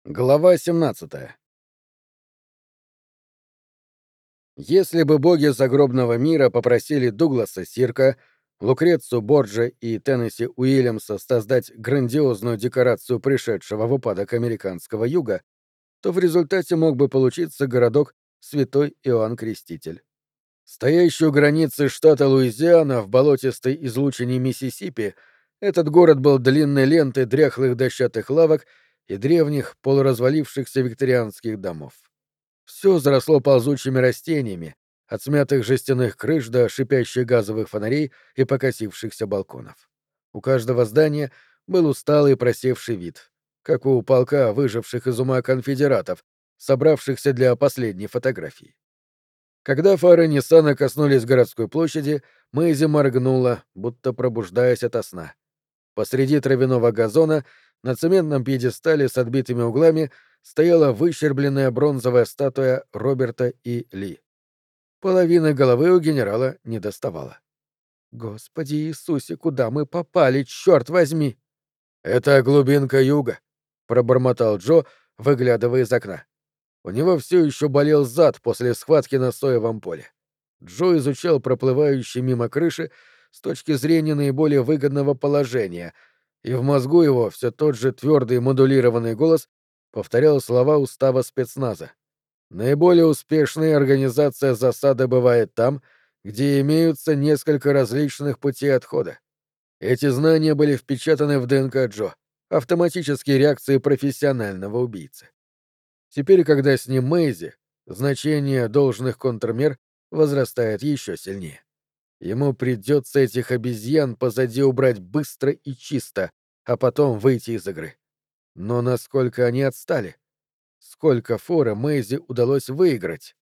Глава 17. Если бы боги загробного мира попросили Дугласа Сирка, Лукрецию Борджа и Теннесси Уильямса создать грандиозную декорацию пришедшего в упадок американского юга, то в результате мог бы получиться городок Святой Иоанн Креститель. Стоящий у границы штата Луизиана в болотистой излучине Миссисипи, этот город был длинной лентой дряхлых дощатых лавок и древних полуразвалившихся викторианских домов. Все заросло ползучими растениями, от смятых жестяных крыш до шипящих газовых фонарей и покосившихся балконов. У каждого здания был усталый и просевший вид, как у полка выживших из ума конфедератов, собравшихся для последней фотографии. Когда фары Ниссана коснулись городской площади, Мэйзи моргнула, будто пробуждаясь ото сна. Посреди травяного газона на цементном пьедестале с отбитыми углами стояла выщербленная бронзовая статуя Роберта и Ли. Половины головы у генерала не доставало. «Господи Иисусе, куда мы попали, черт возьми!» «Это глубинка юга», — пробормотал Джо, выглядывая из окна. У него все еще болел зад после схватки на соевом поле. Джо изучал проплывающие мимо крыши с точки зрения наиболее выгодного положения, и в мозгу его все тот же твердый модулированный голос повторял слова устава спецназа. Наиболее успешная организация засады бывает там, где имеются несколько различных путей отхода. Эти знания были впечатаны в ДНК Джо, автоматические реакции профессионального убийцы. Теперь, когда с ним Мэйзи, значение должных контрмер возрастает еще сильнее. Ему придется этих обезьян позади убрать быстро и чисто, а потом выйти из игры. Но насколько они отстали? Сколько фора Мэйзи удалось выиграть?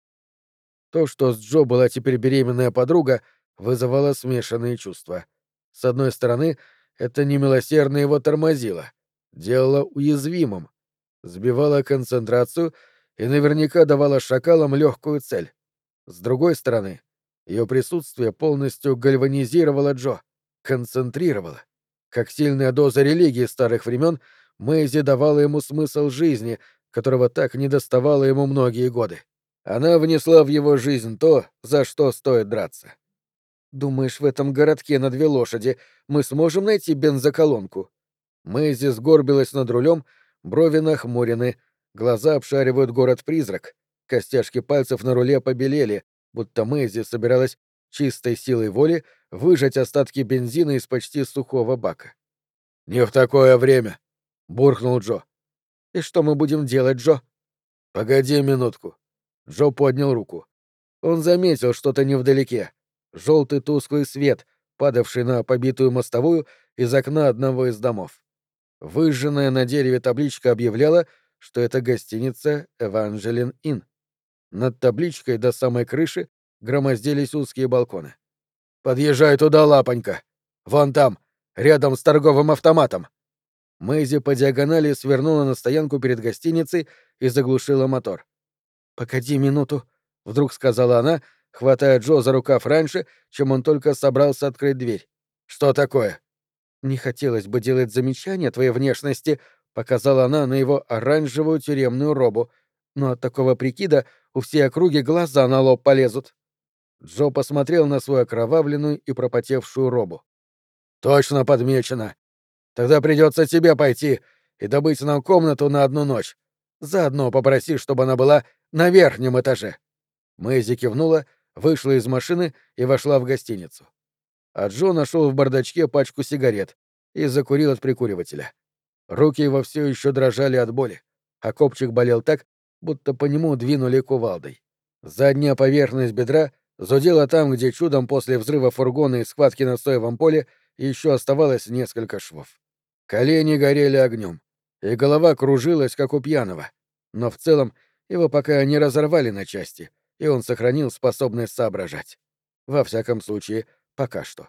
То, что с Джо была теперь беременная подруга, вызывало смешанные чувства. С одной стороны, это немилосердно его тормозило, делало уязвимым, сбивало концентрацию и наверняка давало шакалам легкую цель. С другой стороны, ее присутствие полностью гальванизировало Джо, концентрировало. Как сильная доза религии старых времен, Мэйзи давала ему смысл жизни, которого так недоставало ему многие годы. Она внесла в его жизнь то, за что стоит драться. «Думаешь, в этом городке на две лошади мы сможем найти бензоколонку?» Мэйзи сгорбилась над рулем, брови нахмурены, глаза обшаривают город-призрак, костяшки пальцев на руле побелели, будто Мэйзи собиралась чистой силой воли выжать остатки бензина из почти сухого бака. «Не в такое время!» — буркнул Джо. «И что мы будем делать, Джо?» «Погоди минутку». Джо поднял руку. Он заметил что-то невдалеке. Желтый тусклый свет, падавший на побитую мостовую из окна одного из домов. Выжженная на дереве табличка объявляла, что это гостиница «Эванжелин Инн». Над табличкой до самой крыши громоздились узкие балконы. «Подъезжай туда, лапонька! Вон там, рядом с торговым автоматом!» Мэйзи по диагонали свернула на стоянку перед гостиницей и заглушила мотор. «Погоди минуту», — вдруг сказала она, хватая Джо за рукав раньше, чем он только собрался открыть дверь. «Что такое?» «Не хотелось бы делать замечания твоей внешности», — показала она на его оранжевую тюремную робу. «Но от такого прикида у всей округи глаза на лоб полезут». Джо посмотрел на свою окровавленную и пропотевшую робу. «Точно подмечено. Тогда придется тебе пойти и добыть нам комнату на одну ночь. Заодно попроси, чтобы она была на верхнем этаже». Мэйзи кивнула, вышла из машины и вошла в гостиницу. А Джо нашел в бардачке пачку сигарет и закурил от прикуривателя. Руки его все еще дрожали от боли, а копчик болел так, будто по нему двинули кувалдой. Задняя поверхность бедра зудела там, где чудом после взрыва фургона и схватки на соевом поле еще оставалось несколько швов. Колени горели огнем, и голова кружилась, как у пьяного. Но в целом его пока не разорвали на части, и он сохранил способность соображать. Во всяком случае, пока что.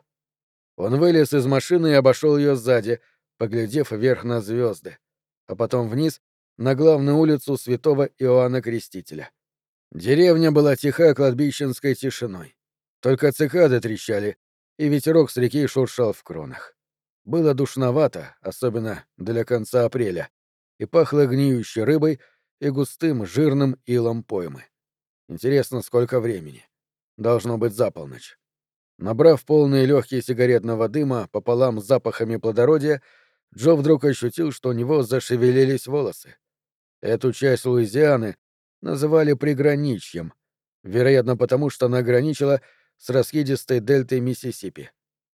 Он вылез из машины и обошел ее сзади, поглядев вверх на звезды, а потом вниз на главную улицу Святого Иоанна Крестителя. Деревня была тиха кладбищенской тишиной. Только цикады трещали, и ветерок с реки шуршал в кронах. Было душновато, особенно для конца апреля, и пахло гниющей рыбой и густым жирным илом поймы. Интересно, сколько времени. Должно быть за полночь. Набрав полные легкие сигаретного дыма пополам с запахами плодородия, Джо вдруг ощутил, что у него зашевелились волосы. Эту часть Луизианы называли приграничьем, вероятно, потому что она граничила с раскидистой дельтой Миссисипи.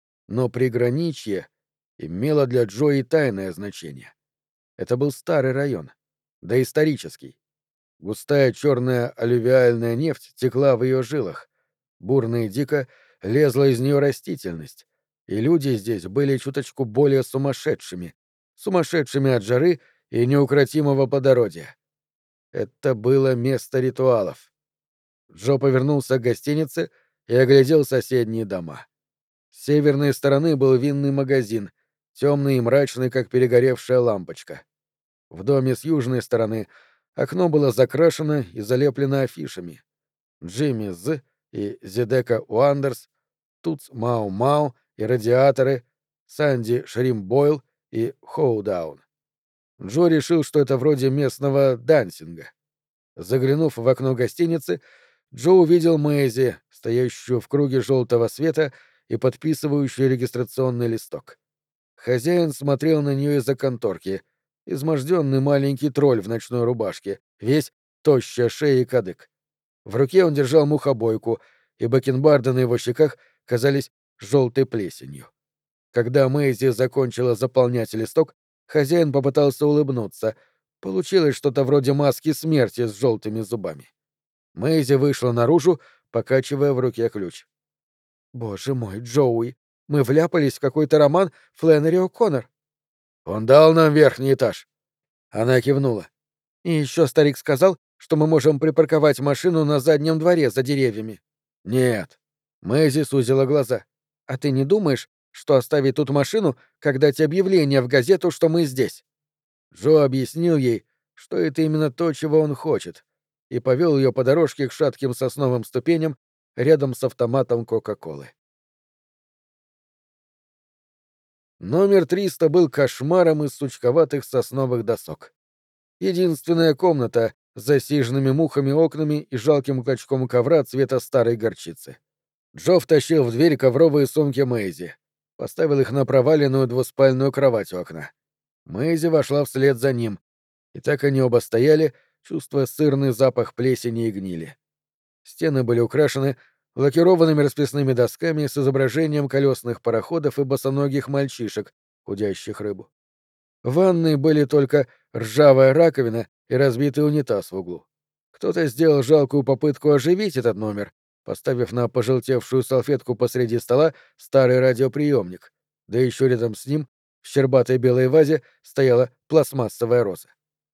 Но приграничье имело для Джо и тайное значение. Это был старый район, доисторический. Густая черная алювиальная нефть текла в ее жилах. Бурно и дико лезла из нее растительность, и люди здесь были чуточку более сумасшедшими. Сумасшедшими от жары и неукротимого плодородия. Это было место ритуалов. Джо повернулся к гостинице и оглядел соседние дома. С северной стороны был винный магазин, темный и мрачный, как перегоревшая лампочка. В доме с южной стороны окно было закрашено и залеплено афишами. Джимми З и Зедека Уандерс, Туц Мау Мау и Радиаторы, Санди Шримбойл и Хоудаун. Джо решил, что это вроде местного дансинга. Заглянув в окно гостиницы, Джо увидел Мэйзи, стоящую в круге желтого света и подписывающую регистрационный листок. Хозяин смотрел на нее из-за конторки, изможденный маленький тролль в ночной рубашке, весь тощая шея и кадык. В руке он держал мухобойку, и бакенбарды на его щеках казались желтой плесенью. Когда Мэйзи закончила заполнять листок, хозяин попытался улыбнуться. Получилось что-то вроде маски смерти с желтыми зубами. Мэйзи вышла наружу, покачивая в руке ключ. «Боже мой, Джоуи, мы вляпались в какой-то роман Флэннери О'Коннор». «Он дал нам верхний этаж». Она кивнула. «И еще старик сказал, что мы можем припарковать машину на заднем дворе за деревьями». «Нет». Мэйзи сузила глаза. «А ты не думаешь, что оставить тут машину, как дать объявление в газету, что мы здесь?» Джо объяснил ей, что это именно то, чего он хочет, и повел ее по дорожке к шатким сосновым ступеням рядом с автоматом Кока-Колы. Номер 300 был кошмаром из сучковатых сосновых досок. Единственная комната с засиженными мухами окнами и жалким клочком ковра цвета старой горчицы. Джо втащил в дверь ковровые сумки Мэйзи, поставил их на проваленную двуспальную кровать у окна. Мэйзи вошла вслед за ним, и так они оба стояли, чувствуя сырный запах плесени и гнили. Стены были украшены лакированными расписными досками с изображением колесных пароходов и босоногих мальчишек, удящих рыбу. В ванной были только ржавая раковина и разбитый унитаз в углу. Кто-то сделал жалкую попытку оживить этот номер, поставив на пожелтевшую салфетку посреди стола старый радиоприемник, да еще рядом с ним в щербатой белой вазе стояла пластмассовая роза.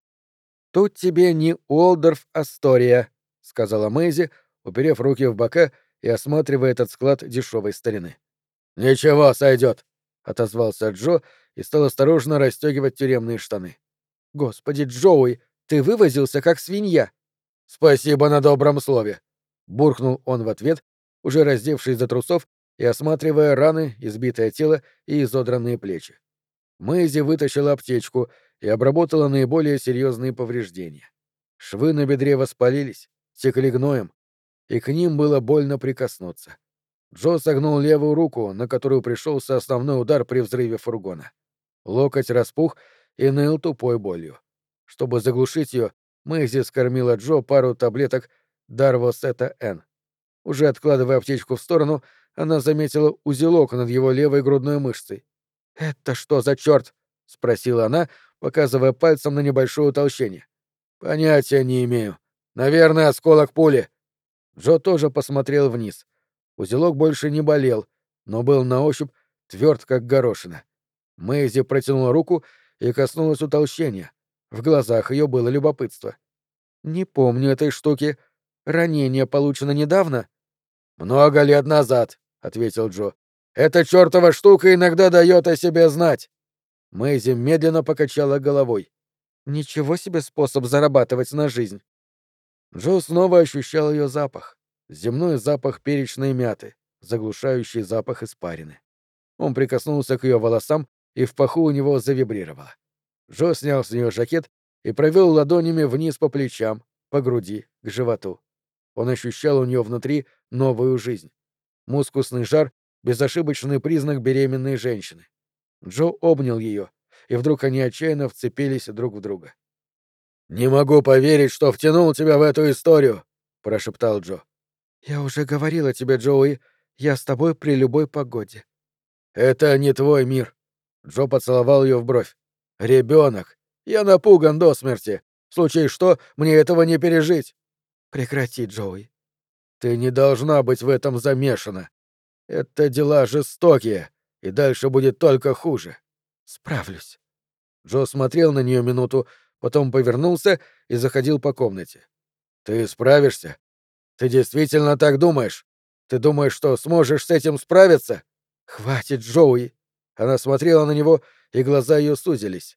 «Тут тебе не Уолдорф Астория», — сказала Мэйзи, уперев руки в бока и осматривая этот склад дешевой старины. «Ничего, сойдет», — отозвался Джо и стал осторожно расстегивать тюремные штаны. «Господи, Джоуи, ты вывозился как свинья!» «Спасибо на добром слове», — буркнул он в ответ, уже раздевшись до трусов и осматривая раны, избитое тело и изодранные плечи. Мэйзи вытащила аптечку и обработала наиболее серьезные повреждения. Швы на бедре воспалились, текли гноем, и к ним было больно прикоснуться. Джо согнул левую руку, на которую пришелся основной удар при взрыве фургона. Локоть распух и ныл тупой болью. Чтобы заглушить ее, Мэйзи скормила Джо пару таблеток Дарвосета Н. Уже откладывая аптечку в сторону, она заметила узелок над его левой грудной мышцей. «Это что за черт?» — спросила она, показывая пальцем на небольшое утолщение. «Понятия не имею. Наверное, осколок пули». Джо тоже посмотрел вниз. Узелок больше не болел, но был на ощупь тверд, как горошина. Мэйзи протянула руку и коснулась утолщения. В глазах ее было любопытство. «Не помню этой штуки. Ранение получено недавно?» «Много лет назад», — ответил Джо. «Эта чертова штука иногда дает о себе знать». Мэйзи медленно покачала головой. «Ничего себе способ зарабатывать на жизнь». Джо снова ощущал ее запах. Земной запах перечной мяты, заглушающий запах испарины. Он прикоснулся к ее волосам, и в паху у него завибрировало. Джо снял с нее жакет и провел ладонями вниз по плечам, по груди, к животу. Он ощущал у нее внутри новую жизнь. Мускусный жар — безошибочный признак беременной женщины. Джо обнял ее, и вдруг они отчаянно вцепились друг в друга. «Не могу поверить, что втянул тебя в эту историю», — прошептал Джо. «Я уже говорила тебе, Джоуи, я с тобой при любой погоде». «Это не твой мир». Джо поцеловал ее в бровь. «Ребенок. Я напуган до смерти. В случае что, мне этого не пережить». «Прекрати, Джоуи». «Ты не должна быть в этом замешана. Это дела жестокие, и дальше будет только хуже». «Справлюсь». Джо смотрел на нее минуту, потом повернулся и заходил по комнате. «Ты справишься? Ты действительно так думаешь? Ты думаешь, что сможешь с этим справиться?» «Хватит, Джоуи!» Она смотрела на него, и глаза ее сузились.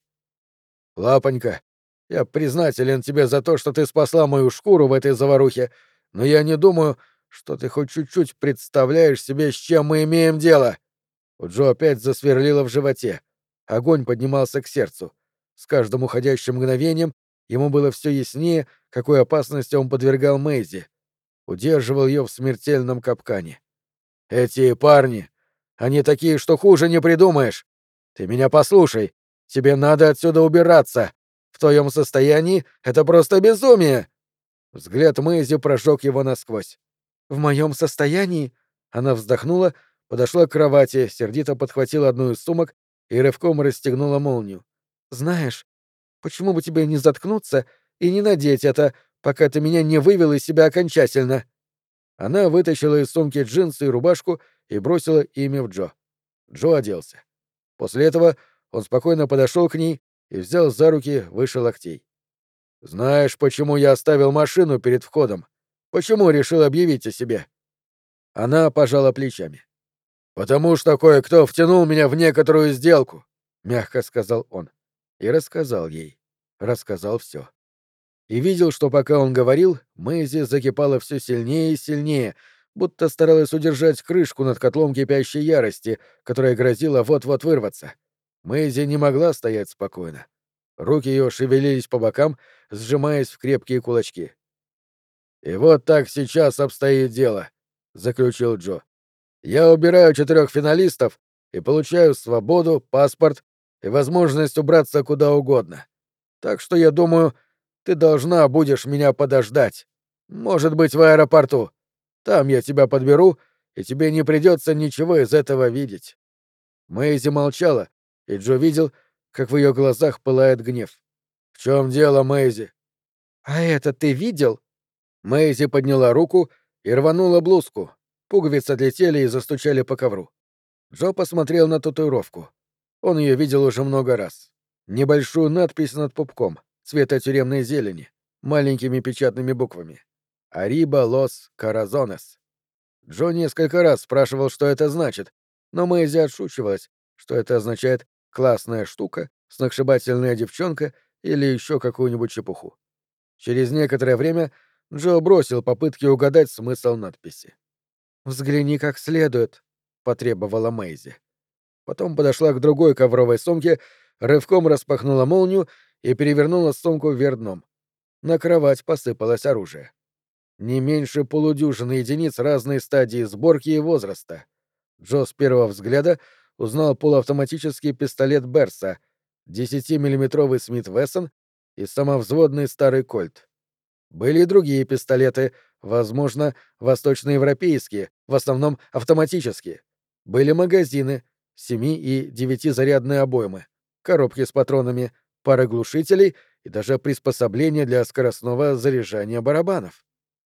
«Лапонька, я признателен тебе за то, что ты спасла мою шкуру в этой заварухе, но я не думаю, что ты хоть чуть-чуть представляешь себе, с чем мы имеем дело». У Джо опять засверлило в животе. Огонь поднимался к сердцу. С каждым уходящим мгновением ему было все яснее, какой опасности он подвергал Мэйзи. Удерживал ее в смертельном капкане. «Эти парни, они такие, что хуже не придумаешь. Ты меня послушай. Тебе надо отсюда убираться. В твоем состоянии это просто безумие!» Взгляд Мэйзи прожег его насквозь. «В моем состоянии?» Она вздохнула, подошла к кровати, сердито подхватила одну из сумок и рывком расстегнула молнию. «Знаешь, почему бы тебе не заткнуться и не надеть это, пока ты меня не вывел из себя окончательно?» Она вытащила из сумки джинсы и рубашку и бросила ими в Джо. Джо оделся. После этого он спокойно подошел к ней и взял за руки выше локтей. «Знаешь, почему я оставил машину перед входом? Почему решил объявить о себе?» Она пожала плечами. «Потому что кое-кто втянул меня в некоторую сделку», — мягко сказал он. И рассказал ей. Рассказал все. И видел, что пока он говорил, Мэйзи закипала все сильнее и сильнее, будто старалась удержать крышку над котлом кипящей ярости, которая грозила вот-вот вырваться. Мэйзи не могла стоять спокойно. Руки ее шевелились по бокам, сжимаясь в крепкие кулачки. «И вот так сейчас обстоит дело», — заключил Джо. «Я убираю 4 финалистов и получаю свободу, паспорт и возможность убраться куда угодно. Так что я думаю, ты должна будешь меня подождать. Может быть, в аэропорту. Там я тебя подберу, и тебе не придется ничего из этого видеть». Мэйзи молчала, и Джо видел, как в ее глазах пылает гнев. «В чем дело, Мэйзи?» «А это ты видел?» Мэйзи подняла руку и рванула блузку. Пуговицы отлетели и застучали по ковру. Джо посмотрел на татуировку. Он ее видел уже много раз. Небольшую надпись над пупком, цвета тюремной зелени, маленькими печатными буквами. «Ариба лос Каразонес». Джо несколько раз спрашивал, что это значит, но Мэйзи отшучивалась, что это означает «классная штука», «сногсшибательная девчонка» или еще какую-нибудь чепуху. Через некоторое время Джо бросил попытки угадать смысл надписи. «Взгляни как следует», — потребовала Мэйзи. Потом подошла к другой ковровой сумке, рывком распахнула молнию и перевернула сумку вверх дном. На кровать посыпалось оружие. Не меньше полудюжины единиц разной стадии сборки и возраста. Джо с первого взгляда узнал полуавтоматический пистолет Берса, 10-миллиметровый Смит Вессон и самовзводный старый Кольт. Были и другие пистолеты, возможно, восточноевропейские, в основном автоматические. Были магазины, 7- и 9-зарядные обоймы, коробки с патронами, пара глушителей и даже приспособления для скоростного заряжания барабанов.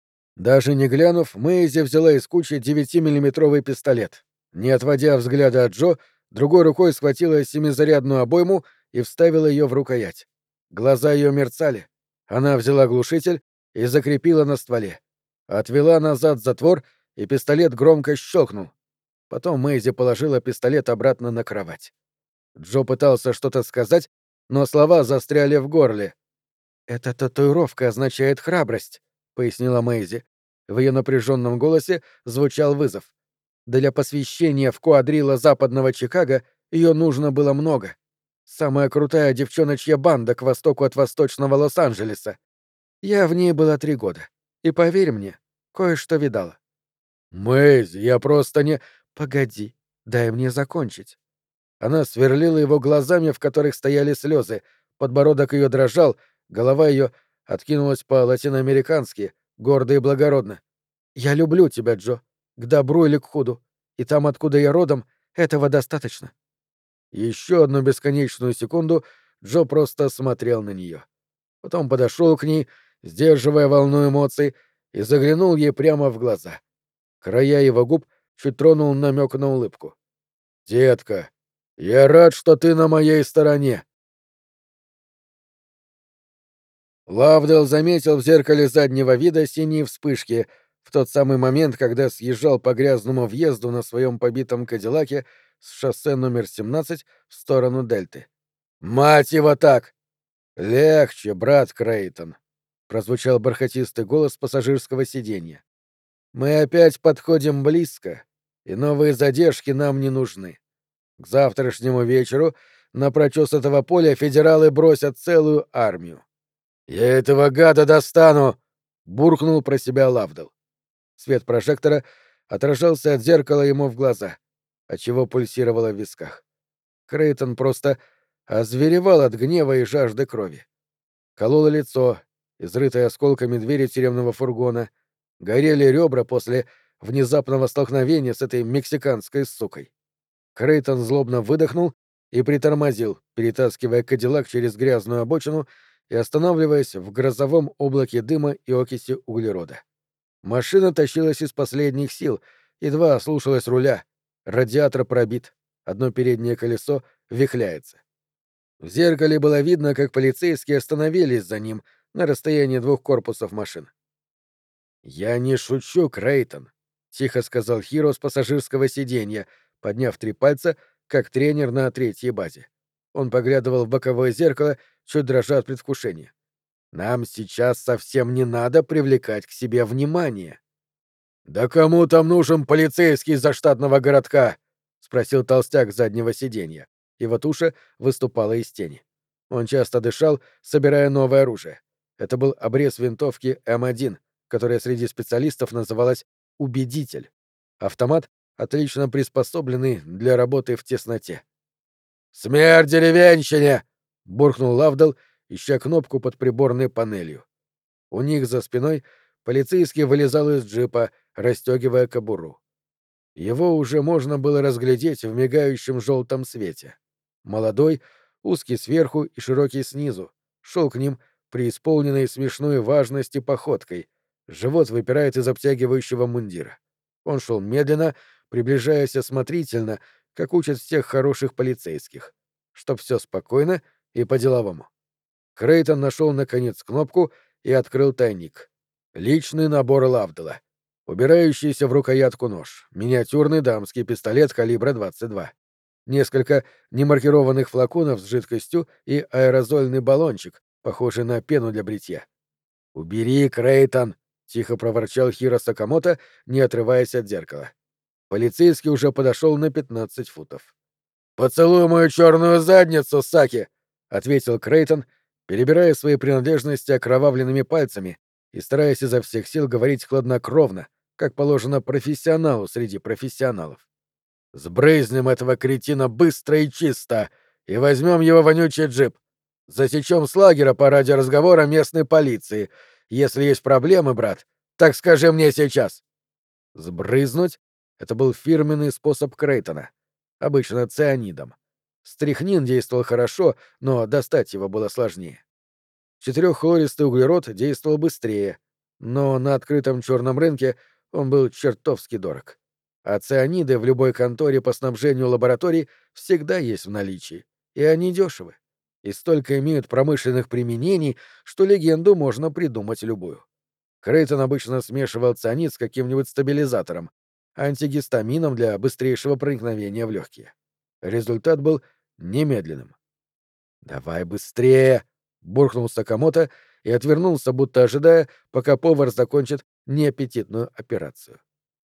Даже не глянув, Мэйзи взяла из кучи 9-миллиметровый пистолет. Не отводя взгляда от Джо, другой рукой схватила 7-зарядную обойму и вставила ее в рукоять. Глаза ее мерцали. Она взяла глушитель и закрепила на стволе. Отвела назад затвор, и пистолет громко щелкнул. Потом Мэйзи положила пистолет обратно на кровать. Джо пытался что-то сказать, но слова застряли в горле. «Эта татуировка означает храбрость», — пояснила Мэйзи. В ее напряженном голосе звучал вызов. Для посвящения в куадрила западного Чикаго ее нужно было много. Самая крутая девчоночья банда к востоку от восточного Лос-Анджелеса. Я в ней была 3 года. И поверь мне, кое-что видала». «Мэйзи, я просто не...» «Погоди, дай мне закончить». Она сверлила его глазами, в которых стояли слезы, подбородок ее дрожал, голова ее откинулась по-латиноамерикански, гордо и благородно. «Я люблю тебя, Джо, к добру или к худу, и там, откуда я родом, этого достаточно». Еще одну бесконечную секунду Джо просто смотрел на нее. Потом подошел к ней, сдерживая волну эмоций, и заглянул ей прямо в глаза. Края его губ чуть тронул намек на улыбку. «Детка, я рад, что ты на моей стороне». Лавдell заметил в зеркале заднего вида синие вспышки в тот самый момент, когда съезжал по грязному въезду на своем побитом кадиллаке с шоссе номер 17 в сторону Дельты. «Мать его так!» «Легче, брат Крейтон», — прозвучал бархатистый голос с пассажирского сиденья. «Мы опять подходим близко, и новые задержки нам не нужны. К завтрашнему вечеру на прочес этого поля федералы бросят целую армию. «Я этого гада достану!» — буркнул про себя Лавдл. Свет прожектора отражался от зеркала ему в глаза, отчего пульсировало в висках. Крейтон просто озверевал от гнева и жажды крови. Кололо лицо, изрытое осколками двери тюремного фургона, горели ребра после внезапного столкновения с этой мексиканской сукой. Крейтон злобно выдохнул и притормозил, перетаскивая кадиллак через грязную обочину и останавливаясь в грозовом облаке дыма и окиси углерода. Машина тащилась из последних сил, едва слушалась руля, радиатор пробит, одно переднее колесо вихляется. В зеркале было видно, как полицейские остановились за ним на расстоянии 2 корпусов машин. «Я не шучу, Крейтон», — тихо сказал Хиро с пассажирского сиденья, подняв 3 пальца, как тренер на 3-й базе. Он поглядывал в боковое зеркало, чуть дрожа от предвкушения. «Нам сейчас совсем не надо привлекать к себе внимание». «Да кому там нужен полицейский из заштатного городка?» — спросил толстяк с заднего сиденья. Его туша выступала из тени. Он часто дышал, собирая новое оружие. Это был обрез винтовки М1, которая среди специалистов называлась «убедитель». Автомат, отлично приспособленный для работы в тесноте. «Смерть деревенщине!» — буркнул Лавдл, ища кнопку под приборной панелью. У них за спиной полицейский вылезал из джипа, расстегивая кобуру. Его уже можно было разглядеть в мигающем желтом свете. Молодой, узкий сверху и широкий снизу, шел к ним преисполненной смешной важности походкой. Живот выпирает из обтягивающего мундира. Он шел медленно, приближаясь осмотрительно, как учат всех хороших полицейских, чтоб все спокойно и по-деловому. Крейтон нашел наконец кнопку и открыл тайник. Личный набор Лавдела. Убирающийся в рукоятку нож, миниатюрный дамский пистолет калибра 22. Несколько немаркированных флаконов с жидкостью и аэрозольный баллончик, похожий на пену для бритья. «Убери, Крейтон!» — тихо проворчал Хиро Сакамото, не отрываясь от зеркала. Полицейский уже подошел на 15 футов. «Поцелуй мою черную задницу, Саки!» — ответил Крейтон, перебирая свои принадлежности окровавленными пальцами и стараясь изо всех сил говорить хладнокровно, как положено профессионалу среди профессионалов. «Сбрызнем этого кретина быстро и чисто и возьмем его вонючий джип. Засечем с лагеря по радиоразговора местной полиции. Если есть проблемы, брат, так скажи мне сейчас». Сбрызнуть — это был фирменный способ Крейтона, обычно цианидом. Стрихнин действовал хорошо, но достать его было сложнее. Четыреххлористый углерод действовал быстрее, но на открытом черном рынке он был чертовски дорог. А цианиды в любой конторе по снабжению лабораторий всегда есть в наличии, и они дешевы. И столько имеют промышленных применений, что легенду можно придумать любую. Крейтон обычно смешивал цианид с каким-нибудь стабилизатором, антигистамином для быстрейшего проникновения в легкие. Результат был немедленным. «Давай быстрее!» — буркнул Сакамото и отвернулся, будто ожидая, пока повар закончит неаппетитную операцию.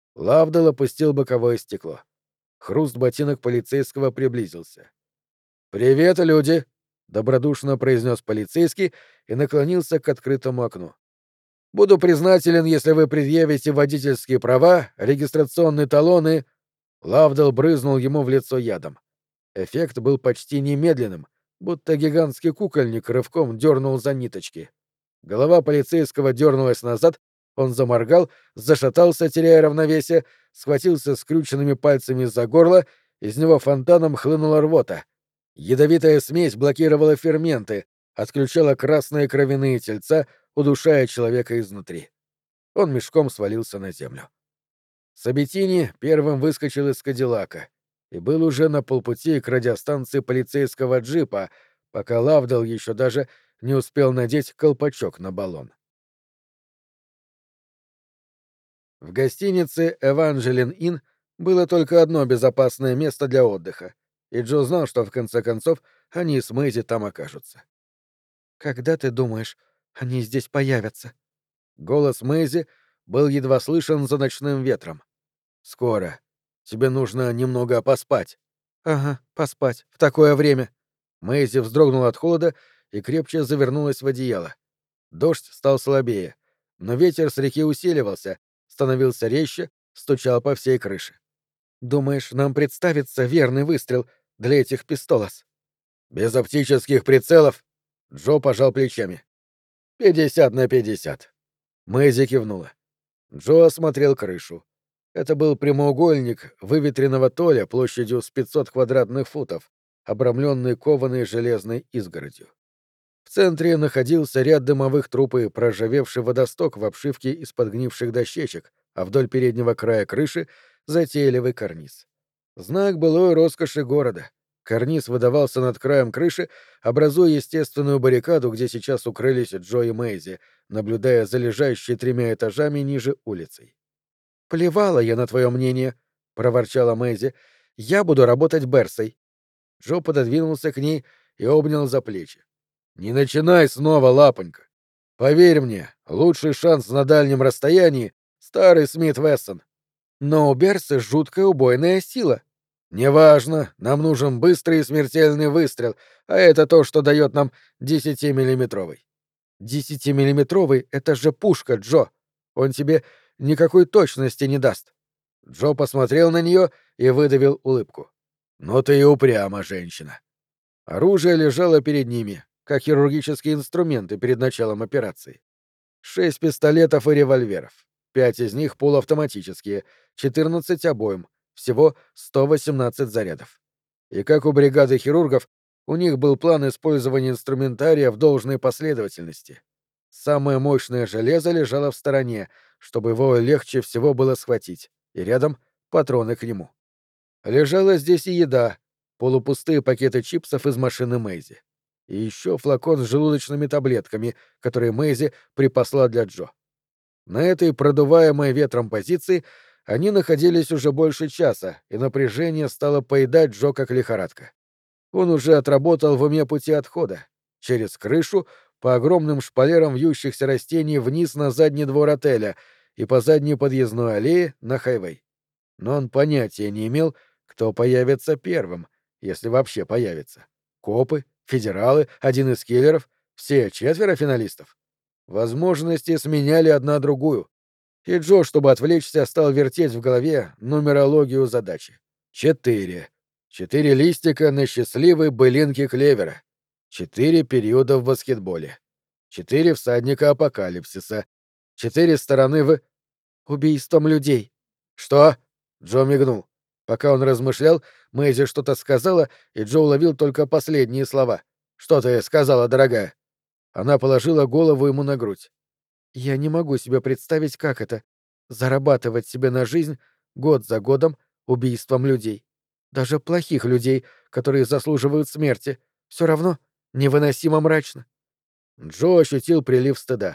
Лавдел опустил боковое стекло. Хруст ботинок полицейского приблизился. «Привет, люди!» — добродушно произнес полицейский и наклонился к открытому окну. «Буду признателен, если вы предъявите водительские права, регистрационные талоны...» Лавдал брызнул ему в лицо ядом. Эффект был почти немедленным, будто гигантский кукольник рывком дернул за ниточки. Голова полицейского дернулась назад, он заморгал, зашатался, теряя равновесие, схватился скрюченными пальцами за горло, из него фонтаном хлынула рвота. Ядовитая смесь блокировала ферменты, отключала красные кровяные тельца, удушая человека изнутри. Он мешком свалился на землю. Сабетини первым выскочил из Кадиллака и был уже на полпути к радиостанции полицейского джипа, пока Лавдал еще даже не успел надеть колпачок на баллон. В гостинице «Эванжелин Инн» было только одно безопасное место для отдыха, и Джо знал, что в конце концов они с Мэйзи там окажутся. «Когда ты думаешь, они здесь появятся?» Голос Мэйзи был едва слышен за ночным ветром. «Скоро. Тебе нужно немного поспать». «Ага, поспать. В такое время». Мэйзи вздрогнула от холода и крепче завернулась в одеяло. Дождь стал слабее, но ветер с реки усиливался, становился резче, стучал по всей крыше. «Думаешь, нам представится верный выстрел для этих пистолос?» «Без оптических прицелов?» Джо пожал плечами. 50/50. Мэйзи кивнула. Джо осмотрел крышу. Это был прямоугольник выветренного толя площадью с 500 квадратных футов, обрамленный кованой железной изгородью. В центре находился ряд дымовых труб и проржавевший водосток в обшивке из подгнивших дощечек, а вдоль переднего края крыши — затейливый карниз. Знак былой роскоши города. Карниз выдавался над краем крыши, образуя естественную баррикаду, где сейчас укрылись Джо и Мэйзи, наблюдая за лежащей 3 этажами ниже улицей. «Плевала я на твое мнение», — проворчала Мэйзи. «Я буду работать Берсой». Джо пододвинулся к ней и обнял за плечи. «Не начинай снова, лапонька. Поверь мне, лучший шанс на дальнем расстоянии — старый Смит Вессон. Но у Берсы жуткая убойная сила». «Неважно, нам нужен быстрый и смертельный выстрел, а это то, что дает нам 10-миллиметровый». 10-миллиметровый — это же пушка, Джо. Он тебе никакой точности не даст». Джо посмотрел на нее и выдавил улыбку. «Ну ты и упряма, женщина». Оружие лежало перед ними, как хирургические инструменты перед началом операции. 6 пистолетов и револьверов. 5 из них полуавтоматические, 14 обоим, всего 118 зарядов. И как у бригады хирургов, у них был план использования инструментария в должной последовательности. Самое мощное железо лежало в стороне, чтобы его легче всего было схватить, и рядом патроны к нему. Лежала здесь и еда, полупустые пакеты чипсов из машины Мэйзи. И еще флакон с желудочными таблетками, которые Мэйзи припасла для Джо. На этой продуваемой ветром позиции они находились уже больше часа, и напряжение стало поедать Джо как лихорадка. Он уже отработал в уме пути отхода. Через крышу, по огромным шпалерам вьющихся растений вниз на задний двор отеля и по задней подъездной аллее на хайвей. Но он понятия не имел, кто появится первым, если вообще появится. Копы, федералы, один из киллеров, все 4 финалистов. Возможности сменяли одна другую. И Джо, чтобы отвлечься, стал вертеть в голове нумерологию задачи. 4. 4 листика на счастливой былинке клевера. 4 периода в баскетболе. 4 всадника апокалипсиса. 4 стороны в... Убийством людей. Что? Джо мигнул. Пока он размышлял, Мэйзи что-то сказала, и Джо уловил только последние слова. «Что ты сказала, дорогая?» Она положила голову ему на грудь. «Я не могу себе представить, как это — зарабатывать себе на жизнь год за годом убийством людей. Даже плохих людей, которые заслуживают смерти, все равно невыносимо мрачно». Джо ощутил прилив стыда.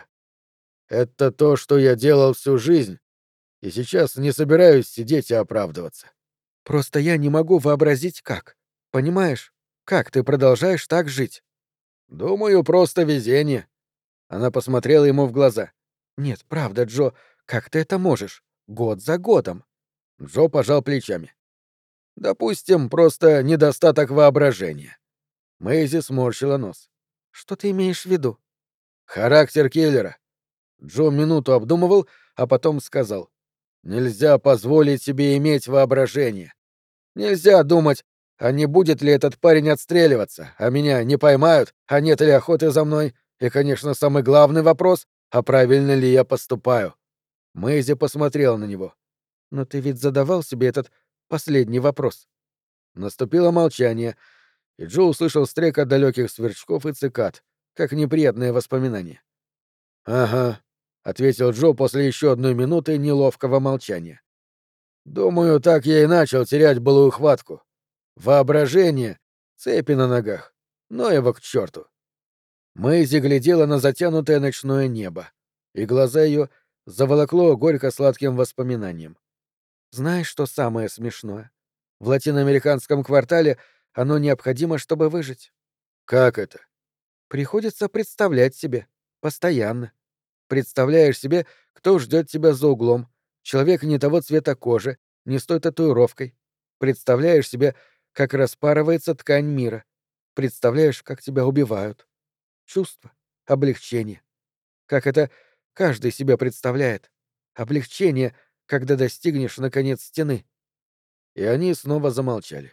«Это то, что я делал всю жизнь, и сейчас не собираюсь сидеть и оправдываться». «Просто я не могу вообразить, как. Понимаешь, как ты продолжаешь так жить?» «Думаю, просто везение». Она посмотрела ему в глаза. «Нет, правда, Джо, как ты это можешь? Год за годом». Джо пожал плечами. «Допустим, просто недостаток воображения. Мэйзи сморщила нос. Что ты имеешь в виду? Характер киллера. Джо минуту обдумывал, а потом сказал. Нельзя позволить себе иметь воображение. Нельзя думать, а не будет ли этот парень отстреливаться, а меня не поймают, а нет ли охоты за мной, и, конечно, самый главный вопрос, а правильно ли я поступаю. Мэйзи посмотрела на него. Но ты ведь задавал себе этот последний вопрос. Наступило молчание, и Джо услышал стрекот далеких сверчков и цикад, как неприятное воспоминание. «Ага», — ответил Джо после еще одной минуты неловкого молчания. «Думаю, так я и начал терять былую хватку. Воображение, цепи на ногах, но его к черту». Мэйзи глядела на затянутое ночное небо, и глаза ее заволокло горько-сладким воспоминанием. Знаешь, что самое смешное? В латиноамериканском квартале оно необходимо, чтобы выжить. «Как это?» Приходится представлять себе. Постоянно. Представляешь себе, кто ждет тебя за углом. Человек не того цвета кожи, не с той татуировкой. Представляешь себе, как распарывается ткань мира. Представляешь, как тебя убивают. Чувство, облегчение. Как это каждый себе представляет. Облегчение, когда достигнешь, наконец, стены. И они снова замолчали.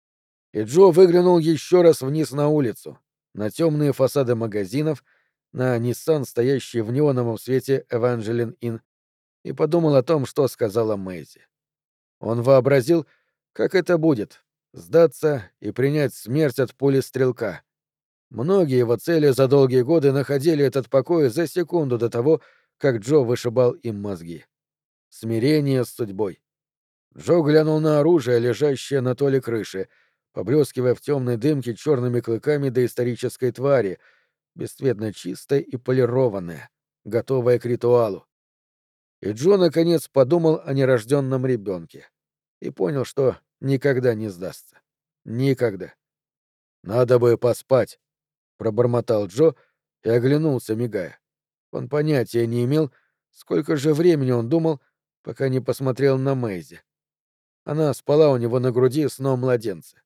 И Джо выглянул еще раз вниз на улицу, на темные фасады магазинов, на Ниссан, стоящий в неоновом свете Evangeline Inn, и подумал о том, что сказала Мэйзи. Он вообразил, как это будет — сдаться и принять смерть от пули стрелка. Многие его цели за долгие годы находили этот покой за секунду до того, как Джо вышибал им мозги. Смирение с судьбой. Джо глянул на оружие, лежащее на толе крыши, поблескивая в темной дымке черными клыками доисторической твари, бесцветно чистая и полированная, готовая к ритуалу. И Джо наконец подумал о нерожденном ребенке и понял, что никогда не сдастся. Никогда. «Надо бы поспать», — пробормотал Джо и оглянулся, мигая. Он понятия не имел, сколько же времени он думал, пока не посмотрел на Мэйзи. Она спала у него на груди сном младенца.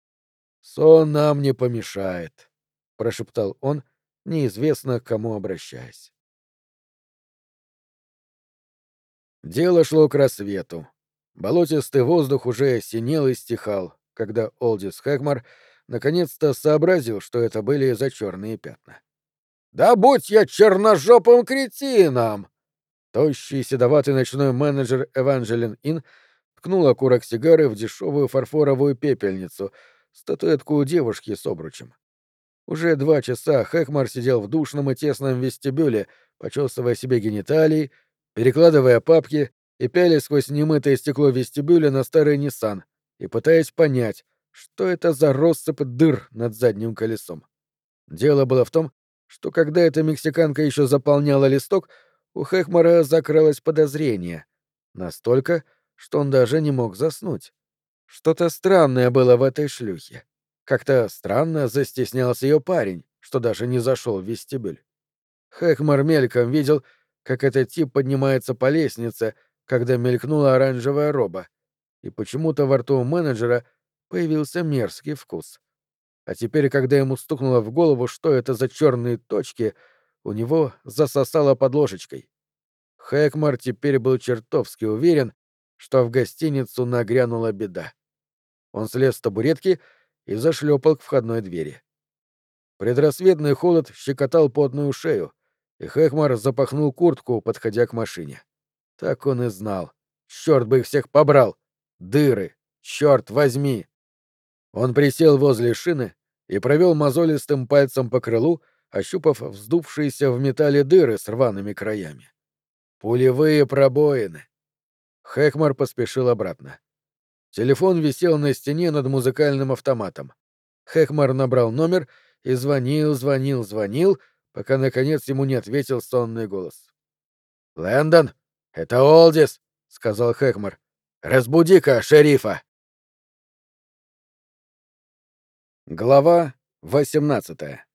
«Сон нам не помешает», — прошептал он, неизвестно к кому обращаясь. Дело шло к рассвету. Болотистый воздух уже синел и стихал, когда Олдис Хэгмар наконец-то сообразил, что это были за черные пятна. «Да будь я черножопым кретином!» Тощий седоватый ночной менеджер Evangeline Inn ткнул окурок сигары в дешевую фарфоровую пепельницу, статуэтку девушки с обручем. Уже 2 часа Хэкмар сидел в душном и тесном вестибюле, почесывая себе гениталии, перекладывая папки и пялясь сквозь немытое стекло вестибюля на старый Ниссан и пытаясь понять, что это за россыпь дыр над задним колесом. Дело было в том, что когда эта мексиканка еще заполняла листок, у Хэкмара закралось подозрение. Настолько, что он даже не мог заснуть. Что-то странное было в этой шлюхе. Как-то странно застеснялся ее парень, что даже не зашел в вестибюль. Хэкмар мельком видел, как этот тип поднимается по лестнице, когда мелькнула оранжевая роба, и почему-то во рту у менеджера появился мерзкий вкус. А теперь, когда ему стукнуло в голову, что это за черные точки, у него засосало под ложечкой. Хэкмар теперь был чертовски уверен, что в гостиницу нагрянула беда. Он слез с табуретки и зашлепал к входной двери. Предрассветный холод щекотал потную шею, и Хэкмар запахнул куртку, подходя к машине. Так он и знал. Черт бы их всех побрал! Дыры! Черт возьми! Он присел возле шины и провел мозолистым пальцем по крылу, ощупав вздувшиеся в металле дыры с рваными краями. Пулевые пробоины. Хэкмар поспешил обратно. Телефон висел на стене над музыкальным автоматом. Хэкмар набрал номер и звонил, пока, наконец, ему не ответил сонный голос. «Лэндон, это Олдис», — сказал Хэкмар. «Разбуди-ка шерифа». Глава 18.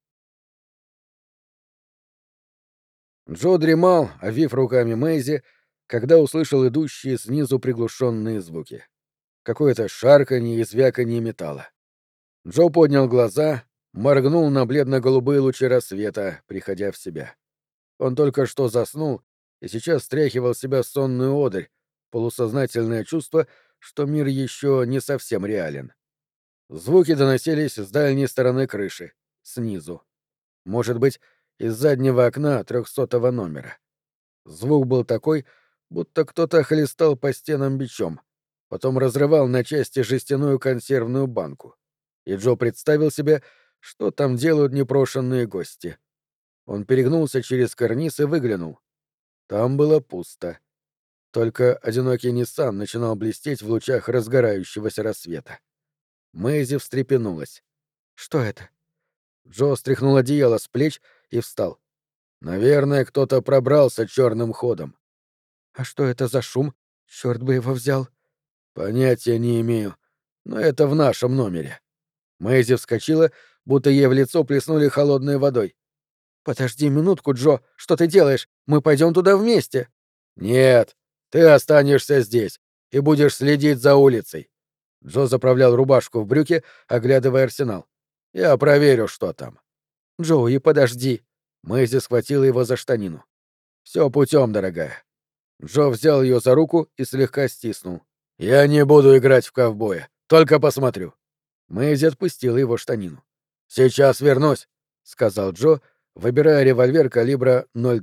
Джо дремал, овив руками Мэйзи, когда услышал идущие снизу приглушенные звуки. Какое-то шарканье и звяканье металла. Джо поднял глаза моргнул на бледно-голубые лучи рассвета, приходя в себя. Он только что заснул и сейчас стряхивал с себя сонную одырь, полусознательное чувство, что мир еще не совсем реален. Звуки доносились с дальней стороны крыши, снизу. Может быть, из заднего окна 300-го номера. Звук был такой, будто кто-то хлестал по стенам бичом, потом разрывал на части жестяную консервную банку. И Джо представил себе, что там делают непрошенные гости. Он перегнулся через карниз и выглянул. Там было пусто. Только одинокий Ниссан начинал блестеть в лучах разгорающегося рассвета. Мэйзи встрепенулась. «Что это?» Джо стряхнул одеяло с плеч и встал. «Наверное, кто-то пробрался черным ходом». «А что это за шум? Черт бы его взял!» «Понятия не имею. Но это в нашем номере». Мэйзи вскочила, будто ей в лицо плеснули холодной водой. «Подожди минутку, Джо. Что ты делаешь? Мы пойдем туда вместе». «Нет, ты останешься здесь и будешь следить за улицей». Джо заправлял рубашку в брюки, оглядывая арсенал. «Я проверю, что там». «Джоуи, подожди». Мэйзи схватила его за штанину. «Все путем, дорогая». Джо взял ее за руку и слегка стиснул. «Я не буду играть в ковбоя, только посмотрю». Мэйзи отпустила его штанину. «Сейчас вернусь», — сказал Джо, выбирая револьвер калибра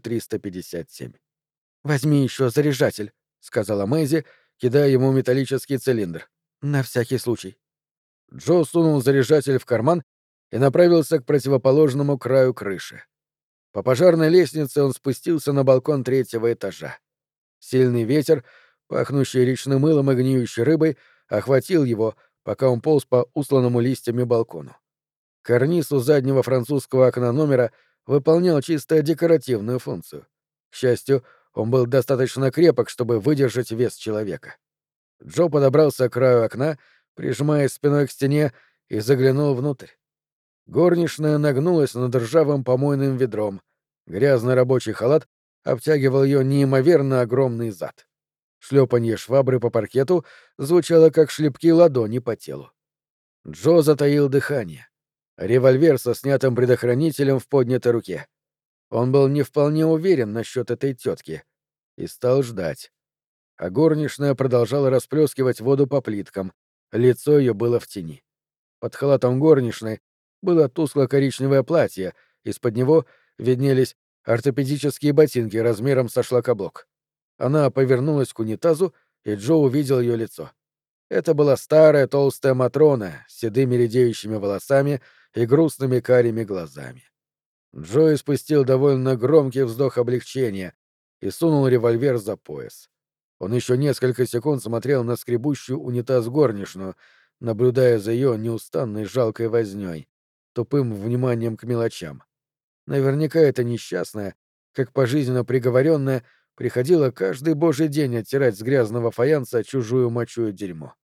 0,357. «Возьми еще заряжатель», — сказала Мэйзи, кидая ему металлический цилиндр. «На всякий случай». Джо сунул заряжатель в карман и направился к противоположному краю крыши. По пожарной лестнице он спустился на балкон 3-го этажа. Сильный ветер, пахнущий речным мылом и гниющей рыбой, охватил его, пока он полз по усланному листьями балкону. Карниз у заднего французского окна номера выполнял чисто декоративную функцию. К счастью, он был достаточно крепок, чтобы выдержать вес человека. Джо подобрался к краю окна, прижимаясь спиной к стене, и заглянул внутрь. Горничная нагнулась над ржавым помойным ведром. Грязный рабочий халат обтягивал ее неимоверно огромный зад. Шлепанье швабры по паркету звучало, как шлепки ладони по телу. Джо затаил дыхание. Револьвер со снятым предохранителем в поднятой руке. Он был не вполне уверен насчет этой тетки и стал ждать. А горничная продолжала расплескивать воду по плиткам. Лицо ее было в тени. Под халатом горничной было тускло-коричневое платье, из-под него виднелись ортопедические ботинки размером со шлакоблок. Она повернулась к унитазу, и Джо увидел ее лицо. Это была старая толстая Матрона с седыми редеющими волосами и грустными карими глазами. Джо испустил довольно громкий вздох облегчения и сунул револьвер за пояс. Он еще несколько секунд смотрел на скребущую унитаз горничную, наблюдая за ее неустанной жалкой вознёй, тупым вниманием к мелочам. Наверняка эта несчастная, как пожизненно приговоренная, приходила каждый божий день оттирать с грязного фаянса чужую мочу и дерьмо.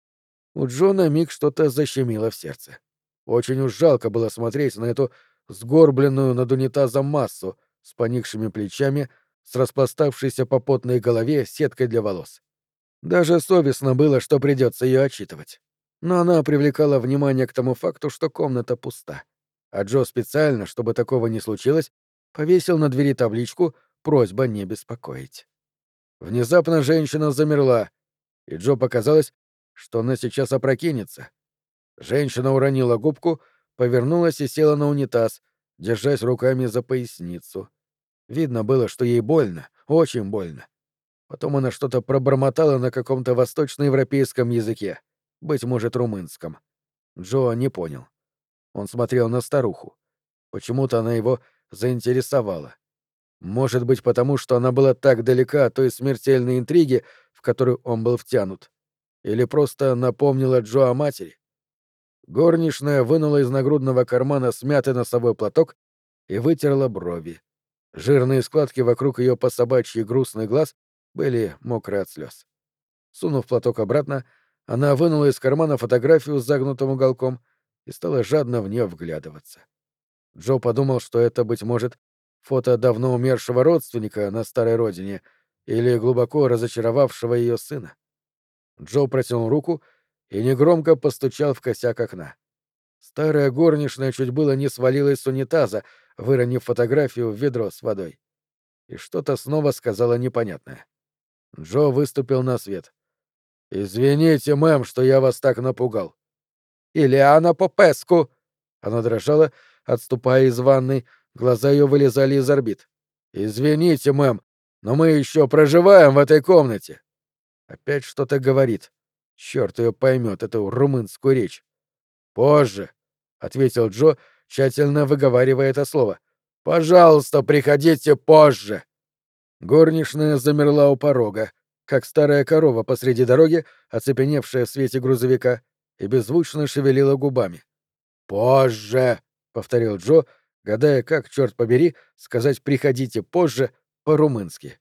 У Джо на миг что-то защемило в сердце. Очень уж жалко было смотреть на эту сгорбленную над унитазом массу с поникшими плечами, с распластавшейся по потной голове сеткой для волос. Даже совестно было, что придется ее отчитывать. Но она привлекала внимание к тому факту, что комната пуста. А Джо специально, чтобы такого не случилось, повесил на двери табличку «Просьба не беспокоить». Внезапно женщина замерла, и Джо показалось, что она сейчас опрокинется. Женщина уронила губку, повернулась и села на унитаз, держась руками за поясницу. Видно было, что ей больно, очень больно. Потом она что-то пробормотала на каком-то восточноевропейском языке, быть может, румынском. Джо не понял. Он смотрел на старуху. Почему-то она его заинтересовала. Может быть, потому что она была так далека от той смертельной интриги, в которую он был втянут. Или просто напомнила Джо о матери. Горничная вынула из нагрудного кармана смятый носовой платок и вытерла брови. Жирные складки вокруг ее пособачьи грустных глаз были мокрые от слез. Сунув платок обратно, она вынула из кармана фотографию с загнутым уголком и стала жадно в нее вглядываться. Джо подумал, что это, быть может, фото давно умершего родственника на старой родине или глубоко разочаровавшего ее сына. Джо протянул руку и негромко постучал в косяк окна. Старая горничная чуть было не свалилась с унитаза, выронив фотографию в ведро с водой. И что-то снова сказала непонятное. Джо выступил на свет. «Извините, мэм, что я вас так напугал». «Ильяна Попеску!» Она дрожала, отступая из ванной, глаза ее вылезали из орбит. «Извините, мэм, но мы еще проживаем в этой комнате». Опять что-то говорит. Черт ее поймет, эту румынскую речь. «Позже», — ответил Джо, тщательно выговаривая это слово. «Пожалуйста, приходите позже». Горничная замерла у порога, как старая корова посреди дороги, оцепеневшая в свете грузовика, и беззвучно шевелила губами. «Позже», — повторил Джо, гадая, как, черт побери, сказать «приходите позже» по-румынски.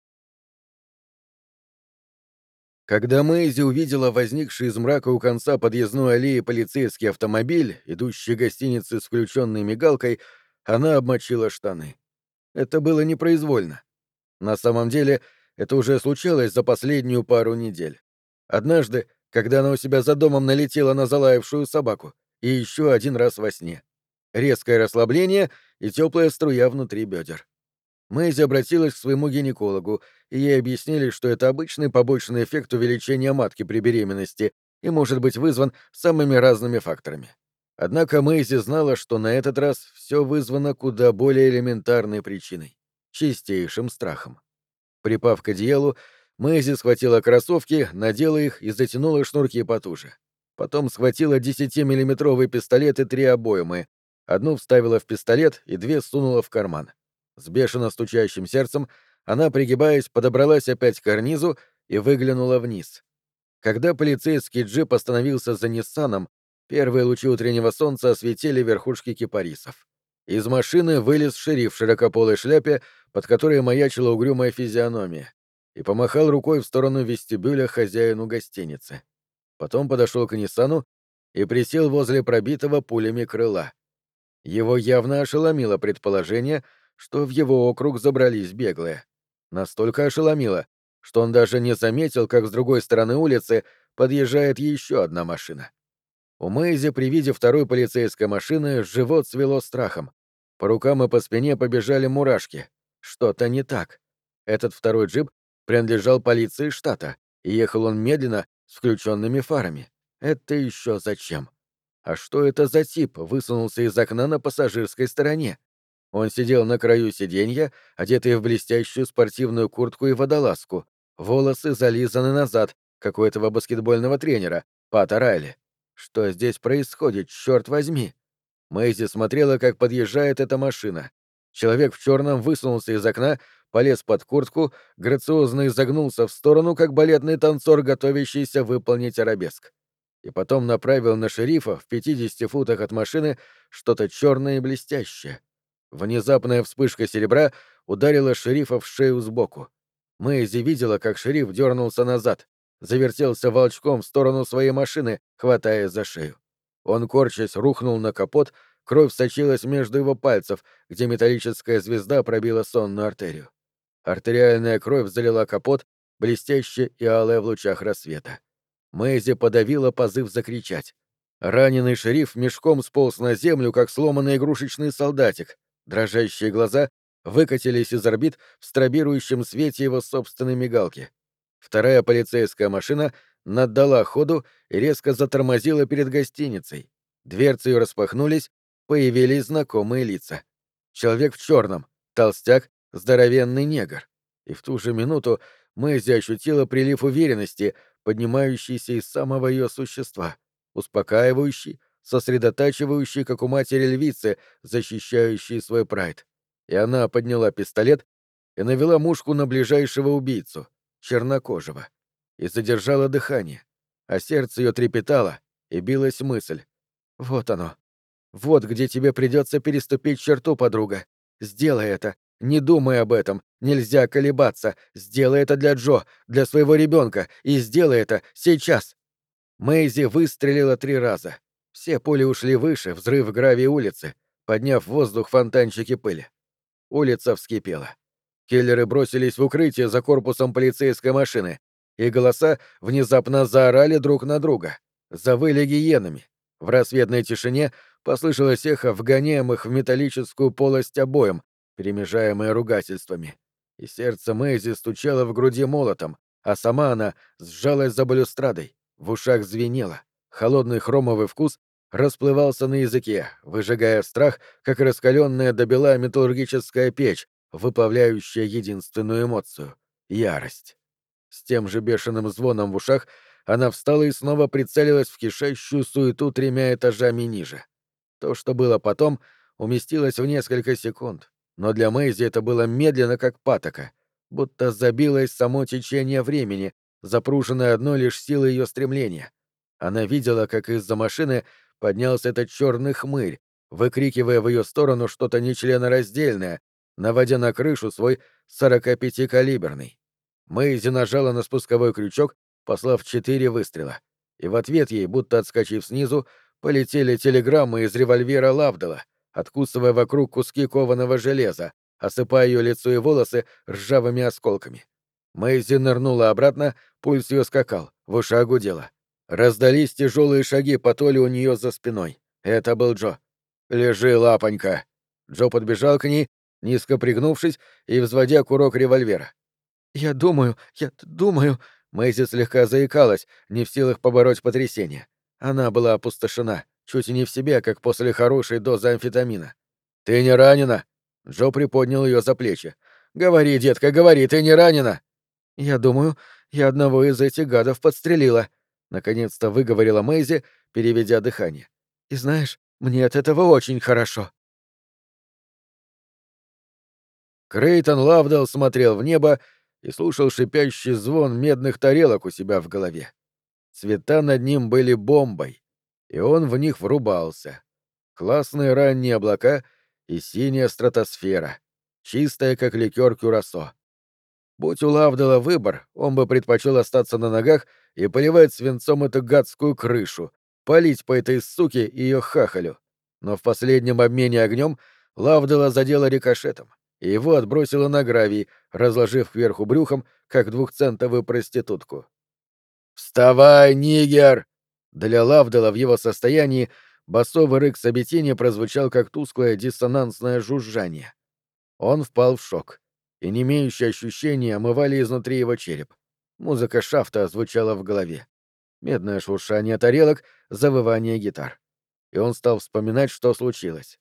Когда Мэйзи увидела возникший из мрака у конца подъездной аллеи полицейский автомобиль, идущий к гостинице с включенной мигалкой, она обмочила штаны. Это было непроизвольно. На самом деле, это уже случалось за последнюю пару недель. Однажды, когда она у себя за домом налетела на залаявшую собаку, и еще один раз во сне. Резкое расслабление и теплая струя внутри бедер. Мэйзи обратилась к своему гинекологу, и ей объяснили, что это обычный побочный эффект увеличения матки при беременности и может быть вызван самыми разными факторами. Однако Мэйзи знала, что на этот раз все вызвано куда более элементарной причиной — чистейшим страхом. Припав к одеялу, Мэйзи схватила кроссовки, надела их и затянула шнурки потуже. Потом схватила 10-миллиметровый пистолет и 3 обоймы. Одну вставила в пистолет и 2 сунула в карман. С бешено стучащим сердцем она, пригибаясь, подобралась опять к карнизу и выглянула вниз. Когда полицейский джип остановился за Ниссаном, первые лучи утреннего солнца осветили верхушки кипарисов. Из машины вылез шериф в широкополой шляпе, под которой маячила угрюмая физиономия, и помахал рукой в сторону вестибюля хозяину гостиницы. Потом подошел к Ниссану и присел возле пробитого пулями крыла. Его явно ошеломило предположение, что в его округ забрались беглые. Настолько ошеломило, что он даже не заметил, как с другой стороны улицы подъезжает еще одна машина. У Мэйзи при виде второй полицейской машины живот свело страхом. По рукам и по спине побежали мурашки. Что-то не так. Этот второй джип принадлежал полиции штата, и ехал он медленно, с включенными фарами. Это еще зачем? А что это за тип высунулся из окна на пассажирской стороне? Он сидел на краю сиденья, одетый в блестящую спортивную куртку и водолазку, волосы зализаны назад, как у этого баскетбольного тренера, Пата Райли. Что здесь происходит, черт возьми? Мэйзи смотрела, как подъезжает эта машина. Человек в черном высунулся из окна, полез под куртку, грациозно изогнулся в сторону, как балетный танцор, готовящийся выполнить арабеск. И потом направил на шерифа в 50 футах от машины что-то черное и блестящее. Внезапная вспышка серебра ударила шерифа в шею сбоку. Мэйзи видела, как шериф дернулся назад, завертелся волчком в сторону своей машины, хватаясь за шею. Он, корчась, рухнул на капот, кровь сочилась между его пальцев, где металлическая звезда пробила сонную артерию. Артериальная кровь залила капот, блестящая и алая в лучах рассвета. Мэйзи подавила позыв закричать. Раненый шериф мешком сполз на землю, как сломанный игрушечный солдатик. Дрожащие глаза выкатились из орбит в стробирующем свете его собственной мигалки. Вторая полицейская машина наддала ходу и резко затормозила перед гостиницей. Дверцы ее распахнулись, появились знакомые лица. Человек в черном, толстяк, здоровенный негр. И в ту же минуту Мэйзи ощутила прилив уверенности, поднимающийся из самого ее существа, успокаивающий, сосредотачивающий, как у матери-львицы, защищающий свой прайд. И она подняла пистолет и навела мушку на ближайшего убийцу, чернокожего, и задержала дыхание, а сердце ее трепетало, и билась мысль. «Вот оно. Вот где тебе придется переступить черту, подруга. Сделай это. Не думай об этом. Нельзя колебаться. Сделай это для Джо, для своего ребенка, и сделай это сейчас». Мэйзи выстрелила 3 раза. Все пули ушли выше, взрыв гравия улицы, подняв в воздух фонтанчики пыли. Улица вскипела. Киллеры бросились в укрытие за корпусом полицейской машины, и голоса внезапно заорали друг на друга. Завыли гиенами. В рассветной тишине послышалось эхо вгоняемых в металлическую полость обоим, перемежаемое ругательствами. И сердце Мэйзи стучало в груди молотом, а сама она сжалась за балюстрадой, в ушах звенело. Холодный хромовый вкус расплывался на языке, выжигая страх, как раскаленная до бела металлургическая печь, выплавляющая единственную эмоцию — ярость. С тем же бешеным звоном в ушах она встала и снова прицелилась в кишащую суету 3 этажами ниже. То, что было потом, уместилось в несколько секунд, но для Мэйзи это было медленно, как патока, будто забилось само течение времени, запруженное одной лишь силой ее стремления. Она видела, как из-за машины поднялся этот черный хмырь, выкрикивая в ее сторону что-то нечленораздельное, наводя на крышу свой 45-калиберный. Мэйзи нажала на спусковой крючок, послав 4 выстрела, и в ответ ей, будто отскочив снизу, полетели телеграммы из револьвера Лавдела, откусывая вокруг куски кованого железа, осыпая ее лицо и волосы ржавыми осколками. Мэйзи нырнула обратно, пульс ее скакал, в ушах гудело. Раздались тяжелые шаги по Толе у нее за спиной. Это был Джо. «Лежи, лапонька!» Джо подбежал к ней, низко пригнувшись и взводя курок револьвера. Я думаю...» Мэйзи слегка заикалась, не в силах побороть потрясение. Она была опустошена, чуть не в себе, как после хорошей дозы амфетамина. «Ты не ранена?» Джо приподнял ее за плечи. «Говори, детка, говори, ты не ранена?» «Я думаю, я одного из этих гадов подстрелила», — наконец-то выговорила Мэйзи, переведя дыхание. «И знаешь, мне от этого очень хорошо». Крейтон Лавдell смотрел в небо и слушал шипящий звон медных тарелок у себя в голове. Цвета над ним были бомбой, и он в них врубался. Классные ранние облака и синяя стратосфера, чистая, как ликер кюрасо. Будь у Лавдела выбор, он бы предпочел остаться на ногах и поливать свинцом эту гадскую крышу, палить по этой суке и ее хахалю. Но в последнем обмене огнем Лавдела задело рикошетом, и его отбросило на гравий, разложив кверху брюхом, как двухцентовую проститутку. «Вставай, нигер!» Для Лавдела в его состоянии басовый рык Сабетини прозвучал как тусклое диссонансное жужжание. Он впал в шок, и немеющие ощущения омывали изнутри его череп. Музыка шафта звучала в голове. Медное шуршание тарелок, завывание гитар. И он стал вспоминать, что случилось.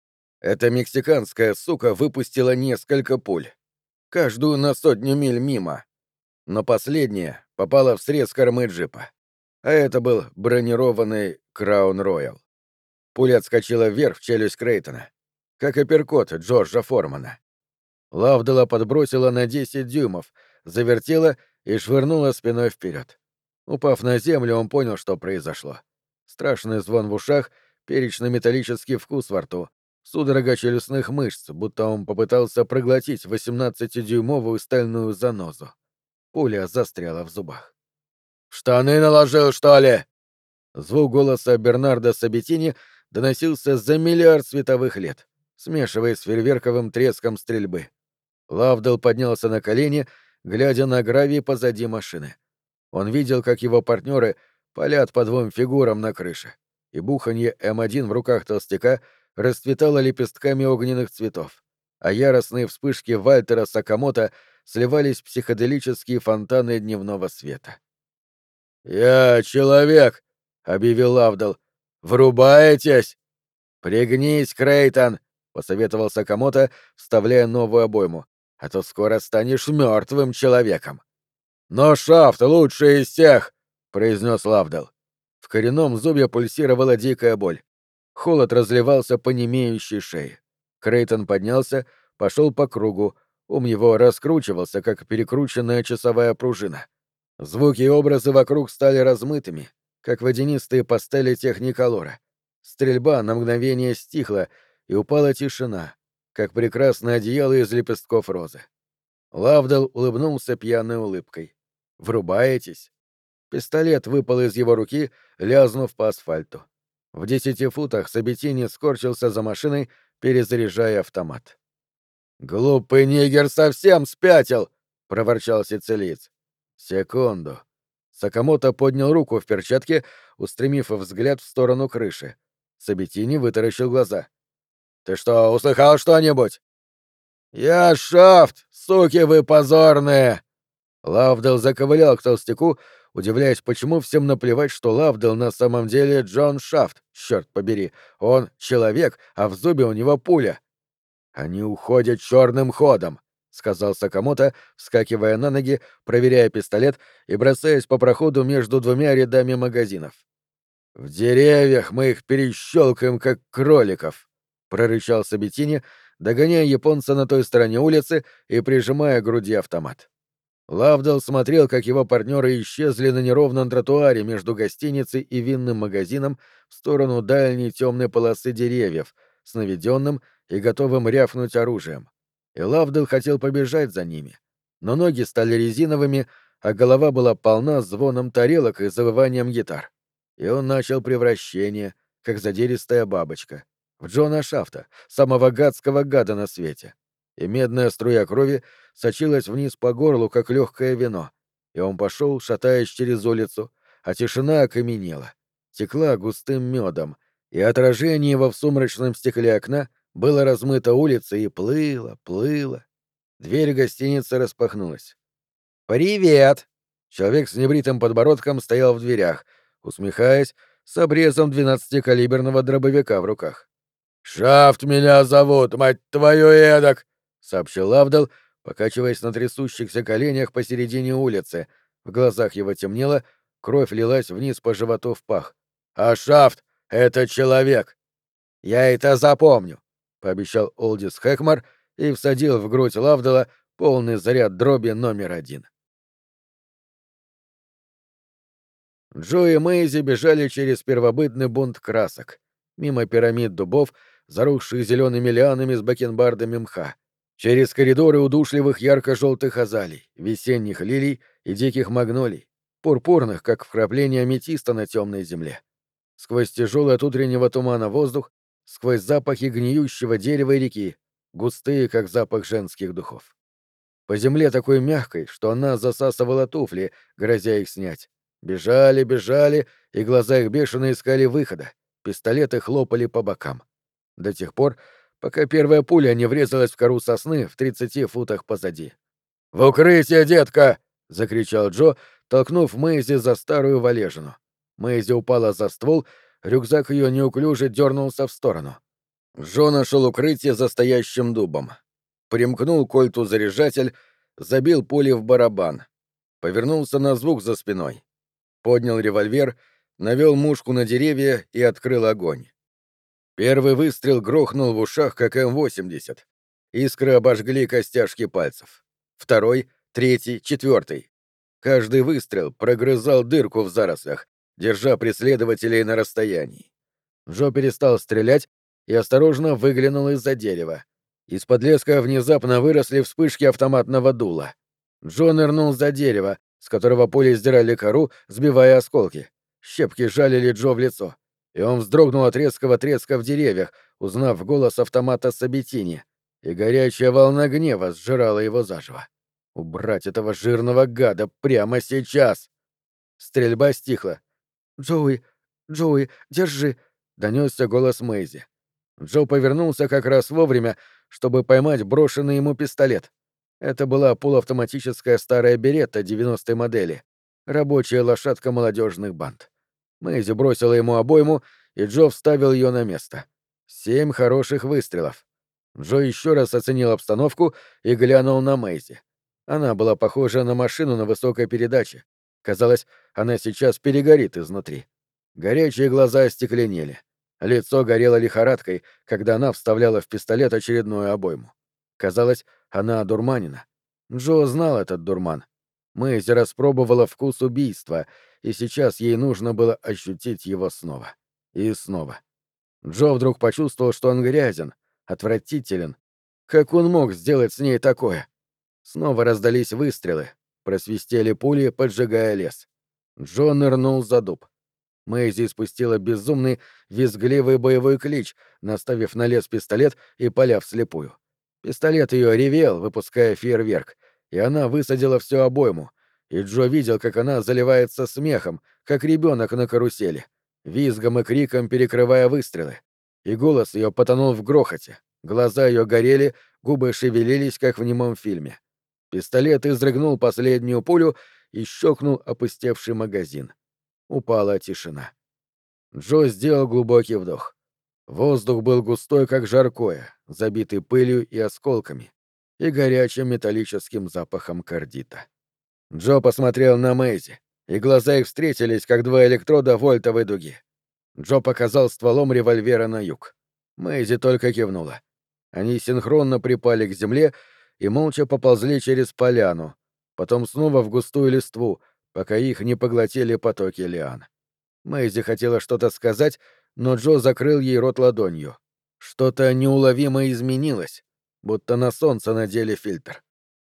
Эта мексиканская сука выпустила несколько пуль. Каждую на 100 миль мимо. Но последняя попала в срез кормы джипа. А это был бронированный Краун Роял. Пуля отскочила вверх в челюсть Крейтона, как апперкот Джорджа Формана. Лавдела подбросила на 10 дюймов, завертела и швырнула спиной вперед. Упав на землю, он понял, что произошло. Страшный звон в ушах, перечно-металлический вкус во рту, судорога челюстных мышц, будто он попытался проглотить 18-дюймовую стальную занозу. Пуля застряла в зубах. «Штаны наложил, что ли?» Звук голоса Бернарда Сабетини доносился за миллиард световых лет, смешиваясь с фейерверковым треском стрельбы. Лавдел поднялся на колени, глядя на гравий позади машины. Он видел, как его партнеры палят по 2 фигурам на крыше, и буханье М1 в руках толстяка расцветало лепестками огненных цветов, а яростные вспышки Вальтера Сакамото сливались в психоделические фонтаны дневного света. «Я человек!» — объявил Лавдел. «Врубаетесь?» «Пригнись, Крейтон!» — посоветовал Сакамото, вставляя новую обойму. «А то скоро станешь мертвым человеком». «Но Шафт лучший из всех!» — произнес Лавдел. В коренном зубе пульсировала дикая боль. Холод разливался по немеющей шее. Крейтон поднялся, пошел по кругу, ум его раскручивался, как перекрученная часовая пружина. Звуки и образы вокруг стали размытыми, как водянистые пастели техниколора. Стрельба на мгновение стихла, и упала тишина, как прекрасное одеяло из лепестков розы. Лавдел улыбнулся пьяной улыбкой. «Врубаетесь?» Пистолет выпал из его руки, лязнув по асфальту. В 10 футах Сабетини скорчился за машиной, перезаряжая автомат. «Глупый нигер совсем спятил!» — проворчал сицилиец. «Секунду». Сакамото поднял руку в перчатке, устремив взгляд в сторону крыши. Сабетини вытаращил глаза. «Ты что, услыхал что-нибудь?» «Я Шафт, суки вы позорные!» Лавдел заковылял к толстяку, удивляясь, почему всем наплевать, что Лавдел на самом деле Джон Шафт, черт побери. Он человек, а в зубе у него пуля. «Они уходят черным ходом», — сказал Сакамото, вскакивая на ноги, проверяя пистолет и бросаясь по проходу между двумя рядами магазинов. «В деревьях мы их перещелкаем, как кроликов», — прорычал Сабетини, догоняя японца на той стороне улицы и прижимая к груди автомат. Лавдал смотрел, как его партнеры исчезли на неровном тротуаре между гостиницей и винным магазином в сторону дальней темной полосы деревьев, с наведенным и готовым рявкнуть оружием. И Лавдал хотел побежать за ними. Но ноги стали резиновыми, а голова была полна звоном тарелок и завыванием гитар. И он начал превращение, как задиристая бабочка, в Джона Шафта, самого гадского гада на свете. И медная струя крови сочилась вниз по горлу, как легкое вино, и он пошел, шатаясь через улицу, а тишина окаменела, текла густым медом, и отражение его в сумрачном стекле окна было размыто улицей и плыло, плыло. Дверь гостиницы распахнулась. «Привет!» Человек с небритым подбородком стоял в дверях, усмехаясь, с обрезом 12-калиберного дробовика в руках. «Шафт меня зовут, мать твою эдак!» — сообщил Лавдал, покачиваясь на трясущихся коленях посередине улицы. В глазах его темнело, кровь лилась вниз по животу в пах. «А Шафт — это человек!» «Я это запомню!» — пообещал Олдис Хэкмар и всадил в грудь Лавдала полный заряд дроби номер 1. Джо и Мэйзи бежали через первобытный бунт красок, мимо пирамид дубов, заросших зелеными лианами с бакенбардами мха, через коридоры удушливых ярко-желтых азалий, весенних лилий и диких магнолий, пурпурных, как вкрапление аметиста на темной земле. Сквозь тяжелый от утреннего тумана воздух, сквозь запахи гниющего дерева и реки, густые, как запах женских духов. По земле такой мягкой, что она засасывала туфли, грозя их снять. Бежали, бежали, и глаза их бешено искали выхода. Пистолеты хлопали по бокам. До тех пор, пока первая пуля не врезалась в кору сосны в 30 футах позади. «В укрытие, детка!» — закричал Джо, толкнув Мэйзи за старую валежину. Мэйзи упала за ствол, рюкзак ее неуклюже дернулся в сторону. Джо нашел укрытие за стоящим дубом. Примкнул к кольту заряжатель, забил пули в барабан. Повернулся на звук за спиной. Поднял револьвер, навел мушку на деревья и открыл огонь. Первый выстрел грохнул в ушах, как М-80. Искры обожгли костяшки пальцев. Второй, третий, четвертый. Каждый выстрел прогрызал дырку в зарослях, держа преследователей на расстоянии. Джо перестал стрелять и осторожно выглянул из-за дерева. Из-под леска внезапно выросли вспышки автоматного дула. Джо нырнул за дерево, с которого пули сдирали кору, сбивая осколки. Щепки жалили Джо в лицо, и он вздрогнул от резкого треска в деревьях, узнав голос автомата Сабетини, и горячая волна гнева сжирала его заживо. Убрать этого жирного гада прямо сейчас! Стрельба стихла. «Джоуи, Джоуи, держи!» — донесся голос Мэйзи. Джо повернулся как раз вовремя, чтобы поймать брошенный ему пистолет. Это была полуавтоматическая старая беретта 90-й модели, рабочая лошадка молодежных банд. Мэйзи бросила ему обойму, и Джо вставил ее на место. 7 хороших выстрелов. Джо еще раз оценил обстановку и глянул на Мэйзи. Она была похожа на машину на высокой передаче. Казалось, она сейчас перегорит изнутри. Горячие глаза остекленели. Лицо горело лихорадкой, когда она вставляла в пистолет очередную обойму. Казалось, она одурманена. Джо знал этот дурман. Мэйзи распробовала вкус убийства, и сейчас ей нужно было ощутить его снова. И снова. Джо вдруг почувствовал, что он грязен, отвратителен. Как он мог сделать с ней такое? Снова раздались выстрелы. Просвистели пули, поджигая лес. Джо нырнул за дуб. Мэйзи испустила безумный, визгливый боевой клич, наставив на лес пистолет и поля вслепую. Пистолет ее ревел, выпуская фейерверк, и она высадила всю обойму, и Джо видел, как она заливается смехом, как ребенок на карусели, визгом и криком перекрывая выстрелы. И голос ее потонул в грохоте, глаза ее горели, губы шевелились, как в немом фильме. Пистолет изрыгнул последнюю пулю и щелкнул опустевший магазин. Упала тишина. Джо сделал глубокий вдох. Воздух был густой, как жаркое, забитый пылью и осколками, и горячим металлическим запахом кардита. Джо посмотрел на Мэйзи, и глаза их встретились, как два электрода вольтовой дуги. Джо показал стволом револьвера на юг. Мэйзи только кивнула. Они синхронно припали к земле и молча поползли через поляну, потом снова в густую листву, пока их не поглотили потоки лиан. Мэйзи хотела что-то сказать, но Джо закрыл ей рот ладонью. Что-то неуловимо изменилось, будто на солнце надели фильтр.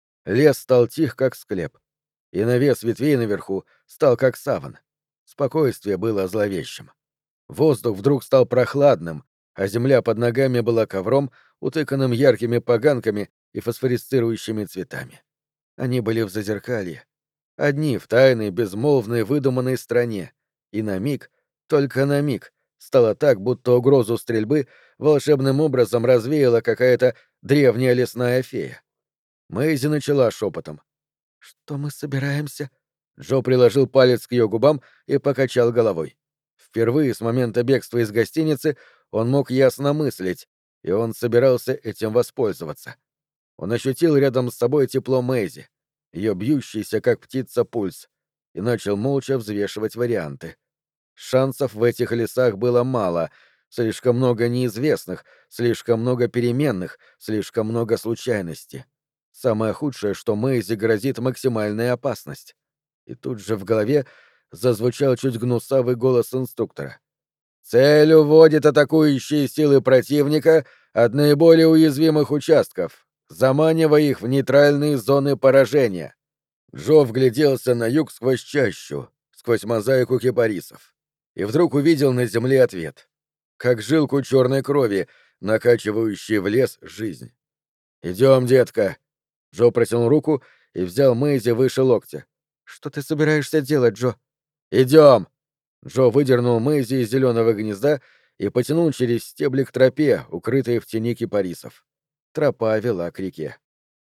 Лес стал тих, как склеп, и навес ветвей наверху стал как саван. Спокойствие было зловещим. Воздух вдруг стал прохладным, а земля под ногами была ковром, утыканным яркими поганками и фосфорисцирующими цветами. Они были в зазеркалье. Одни в тайной, безмолвной, выдуманной стране. И на миг, только на миг, стало так, будто угрозу стрельбы волшебным образом развеяла какая-то древняя лесная фея. Мэйзи начала шепотом. «Что мы собираемся?» Джо приложил палец к ее губам и покачал головой. Впервые с момента бегства из гостиницы он мог ясно мыслить, и он собирался этим воспользоваться. Он ощутил рядом с собой тепло Мэйзи, ее бьющийся, как птица, пульс, и начал молча взвешивать варианты. Шансов в этих лесах было мало, слишком много неизвестных, слишком много переменных, слишком много случайностей. Самое худшее, что Мэйзи грозит максимальная опасность. И тут же в голове зазвучал чуть гнусавый голос инструктора. «Цель уводит атакующие силы противника от наиболее уязвимых участков, заманивая их в нейтральные зоны поражения». Джо вгляделся на юг сквозь чащу, сквозь мозаику кипарисов, и вдруг увидел на земле ответ, как жилку черной крови, накачивающей в лес жизнь. «Идем, детка!» Джо протянул руку и взял Мэйзи выше локтя. «Что ты собираешься делать, Джо?» «Идем!» Джо выдернул Мэйзи из зеленого гнезда и потянул через стебли к тропе, укрытой в тени кипарисов. Тропа вела к реке.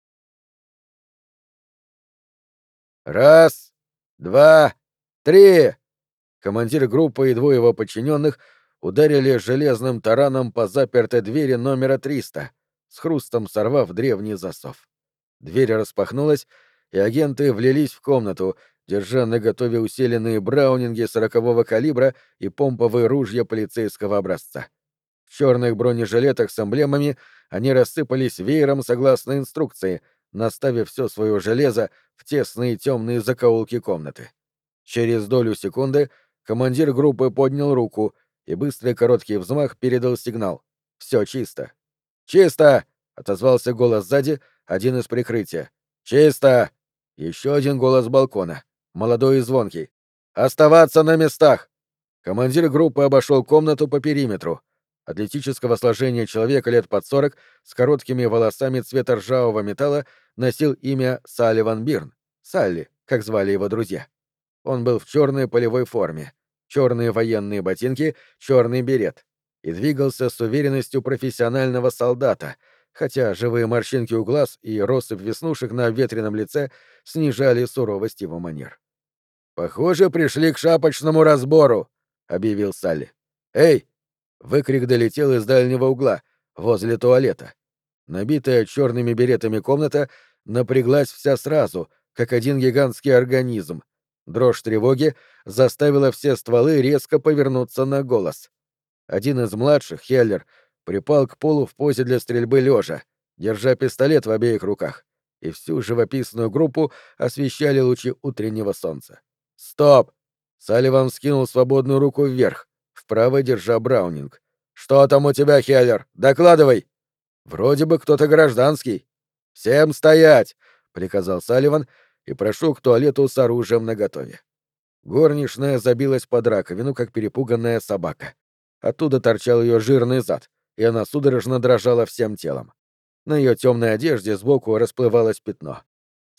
«Раз, два, три!» Командир группы и двое его подчиненных ударили железным тараном по запертой двери номера 300, с хрустом сорвав древний засов. Дверь распахнулась, и агенты влились в комнату, держа наготове усиленные браунинги 40-го калибра и помповые ружья полицейского образца. В черных бронежилетах с эмблемами они рассыпались веером согласно инструкции, наставив все свое железо в тесные темные закоулки комнаты. Через долю секунды командир группы поднял руку, и быстрый короткий взмах передал сигнал. «Все чисто». «Чисто!» — отозвался голос сзади, один из прикрытия. «Чисто!» Еще один голос с балкона, молодой и звонкий. «Оставаться на местах!» Командир группы обошел комнату по периметру. Атлетического сложения человека лет под 40 с короткими волосами цвета ржавого металла носил имя Салливан Бирн. Салли, как звали его друзья. Он был в черной полевой форме, черные военные ботинки, черный берет, и двигался с уверенностью профессионального солдата, хотя живые морщинки у глаз и россыпь веснушек на ветреном лице снижали суровость его манер. «Похоже, пришли к шапочному разбору», — объявил Салли. «Эй!» — выкрик долетел из дальнего угла, возле туалета. Набитая черными беретами комната напряглась вся сразу, как один гигантский организм. Дрожь тревоги заставила все стволы резко повернуться на голос. Один из младших, Хеллер, припал к полу в позе для стрельбы лежа, держа пистолет в обеих руках, и всю живописную группу освещали лучи утреннего солнца. «Стоп!» — Салливан вскинул свободную руку вверх, вправо держа Браунинг. «Что там у тебя, Хеллер? Докладывай!» «Вроде бы кто-то гражданский». «Всем стоять!» — приказал Салливан и прошел к туалету с оружием наготове. Горничная забилась под раковину, как перепуганная собака. Оттуда торчал ее жирный зад, и она судорожно дрожала всем телом. На ее темной одежде сбоку расплывалось пятно.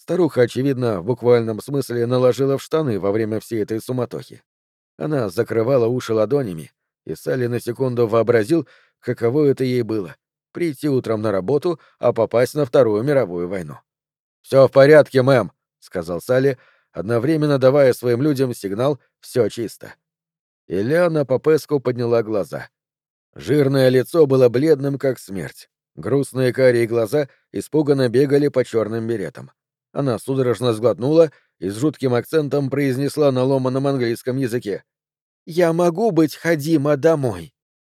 Старуха, очевидно, в буквальном смысле наложила в штаны во время всей этой суматохи. Она закрывала уши ладонями, и Салли на секунду вообразил, каково это ей было — прийти утром на работу, а попасть на Вторую мировую войну. «Все в порядке, мэм», — сказал Салли, одновременно давая своим людям сигнал «все чисто». Ильяна Попеску подняла глаза. Жирное лицо было бледным, как смерть. Грустные карие глаза испуганно бегали по черным беретам. Она судорожно сглотнула и с жутким акцентом произнесла на ломаном английском языке: «Я могу быть ходима домой».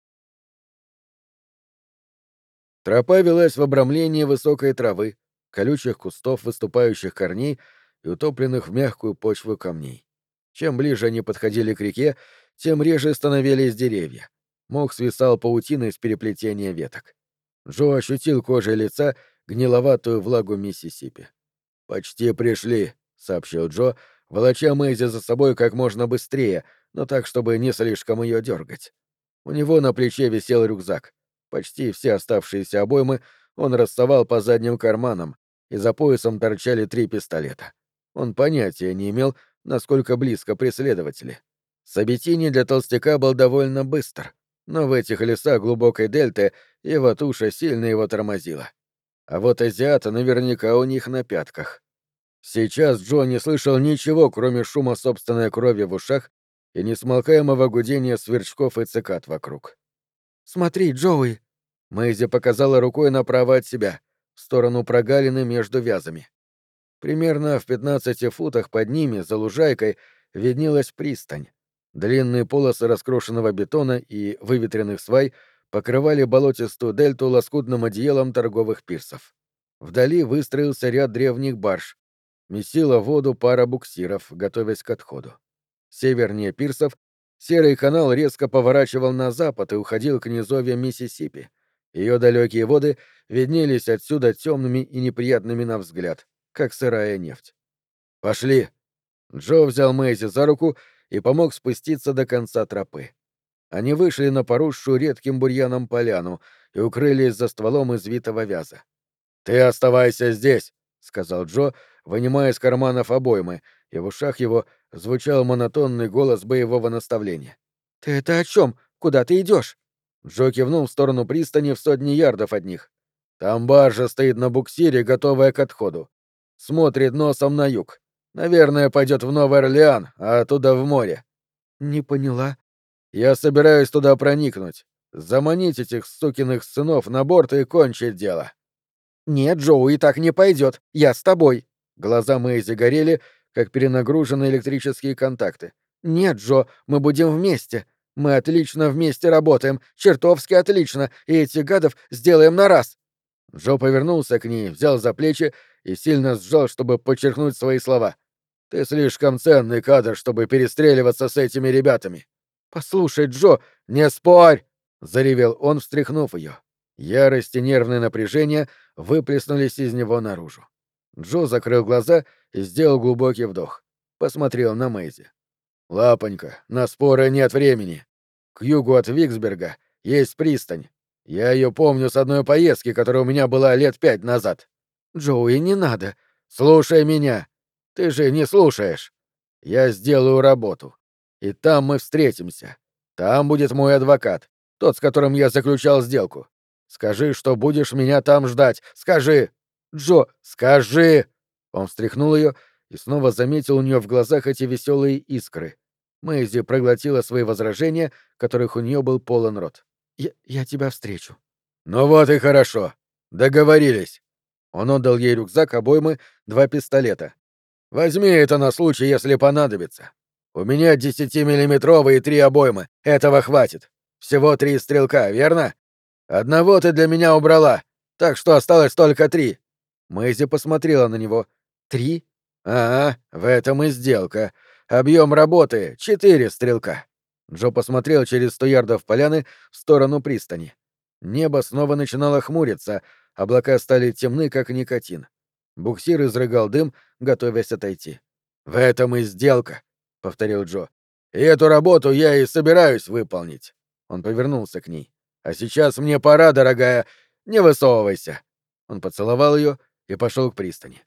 Тропа велась в обрамлении высокой травы, колючих кустов, выступающих корней и утопленных в мягкую почву камней. Чем ближе они подходили к реке, тем реже становились деревья. Мох свисал паутиной с переплетения веток. Джо ощутил кожей лица гниловатую влагу Миссисипи. «Почти пришли», — сообщил Джо, волоча Мэйзи за собой как можно быстрее, но так, чтобы не слишком ее дергать. У него на плече висел рюкзак. Почти все оставшиеся обоймы он рассовал по задним карманам, и за поясом торчали 3 пистолета. Он понятия не имел, насколько близко преследователи. Сабитини для толстяка был довольно быстр, но в этих лесах глубокой дельты его туша сильно его тормозила. А вот азиата наверняка у них на пятках. Сейчас Джо не слышал ничего, кроме шума собственной крови в ушах и несмолкаемого гудения сверчков и цикад вокруг. «Смотри, Джоуи!» Мэйзи показала рукой направо от себя, в сторону прогалины между вязами. Примерно в 15 футах под ними, за лужайкой, виднелась пристань. Длинные полосы раскрошенного бетона и выветренных свай покрывали болотистую дельту лоскутным одеялом торговых пирсов. Вдали выстроился ряд древних барж. Месила воду пара буксиров, готовясь к отходу. Севернее пирсов серый канал резко поворачивал на запад и уходил к низовьям Миссисипи. Ее далекие воды виднелись отсюда темными и неприятными на взгляд, как сырая нефть. «Пошли!» Джо взял Мэйзи за руку и помог спуститься до конца тропы. Они вышли на поросшую редким бурьяном поляну и укрылись за стволом извитого вяза. «Ты оставайся здесь!» — сказал Джо, вынимая из карманов обоймы, и в ушах его звучал монотонный голос боевого наставления. «Ты это о чем? Куда ты идешь?» Джо кивнул в сторону пристани в 100 ярдов от них. «Там баржа стоит на буксире, готовая к отходу. Смотрит носом на юг. Наверное, пойдет в Новый Орлеан, а оттуда в море». «Не поняла». «Я собираюсь туда проникнуть. Заманить этих сукиных сынов на борт и кончить дело». «Нет, Джоуи, так не пойдет. Я с тобой». Глаза Мэйзи горели, как перенагруженные электрические контакты. «Нет, Джо, мы будем вместе. Мы отлично вместе работаем, чертовски отлично, и этих гадов сделаем на раз». Джо повернулся к ней, взял за плечи и сильно сжал, чтобы подчеркнуть свои слова. «Ты слишком ценный кадр, чтобы перестреливаться с этими ребятами». «Послушай, Джо, не спорь!» — заревел он, встряхнув ее. Ярость и нервное напряжение выплеснулись из него наружу. Джо закрыл глаза и сделал глубокий вдох. Посмотрел на Мэйзи. «Лапонька, на споры нет времени. К югу от Виксберга есть пристань. Я ее помню с одной поездки, которая у меня была лет 5 назад». «Джоуи, не надо». «Слушай меня. Ты же не слушаешь. Я сделаю работу. И там мы встретимся. Там будет мой адвокат, тот, с которым я заключал сделку. Скажи, что будешь меня там ждать. Скажи!» «Джо, скажи!» Он встряхнул ее и снова заметил у нее в глазах эти веселые искры. Мэйзи проглотила свои возражения, которых у нее был полон рот. «Я тебя встречу». «Ну вот и хорошо. Договорились». Он отдал ей рюкзак, обоймы, 2 пистолета. «Возьми это на случай, если понадобится. У меня 10-миллиметровые 3 обоймы. Этого хватит. Всего 3 стрелка, верно? Одного ты для меня убрала, так что осталось только 3». Мэйзи посмотрела на него. «3?» «Ага, в этом и сделка. Объем работы — 4 стрелка». Джо посмотрел через 100 ярдов поляны в сторону пристани. Небо снова начинало хмуриться, облака стали темны, как никотин. Буксир изрыгал дым, готовясь отойти. «В этом и сделка», — повторил Джо. «И эту работу я и собираюсь выполнить». Он повернулся к ней. «А сейчас мне пора, дорогая. Не высовывайся». Он поцеловал ее и пошел к пристани.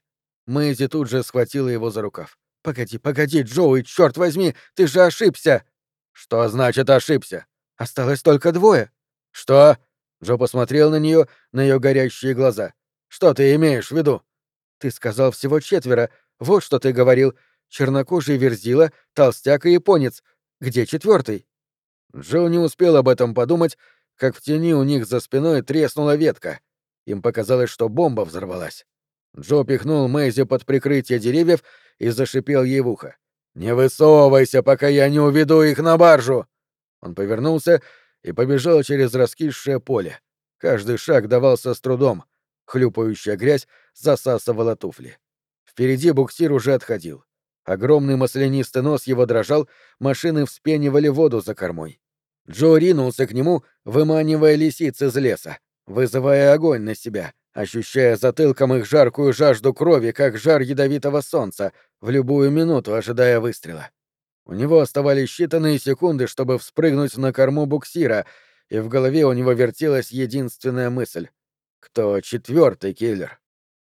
Мэйзи тут же схватила его за рукав. «Погоди, погоди, Джоуи, черт возьми, ты же ошибся!» «Что значит ошибся?» «Осталось только двое». «Что?» Джо посмотрел на нее, на ее горящие глаза. «Что ты имеешь в виду?» «Ты сказал всего четверо. Вот что ты говорил. Чернокожий Верзила, толстяк и японец. Где четвертый?» Джо не успел об этом подумать, как в тени у них за спиной треснула ветка. Им показалось, что бомба взорвалась. Джо пихнул Мэйзи под прикрытие деревьев и зашипел ей в ухо. «Не высовывайся, пока я не уведу их на баржу!» Он повернулся и побежал через раскисшее поле. Каждый шаг давался с трудом. Хлюпающая грязь засасывала туфли. Впереди буксир уже отходил. Огромный маслянистый нос его дрожал, машины вспенивали воду за кормой. Джо ринулся к нему, выманивая лисиц из леса, вызывая огонь на себя, ощущая затылком их жаркую жажду крови, как жар ядовитого солнца, в любую минуту ожидая выстрела. У него оставались считанные секунды, чтобы вспрыгнуть на корму буксира, и в голове у него вертелась единственная мысль: кто четвертый киллер?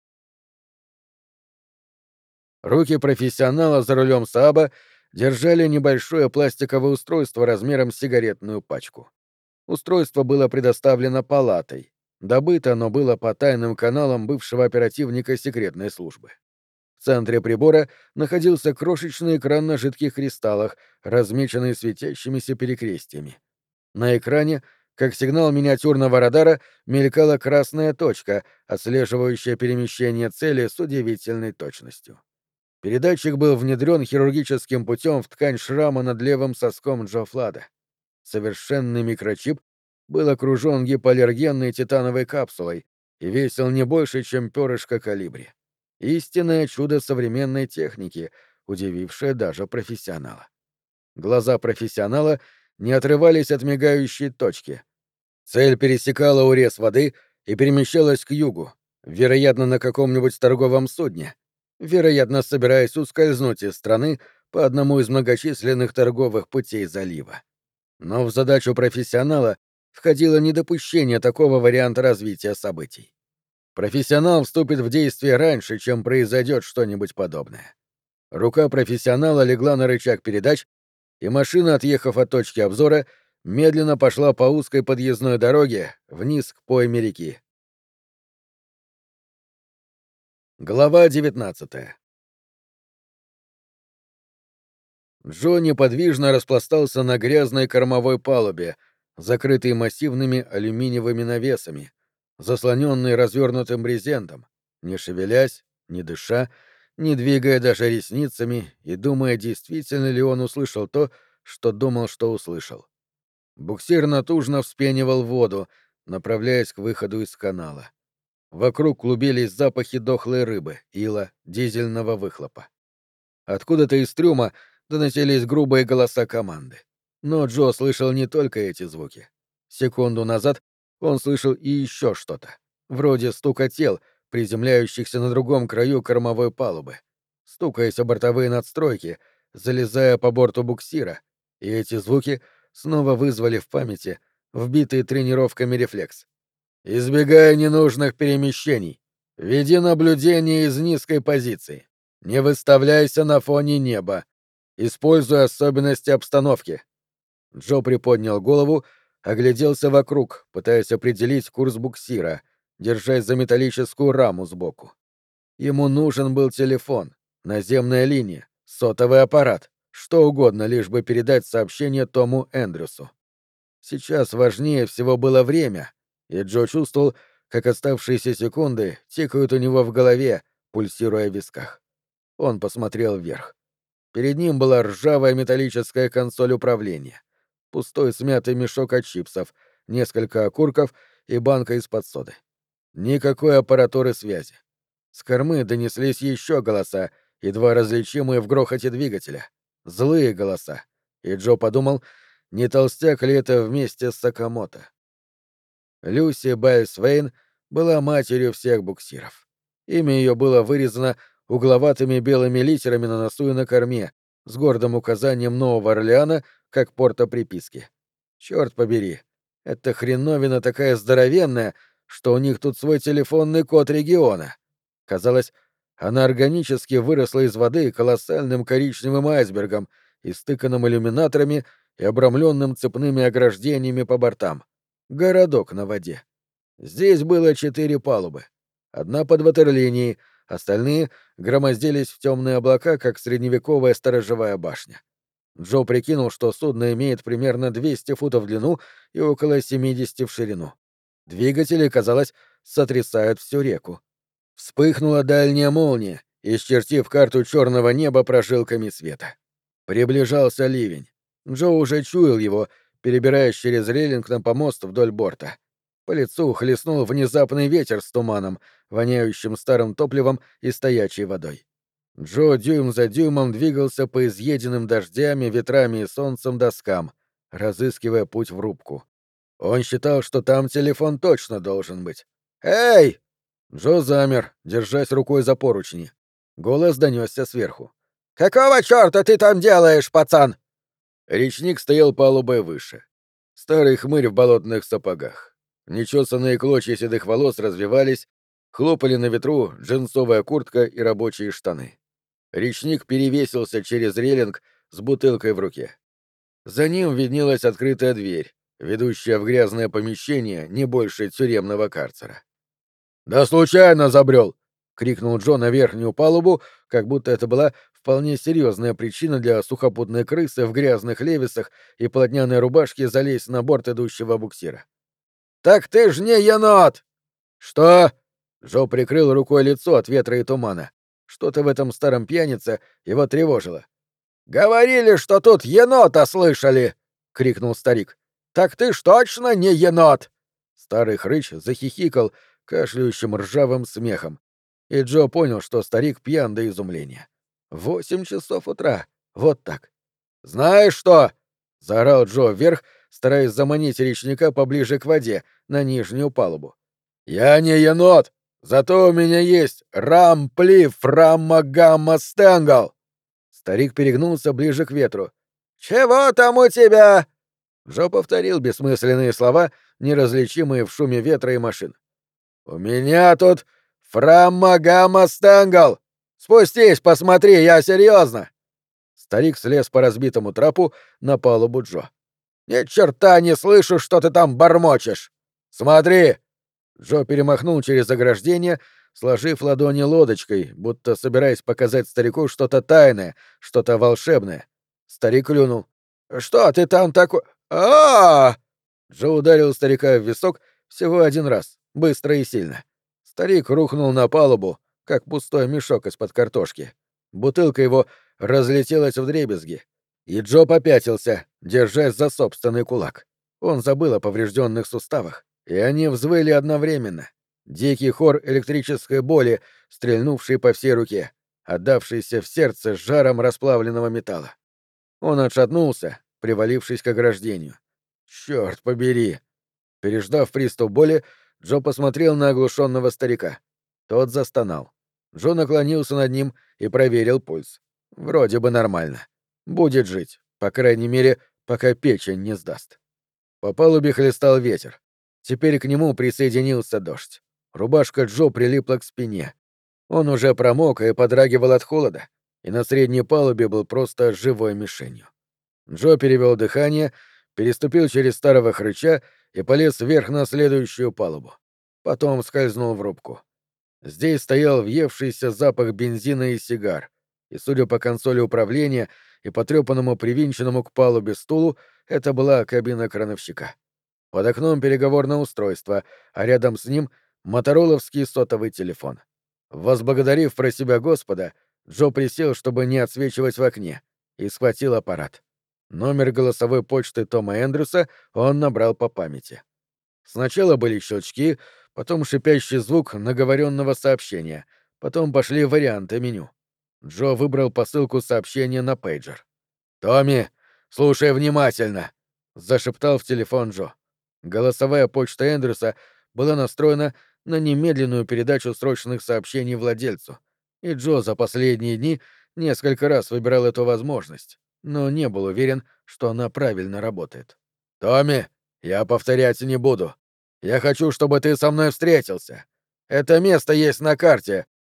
Руки профессионала за рулем Сааба держали небольшое пластиковое устройство размером с сигаретную пачку. Устройство было предоставлено палатой. Добыто оно было по тайным каналам бывшего оперативника секретной службы. В центре прибора находился крошечный экран на жидких кристаллах, размеченный светящимися перекрестиями. На экране, как сигнал миниатюрного радара, мелькала красная точка, отслеживающая перемещение цели с удивительной точностью. Передатчик был внедрен хирургическим путем в ткань шрама над левым соском Джо Флада. Совершенный микрочип был окружен гипоаллергенной титановой капсулой и весил не больше, чем перышко калибри. Истинное чудо современной техники, удивившее даже профессионала. Глаза профессионала не отрывались от мигающей точки. Цель пересекала урез воды и перемещалась к югу, вероятно, на каком-нибудь торговом судне, вероятно, собираясь ускользнуть из страны по одному из многочисленных торговых путей залива. Но в задачу профессионала входило недопущение такого варианта развития событий. Профессионал вступит в действие раньше, чем произойдет что-нибудь подобное. Рука профессионала легла на рычаг передач, и машина, отъехав от точки обзора, медленно пошла по узкой подъездной дороге вниз к пойме реки. Глава 19. Джо неподвижно распластался на грязной кормовой палубе, закрытый массивными алюминиевыми навесами, заслоненный развернутым брезентом, не шевелясь, не дыша, не двигая даже ресницами и думая, действительно ли он услышал то, что думал, что услышал. Буксир натужно вспенивал воду, направляясь к выходу из канала. Вокруг клубились запахи дохлой рыбы, ила, дизельного выхлопа. Откуда-то из трюма доносились грубые голоса команды. Но Джо слышал не только эти звуки. Секунду назад он слышал и еще что-то, вроде стука тел, приземляющихся на другом краю кормовой палубы, стукаясь о бортовые надстройки, залезая по борту буксира, и эти звуки снова вызвали в памяти вбитый тренировками рефлекс. «Избегай ненужных перемещений. Веди наблюдение из низкой позиции. Не выставляйся на фоне неба. Используй особенности обстановки». Джо приподнял голову, огляделся вокруг, пытаясь определить курс буксира, держась за металлическую раму сбоку. Ему нужен был телефон, наземная линия, сотовый аппарат, что угодно, лишь бы передать сообщение Тому Эндрюсу. Сейчас важнее всего было время, и Джо чувствовал, как оставшиеся секунды тикают у него в голове, пульсируя в висках. Он посмотрел вверх. Перед ним была ржавая металлическая консоль управления, пустой смятый мешок от чипсов, несколько окурков и банка из-под соды. Никакой аппаратуры связи. С кормы донеслись еще голоса, едва различимые в грохоте двигателя. Злые голоса. И Джо подумал, не толстяк ли это вместе с Сакамото. Люси Байльсвейн была матерью всех буксиров. Имя ее было вырезано угловатыми белыми литерами на носу и на корме, с гордым указанием Нового Орлеана как порта приписки. Черт побери, эта хреновина такая здоровенная, что у них тут свой телефонный код региона. Казалось, Она органически выросла из воды колоссальным коричневым айсбергом, истыканным иллюминаторами и обрамленным цепными ограждениями по бортам. Городок на воде. Здесь было 4 палубы. Одна под ватерлинией, остальные громоздились в темные облака, как средневековая сторожевая башня. Джо прикинул, что судно имеет примерно 200 футов в длину и около 70 в ширину. Двигатели, казалось, сотрясают всю реку. Вспыхнула дальняя молния, исчертив карту черного неба прожилками света. Приближался ливень. Джо уже чуял его, перебираясь через рейлинг на помост вдоль борта. По лицу хлестнул внезапный ветер с туманом, воняющим старым топливом и стоячей водой. Джо дюйм за дюймом двигался по изъеденным дождями, ветрами и солнцем доскам, разыскивая путь в рубку. Он считал, что там телефон точно должен быть. «Эй!» Джо замер, держась рукой за поручни. Голос донесся сверху. «Какого черта ты там делаешь, пацан?» Речник стоял палубой выше. Старый хмырь в болотных сапогах. Нечесанные клочья седых волос развивались, хлопали на ветру джинсовая куртка и рабочие штаны. Речник перевесился через рейлинг с бутылкой в руке. За ним виднелась открытая дверь, ведущая в грязное помещение не больше тюремного карцера. «Да случайно забрел!» — крикнул Джо на верхнюю палубу, как будто это была вполне серьезная причина для сухопутной крысы в грязных левисах и полотняной рубашке залезть на борт идущего буксира. «Так ты ж не енот!» «Что?» — Джо прикрыл рукой лицо от ветра и тумана. Что-то в этом старом пьянице его тревожило. «Говорили, что тут енота слышали!» — крикнул старик. «Так ты ж точно не енот!» Старый хрыч захихикал кашляющим ржавым смехом. И Джо понял, что старик пьян до изумления. 8 часов утра. Вот так. «Знаешь что?» — заорал Джо вверх, стараясь заманить речника поближе к воде, на нижнюю палубу. «Я не енот! Зато у меня есть рамплиф раммагамма стэнгл!» Старик перегнулся ближе к ветру. «Чего там у тебя?» Джо повторил бессмысленные слова, неразличимые в шуме ветра и машин. «У меня тут фраммагамма стэнгл! Спустись, посмотри, я серьезно!» Старик слез по разбитому трапу на палубу Джо. «Ни черта не слышу, что ты там бормочешь! Смотри!» Джо перемахнул через ограждение, сложив ладони лодочкой, будто собираясь показать старику что-то тайное, что-то волшебное. Старик клюнул. «Что ты там такой? А-а-а!» Джо ударил старика в висок всего один раз, быстро и сильно. Старик рухнул на палубу, как пустой мешок из-под картошки. Бутылка его разлетелась вдребезги. И Джо попятился, держась за собственный кулак. Он забыл о поврежденных суставах, и они взвыли одновременно. Дикий хор электрической боли, стрельнувший по всей руке, отдавшийся в сердце жаром расплавленного металла. Он отшатнулся, привалившись к ограждению. «Чёрт побери!» Переждав приступ боли, Джо посмотрел на оглушенного старика. Тот застонал. Джо наклонился над ним и проверил пульс. Вроде бы нормально. Будет жить, по крайней мере, пока печень не сдаст. По палубе хлестал ветер. Теперь к нему присоединился дождь. Рубашка Джо прилипла к спине. Он уже промок и подрагивал от холода, и на средней палубе был просто живой мишенью. Джо перевел дыхание, переступил через старого хрыча и полез вверх на следующую палубу. Потом скользнул в рубку. Здесь стоял въевшийся запах бензина и сигар, и, судя по консоли управления и потрепанному привинченному к палубе стулу, это была кабина крановщика. Под окном переговорное устройство, а рядом с ним — мотороловский сотовый телефон. Возблагодарив про себя Господа, Джо присел, чтобы не отсвечивать в окне, и схватил аппарат. Номер голосовой почты Тома Эндрюса он набрал по памяти. Сначала были щелчки, потом шипящий звук наговоренного сообщения, потом пошли варианты меню. Джо выбрал посылку сообщения на пейджер. «Томми, слушай внимательно!» — зашептал в телефон Джо. Голосовая почта Эндрюса была настроена на немедленную передачу срочных сообщений владельцу, и Джо за последние дни несколько раз выбирал эту возможность, но не был уверен, что она правильно работает. «Томми, я повторять не буду. Я хочу, чтобы ты со мной встретился. Это место есть на карте.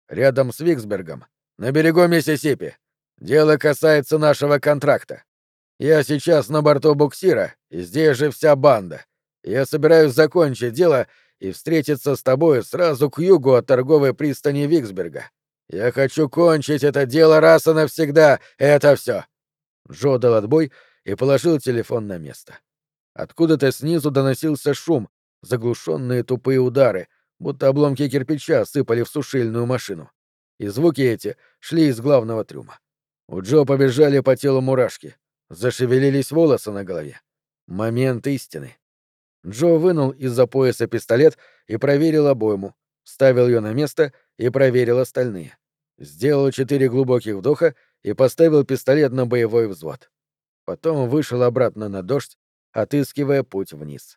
рядом с Виксбергом, на берегу Миссисипи. Дело касается нашего контракта. Я сейчас на борту буксира, и здесь же вся банда. Я собираюсь закончить дело и встретиться с тобой сразу к югу от торговой пристани Виксберга. Я хочу кончить это дело раз и навсегда. Это все. Джо дал отбой и положил телефон на место. Откуда-то снизу доносился шум, заглушенные тупые удары, будто обломки кирпича сыпали в сушильную машину. И звуки эти шли из главного трюма. У Джо побежали по телу мурашки. Зашевелились волосы на голове. Момент истины. Джо вынул из-за пояса пистолет и проверил обойму, вставил ее на место и проверил остальные. Сделал 4 глубоких вдоха и поставил пистолет на боевой взвод. Потом вышел обратно на дождь, отыскивая путь вниз.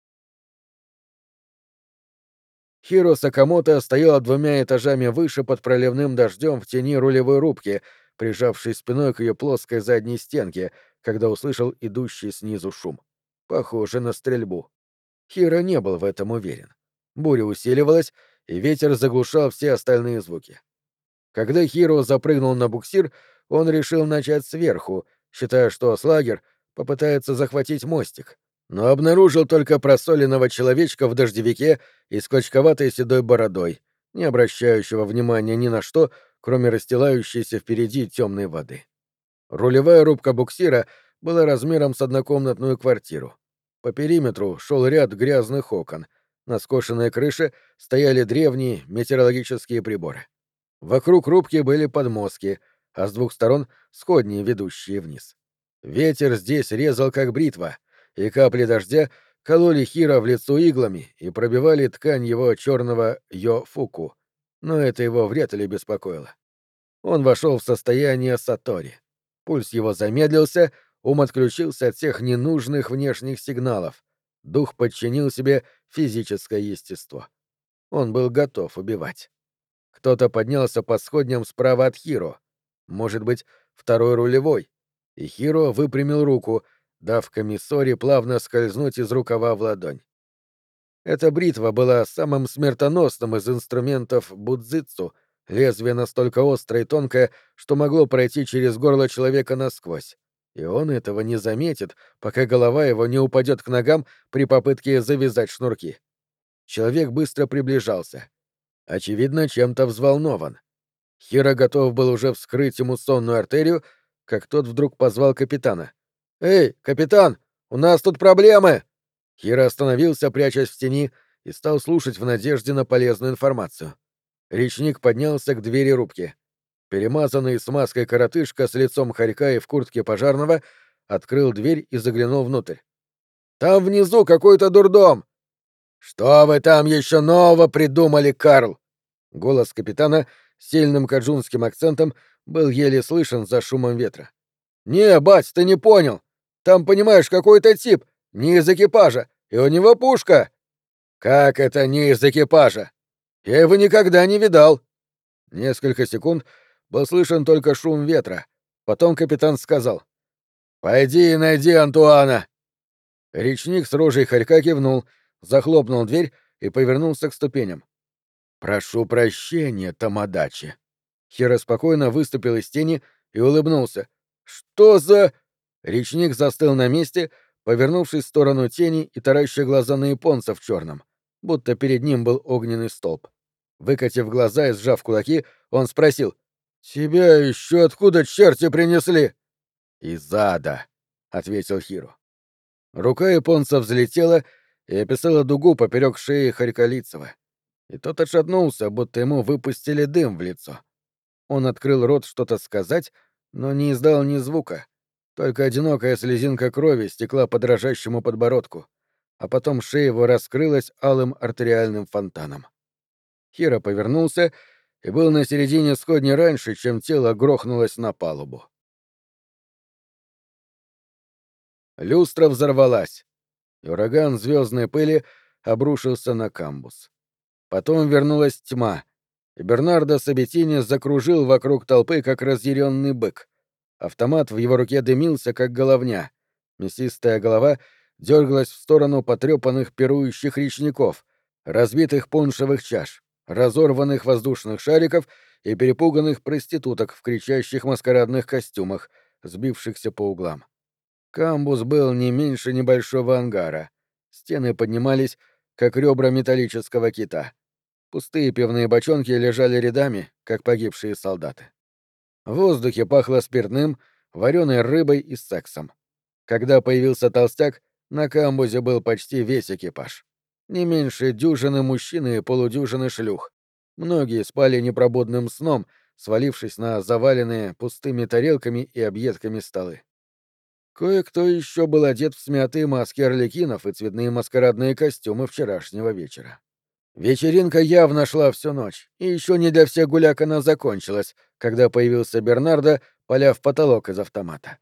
Хиро Сакамото стоял 2 этажами выше под проливным дождем в тени рулевой рубки, прижавшись спиной к ее плоской задней стенке, когда услышал идущий снизу шум. Похоже на стрельбу. Хиро не был в этом уверен. Буря усиливалась, и ветер заглушал все остальные звуки. Когда Хиро запрыгнул на буксир, он решил начать сверху, считая, что Слагер попытается захватить мостик, но обнаружил только просоленного человечка в дождевике и с клочковатой седой бородой, не обращающего внимания ни на что, кроме расстилающейся впереди темной воды. Рулевая рубка буксира была размером с однокомнатную квартиру. По периметру шел ряд грязных окон. На скошенной крыше стояли древние метеорологические приборы. Вокруг рубки были подмостки, а с 2 сторон — сходни, ведущие вниз. Ветер здесь резал как бритва, и капли дождя кололи Хиро в лицо иглами и пробивали ткань его черного йо-фуку, но это его вряд ли беспокоило. Он вошел в состояние сатори. Пульс его замедлился, ум отключился от всех ненужных внешних сигналов. Дух подчинил себе физическое естество. Он был готов убивать. Кто-то поднялся по сходням справа от Хиро. Может быть, второй рулевой. И Хиро выпрямил руку, дав комиссоре плавно скользнуть из рукава в ладонь. Эта бритва была самым смертоносным из инструментов будзитсу, лезвие настолько острое и тонкое, что могло пройти через горло человека насквозь. И он этого не заметит, пока голова его не упадет к ногам при попытке завязать шнурки. Человек быстро приближался. Очевидно, чем-то взволнован. Хиро готов был уже вскрыть ему сонную артерию, как тот вдруг позвал капитана. «Эй, капитан, у нас тут проблемы!» Хиро остановился, прячась в тени, и стал слушать в надежде на полезную информацию. Речник поднялся к двери рубки. Перемазанный смазкой коротышка с лицом хорька и в куртке пожарного открыл дверь и заглянул внутрь. «Там внизу какой-то дурдом!» «Что вы там еще нового придумали, Карл?» Голос капитана с сильным каджунским акцентом был еле слышен за шумом ветра. «Не, бать, ты не понял. Там, понимаешь, какой-то тип, не из экипажа, и у него пушка». «Как это не из экипажа? Я его никогда не видал». Несколько секунд был слышен только шум ветра. Потом капитан сказал: «Пойди и найди Антуана». Речник с рожей хорька кивнул, захлопнул дверь и повернулся к ступеням. «Прошу прощения, Тамадачи». Хиро спокойно выступил из тени и улыбнулся. «Что за...» Речник застыл на месте, повернувшись в сторону тени и тараща глаза на японца в черном, будто перед ним был огненный столб. Выкатив глаза и сжав кулаки, он спросил: «Тебя еще откуда черти принесли?» «Из ада», — ответил Хиро. Рука японца взлетела и описала дугу поперек шеи Харьколицева. И тот отшатнулся, будто ему выпустили дым в лицо. Он открыл рот что-то сказать, но не издал ни звука. Только одинокая слезинка крови стекла по дрожащему подбородку, а потом шея его раскрылась алым артериальным фонтаном. Хиро повернулся и был на середине сходни раньше, чем тело грохнулось на палубу. Люстра взорвалась, и ураган звездной пыли обрушился на камбус. Потом вернулась тьма, и Бернардо Сабетини закружил вокруг толпы, как разъяренный бык. Автомат в его руке дымился, как головня. Мясистая голова дергалась в сторону потрепанных пирующих речников, разбитых пуншевых чаш, разорванных воздушных шариков и перепуганных проституток в кричащих маскарадных костюмах, сбившихся по углам. Камбус был не меньше небольшого ангара. Стены поднимались, как ребра металлического кита. Пустые пивные бочонки лежали рядами, как погибшие солдаты. В воздухе пахло спиртным, вареной рыбой и сексом. Когда появился толстяк, на камбузе был почти весь экипаж. Не меньше дюжины мужчин и полудюжины шлюх. Многие спали непробудным сном, свалившись на заваленные пустыми тарелками и объедками столы. Кое-кто еще был одет в смятые маски арлекинов и цветные маскарадные костюмы вчерашнего вечера. Вечеринка явно шла всю ночь, и еще не для всех гуляк она закончилась, когда появился Бернардо, поля в потолок из автомата.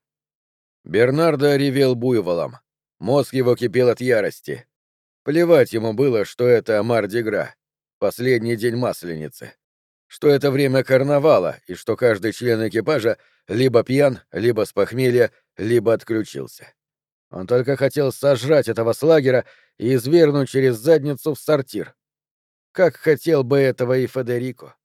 Бернардо ревел буйволом. Мозг его кипел от ярости. Плевать ему было, что это Марди-Гра, последний день Масленицы, что это время карнавала и что каждый член экипажа либо пьян, либо с похмелья, либо отключился. Он только хотел сожрать этого слагера и извергнуть через задницу в сортир. Как хотел бы этого и Федерико.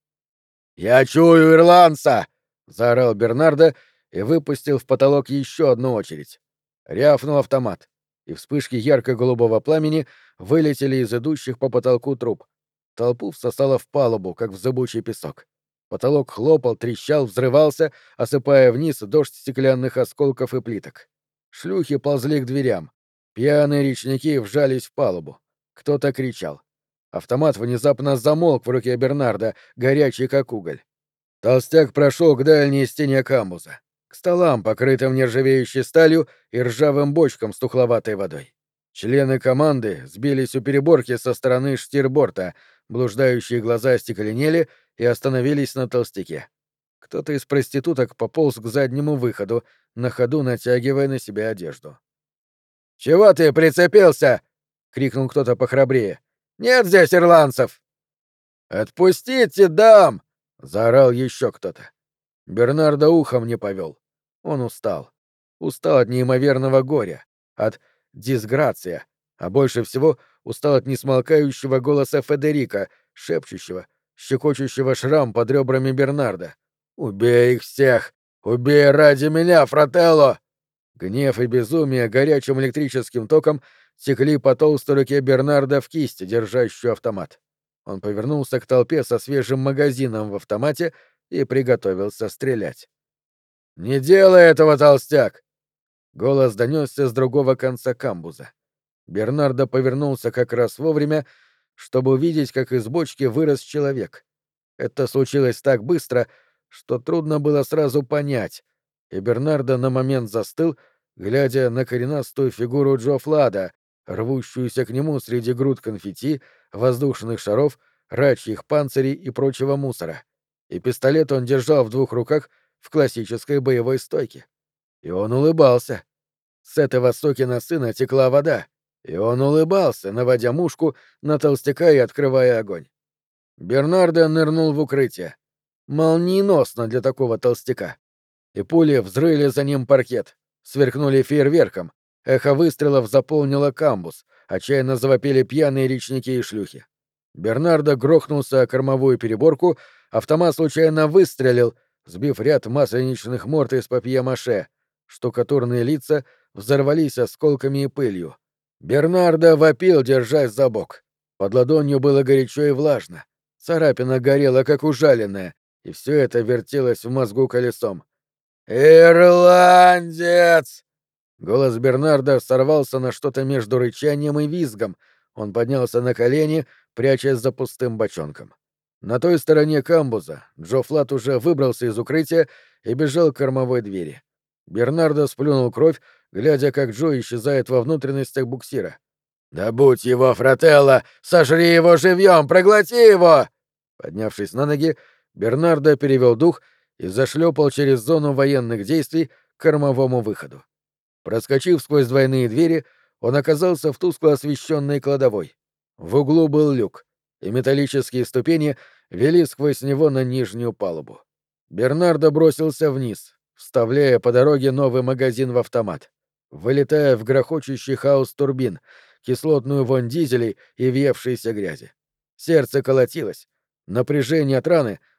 «Я чую ирландца!» — заорал Бернардо и выпустил в потолок еще одну очередь. Рявкнул автомат, и вспышки ярко-голубого пламени вылетели из идущих по потолку труб. Толпу всосало в палубу, как в зыбучий песок. Потолок хлопал, трещал, взрывался, осыпая вниз дождь стеклянных осколков и плиток. Шлюхи ползли к дверям. Пьяные речники вжались в палубу. Кто-то кричал. Автомат внезапно замолк в руке Бернарда, горячий как уголь. Толстяк прошел к дальней стене камбуза, к столам, покрытым нержавеющей сталью и ржавым бочкам с тухловатой водой. Члены команды сбились у переборки со стороны штирборта, блуждающие глаза остекленели и остановились на толстяке. Кто-то из проституток пополз к заднему выходу, на ходу натягивая на себя одежду. «Чего ты прицепился?» — крикнул кто-то похрабрее. «Нет здесь ирландцев!» «Отпустите, дам!» — заорал еще кто-то. Бернардо ухом не повел. Он устал. Устал от неимоверного горя, от дисграция, а больше всего устал от несмолкающего голоса Федерика, шепчущего, щекочущего шрам под ребрами Бернарда. «Убей их всех! Убей ради меня, фрателло!» Гнев и безумие горячим электрическим током текли по толстой руке Бернарда в кисти, держащую автомат. Он повернулся к толпе со свежим магазином в автомате и приготовился стрелять. «Не делай этого, толстяк!» Голос донесся с другого конца камбуза. Бернардо повернулся как раз вовремя, чтобы увидеть, как из бочки вырос человек. Это случилось так быстро, что трудно было сразу понять, и Бернардо на момент застыл, глядя на коренастую фигуру Джо Флада, рвущуюся к нему среди груд конфетти, воздушных шаров, рачьих панцирей и прочего мусора. И пистолет он держал в двух руках в классической боевой стойке. И он улыбался. С этого сукина сына текла вода, и он улыбался, наводя мушку на толстяка и открывая огонь. Бернардо нырнул в укрытие. Молниеносно для такого толстяка. И пули взрыли за ним паркет, сверкнули фейерверком, эхо выстрелов заполнило камбуз, отчаянно завопили пьяные речники и шлюхи. Бернардо грохнулся о кормовую переборку, автомат случайно выстрелил, сбив ряд масленичных морд из папье-маше. Штукатурные лица взорвались осколками и пылью. Бернардо вопил, держась за бок. Под ладонью было горячо и влажно. Царапина горела, как ужаленная, и все это вертелось в мозгу колесом. «Ирландец!» Голос Бернарда сорвался на что-то между рычанием и визгом. Он поднялся на колени, прячась за пустым бочонком. На той стороне камбуза Джо Флат уже выбрался из укрытия и бежал к кормовой двери. Бернардо сплюнул кровь, глядя, как Джо исчезает во внутренностях буксира. «Да будь его, фрателло! Сожри его живьем! Проглоти его!» Поднявшись на ноги, Бернардо перевел дух и зашлепал через зону военных действий к кормовому выходу. Проскочив сквозь двойные двери, он оказался в тускло освещенной кладовой. В углу был люк, и металлические ступени вели сквозь него на нижнюю палубу. Бернардо бросился вниз, вставляя по дороге новый магазин в автомат, вылетая в грохочущий хаос турбин, кислотную вонь дизелей и въевшейся грязи. Сердце колотилось. Напряжение от раны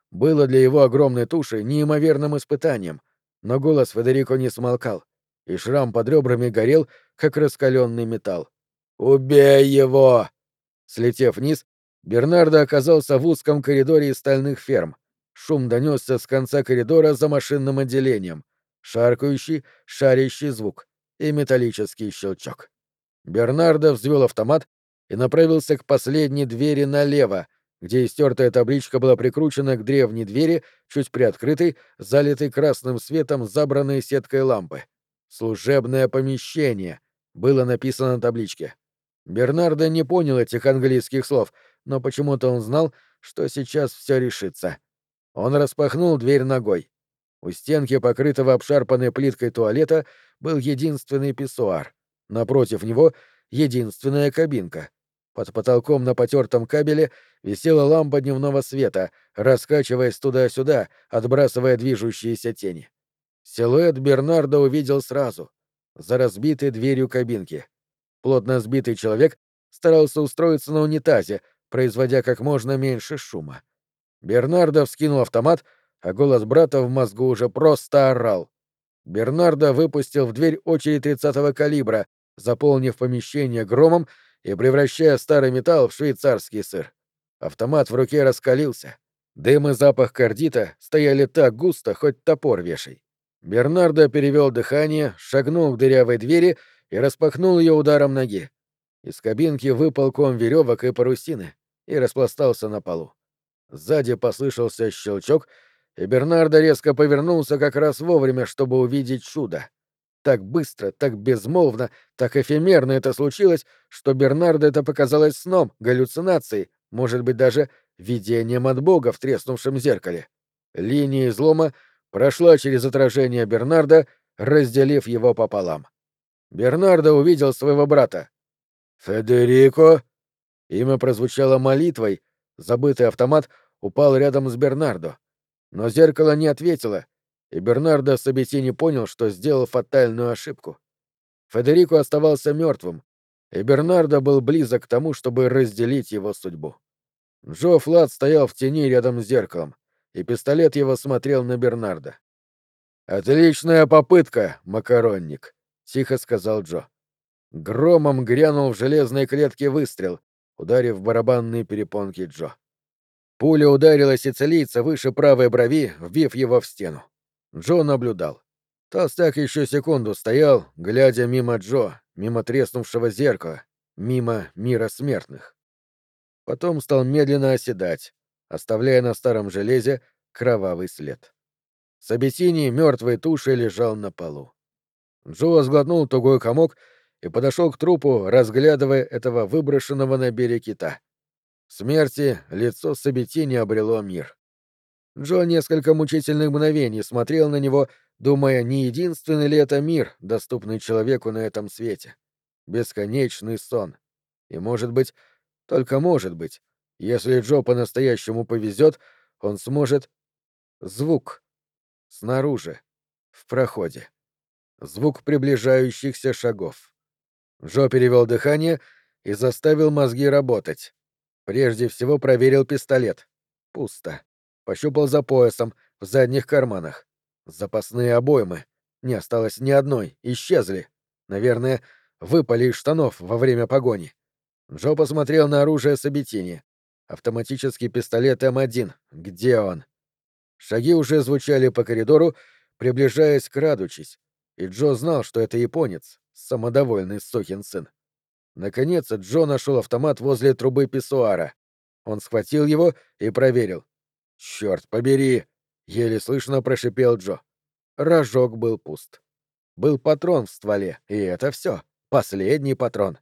было для его огромной туши неимоверным испытанием, но голос Федерико не смолкал, и шрам под ребрами горел, как раскаленный металл. «Убей его!» Слетев вниз, Бернардо оказался в узком коридоре из стальных ферм. Шум донесся с конца коридора за машинным отделением. Шаркающий, шарящий звук и металлический щелчок. Бернардо взвел автомат и направился к последней двери налево, где истертая табличка была прикручена к древней двери, чуть приоткрытой, залитой красным светом забранной сеткой лампы. «Служебное помещение» было написано на табличке. Бернардо не понял этих английских слов, но почему-то он знал, что сейчас все решится. Он распахнул дверь ногой. У стенки, покрытого обшарпанной плиткой туалета, был единственный писсуар. Напротив него — единственная кабинка. Под потолком на потертом кабеле висела лампа дневного света, раскачиваясь туда-сюда, отбрасывая движущиеся тени. Силуэт Бернардо увидел сразу, за разбитой дверью кабинки. Плотно сбитый человек старался устроиться на унитазе, производя как можно меньше шума. Бернардо вскинул автомат, а голос брата в мозгу уже просто орал. Бернардо выпустил в дверь очередь 30-го калибра, заполнив помещение громом и превращая старый металл в швейцарский сыр. Автомат в руке раскалился. Дым и запах кардита стояли так густо, хоть топор вешай. Бернардо перевел дыхание, шагнул к дырявой двери и распахнул ее ударом ноги. Из кабинки выпал ком веревок и парусины и распластался на полу. Сзади послышался щелчок, и Бернардо резко повернулся как раз вовремя, чтобы увидеть чудо. Так быстро, так безмолвно, так эфемерно это случилось, что Бернардо это показалось сном, галлюцинацией, может быть, даже видением от Бога в треснувшем зеркале. Линия излома прошла через отражение Бернардо, разделив его пополам. Бернардо увидел своего брата. «Федерико!» Имя прозвучало молитвой, забытый автомат упал рядом с Бернардо. Но зеркало не ответило, и Бернардо Сабетини понял, что сделал фатальную ошибку. Федерико оставался мертвым, и Бернардо был близок к тому, чтобы разделить его судьбу. Джо Флат стоял в тени рядом с зеркалом, и пистолет его смотрел на Бернардо. «Отличная попытка, макаронник», — тихо сказал Джо. Громом грянул в железной клетке выстрел, ударив барабанные перепонки Джо. Пуля ударила сицилийца выше правой брови, вбив его в стену. Джо наблюдал. Толстяк еще секунду стоял, глядя мимо Джо, мимо треснувшего зеркала, мимо мира смертных. Потом стал медленно оседать, оставляя на старом железе кровавый след. Сабетини мертвой тушей лежал на полу. Джо сглотнул тугой комок и подошел к трупу, разглядывая этого выброшенного на берег кита. В смерти лицо Сабетини обрело мир. Джо несколько мучительных мгновений смотрел на него, думая, не единственный ли это мир, доступный человеку на этом свете. Бесконечный сон. И, может быть, только может быть, если Джо по-настоящему повезет, он сможет... Звук. Снаружи. В проходе. Звук приближающихся шагов. Джо перевел дыхание и заставил мозги работать. Прежде всего проверил пистолет. Пусто. Пощупал за поясом, в задних карманах. Запасные обоймы. Не осталось ни одной, исчезли. Наверное, выпали из штанов во время погони. Джо посмотрел на оружие Сабетини. Автоматический пистолет М1. Где он? Шаги уже звучали по коридору, приближаясь, крадучись, и Джо знал, что это японец, самодовольный сукин сын. Наконец Джо нашел автомат возле трубы писсуара. Он схватил его и проверил. «Черт побери!» — еле слышно прошипел Джо. Рожок был пуст. Был патрон в стволе, и это все. Последний патрон.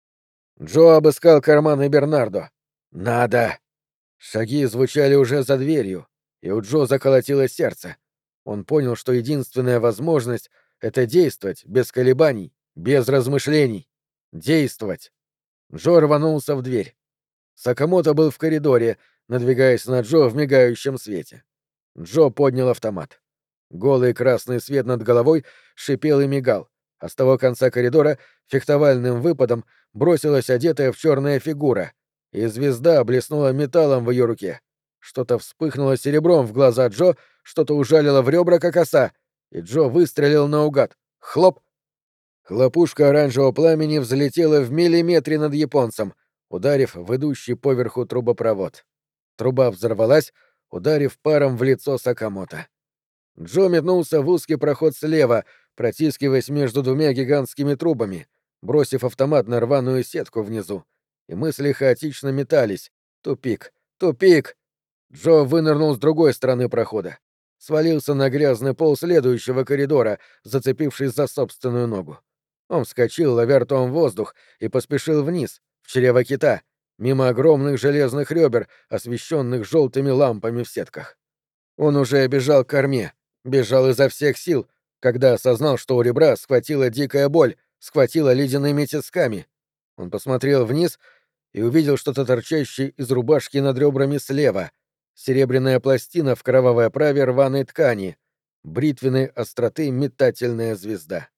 Джо обыскал карманы Бернардо. «Надо!» Шаги звучали уже за дверью, и у Джо заколотилось сердце. Он понял, что единственная возможность — это действовать без колебаний, без размышлений. Действовать. Джо рванулся в дверь. Сакамото был в коридоре, надвигаясь на Джо в мигающем свете. Джо поднял автомат. Голый красный свет над головой шипел и мигал, а с того конца коридора фехтовальным выпадом бросилась одетая в черная фигура, и звезда блеснула металлом в ее руке. Что-то вспыхнуло серебром в глаза Джо, что-то ужалило в ребра, как оса, и Джо выстрелил наугад. Хлоп! Хлопушка оранжевого пламени взлетела в миллиметре над японцем, ударив в идущий поверху трубопровод. Труба взорвалась, ударив паром в лицо Сакамото. Джо метнулся в узкий проход слева, протискиваясь между двумя гигантскими трубами, бросив автомат на рваную сетку внизу. И мысли хаотично метались. Тупик! Тупик! Джо вынырнул с другой стороны прохода. Свалился на грязный пол следующего коридора, зацепившись за собственную ногу. Он вскочил, ловя ртом воздух, и поспешил вниз, в чрево кита, мимо огромных железных ребер, освещенных желтыми лампами в сетках. Он уже бежал к корме, бежал изо всех сил, когда осознал, что у ребра схватила дикая боль, схватила ледяными тисками. Он посмотрел вниз и увидел что-то торчащее из рубашки над ребрами слева, серебряная пластина в кровавой оправе рваной ткани, бритвенной остроты метательная звезда.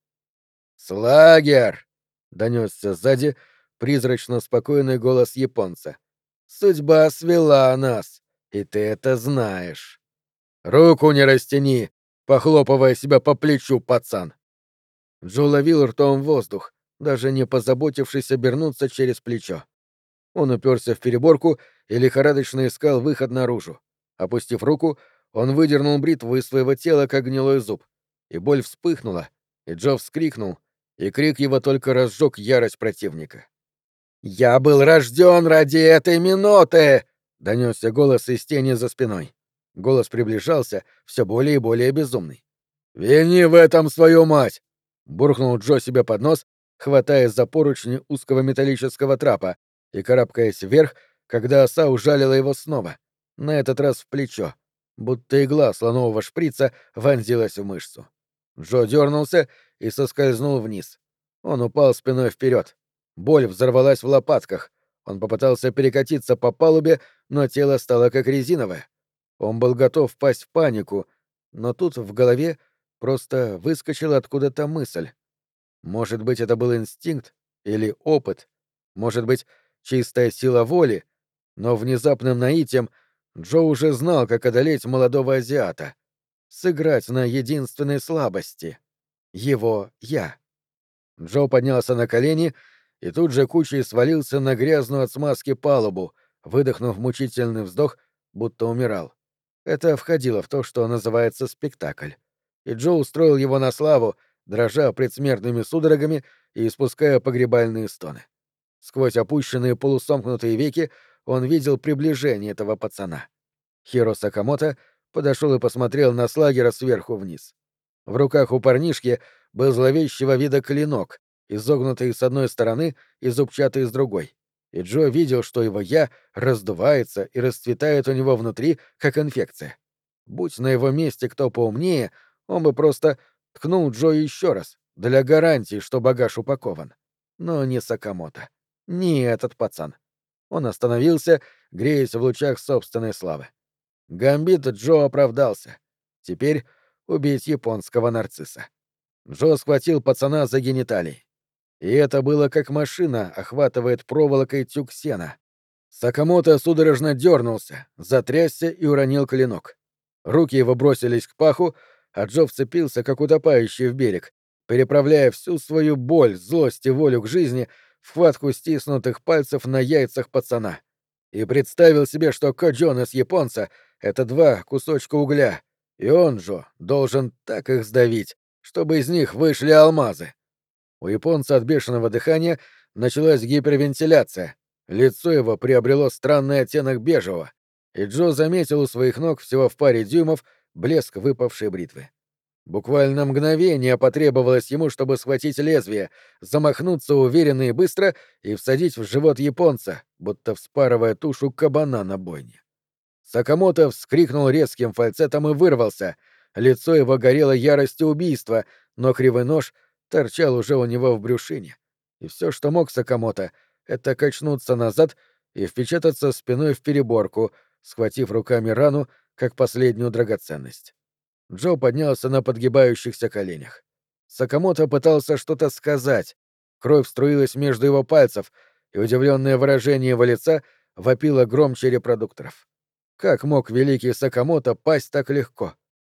«Слагер!» — донесся сзади призрачно спокойный голос японца. «Судьба свела нас, и ты это знаешь. Руку не растяни, похлопывая себя по плечу, пацан!» Джо ловил ртом воздух, даже не позаботившись обернуться через плечо. Он уперся в переборку и лихорадочно искал выход наружу. Опустив руку, он выдернул бритву из своего тела, как гнилой зуб. И боль вспыхнула, и Джо вскрикнул, и крик его только разжег ярость противника. «Я был рожден ради этой минуты!» — донесся голос из тени за спиной. Голос приближался, все более и более безумный. «Вини в этом свою мать!» — буркнул Джо себе под нос, хватаясь за поручни узкого металлического трапа и карабкаясь вверх, когда оса ужалила его снова, на этот раз в плечо, будто игла слонового шприца вонзилась в мышцу. Джо дернулся и соскользнул вниз. Он упал спиной вперед. Боль взорвалась в лопатках. Он попытался перекатиться по палубе, но тело стало как резиновое. Он был готов впасть в панику, но тут в голове просто выскочила откуда-то мысль. Может быть, это был инстинкт или опыт, может быть, чистая сила воли, но внезапным наитием Джо уже знал, как одолеть молодого азиата. Сыграть на единственной слабости — его «я». Джо поднялся на колени и тут же кучей свалился на грязную от смазки палубу, выдохнув мучительный вздох, будто умирал. Это входило в то, что называется спектакль. И Джо устроил его на славу, дрожа предсмертными судорогами и испуская погребальные стоны. Сквозь опущенные полусомкнутые веки он видел приближение этого пацана. Хиро Сакамото подошел и посмотрел на Слагера сверху вниз. В руках у парнишки был зловещего вида клинок, изогнутый с одной стороны и зубчатый с другой. И Джо видел, что его «я» раздувается и расцветает у него внутри, как инфекция. Будь на его месте кто поумнее, он бы просто ткнул Джо еще раз, для гарантии, что багаж упакован. Но не Сакамото. Не этот пацан. Он остановился, греясь в лучах собственной славы. Гамбит Джо оправдался. Теперь убить японского нарцисса. Джо схватил пацана за гениталии. И это было как машина охватывает проволокой тюк сена. Сакамото судорожно дернулся, затрясся и уронил клинок. Руки его бросились к паху, а Джо вцепился, как утопающий в берег, переправляя всю свою боль, злость и волю к жизни в хватку стиснутых пальцев на яйцах пацана. И представил себе, что Коджон из японца — это два кусочка угля, и он, Джо, должен так их сдавить, чтобы из них вышли алмазы. У японца от бешеного дыхания началась гипервентиляция. Лицо его приобрело странный оттенок бежевого, и Джо заметил у своих ног всего в паре дюймов блеск выпавшей бритвы. Буквально мгновение потребовалось ему, чтобы схватить лезвие, замахнуться уверенно и быстро и всадить в живот японца, будто вспарывая тушу кабана на бойне. Сакамото вскрикнул резким фальцетом и вырвался. Лицо его горело яростью убийства, но кривой нож торчал уже у него в брюшине. И все, что мог Сакамото, это качнуться назад и впечататься спиной в переборку, схватив руками рану, как последнюю драгоценность. Джо поднялся на подгибающихся коленях. Сакамото пытался что-то сказать. Кровь струилась между его пальцев, и удивленное выражение его лица вопило громче репродукторов. Как мог великий Сакамото пасть так легко?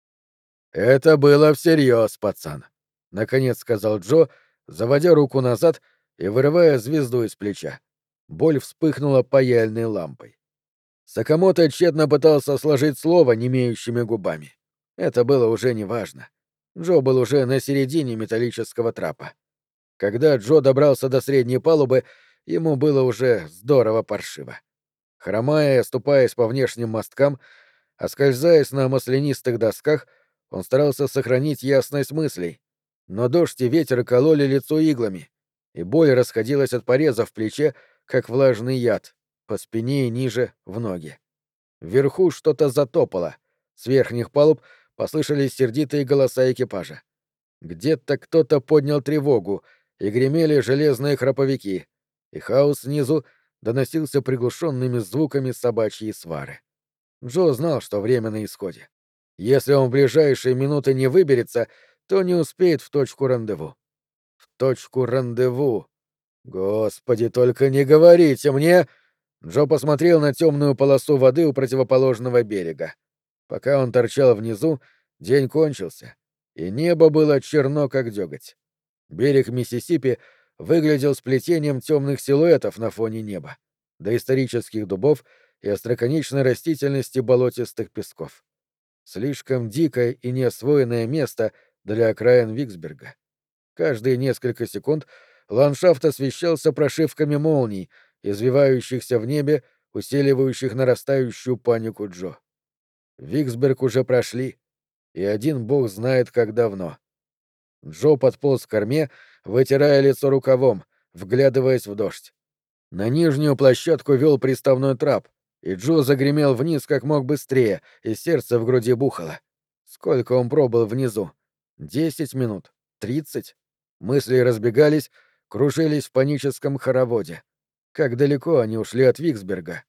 «Это было всерьез, пацан», — наконец сказал Джо, заводя руку назад и вырывая звезду из плеча. Боль вспыхнула паяльной лампой. Сакамото тщетно пытался сложить слово немеющими губами. Это было уже неважно. Джо был уже на середине металлического трапа. Когда Джо добрался до средней палубы, ему было уже здорово паршиво. Хромая и оступаясь по внешним мосткам, оскользаясь на маслянистых досках, он старался сохранить ясность мыслей. Но дождь и ветер кололи лицо иглами, и боль расходилась от пореза в плече, как влажный яд, по спине и ниже в ноги. Вверху что-то затопало. С верхних палуб послышались сердитые голоса экипажа. Где-то кто-то поднял тревогу, и гремели железные храповики, и хаос снизу доносился приглушенными звуками собачьей свары. Джо знал, что время на исходе. Если он в ближайшие минуты не выберется, то не успеет в точку рандеву. В точку рандеву. Господи, только не говорите мне! Джо посмотрел на темную полосу воды у противоположного берега. Пока он торчал внизу, день кончился, и небо было черно, как деготь. Берег Миссисипи выглядел сплетением темных силуэтов на фоне неба, доисторических дубов и остроконечной растительности болотистых песков. Слишком дикое и неосвоенное место для окраин Виксберга. Каждые несколько секунд ландшафт освещался прошивками молний, извивающихся в небе, усиливающих нарастающую панику Джо. Виксберг уже прошли, и один бог знает, как давно. Джо подполз к корме, вытирая лицо рукавом, вглядываясь в дождь. На нижнюю площадку вел приставной трап, и Джо загремел вниз как мог быстрее, и сердце в груди бухало. Сколько он пробыл внизу? 10 минут? 30? Мысли разбегались, кружились в паническом хороводе. Как далеко они ушли от Виксберга?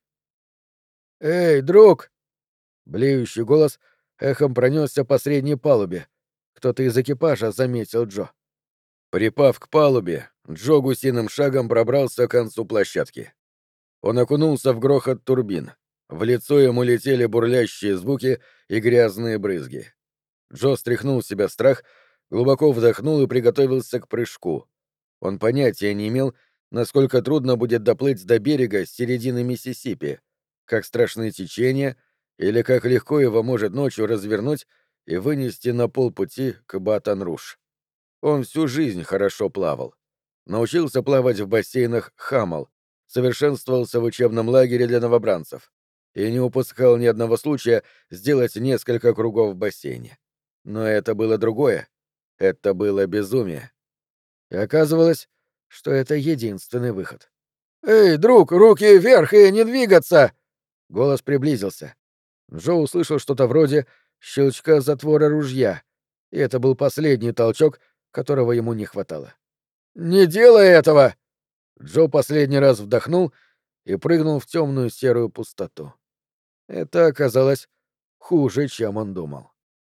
«Эй, друг!» Блеющий голос эхом пронесся по средней палубе. Кто-то из экипажа заметил Джо. Припав к палубе, Джо гусиным шагом пробрался к концу площадки. Он окунулся в грохот турбин. В лицо ему летели бурлящие звуки и грязные брызги. Джо стряхнул с себя страх, глубоко вдохнул и приготовился к прыжку. Он понятия не имел, насколько трудно будет доплыть до берега с середины Миссисипи, как страшны течения или как легко его может ночью развернуть и вынести на полпути к Батон-Руж. Он всю жизнь хорошо плавал. Научился плавать в бассейнах Хаммел, совершенствовался в учебном лагере для новобранцев и не упускал ни одного случая сделать несколько кругов в бассейне. Но это было другое. Это было безумие. И оказывалось, что это единственный выход. «Эй, друг, руки вверх и не двигаться!» Голос приблизился. Джо услышал что-то вроде щелчка затвора ружья, и это был последний толчок, которого ему не хватало. «Не делай этого!» Джо последний раз вдохнул и прыгнул в темную серую пустоту. Это оказалось хуже, чем он думал.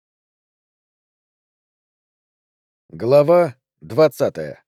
Глава 20.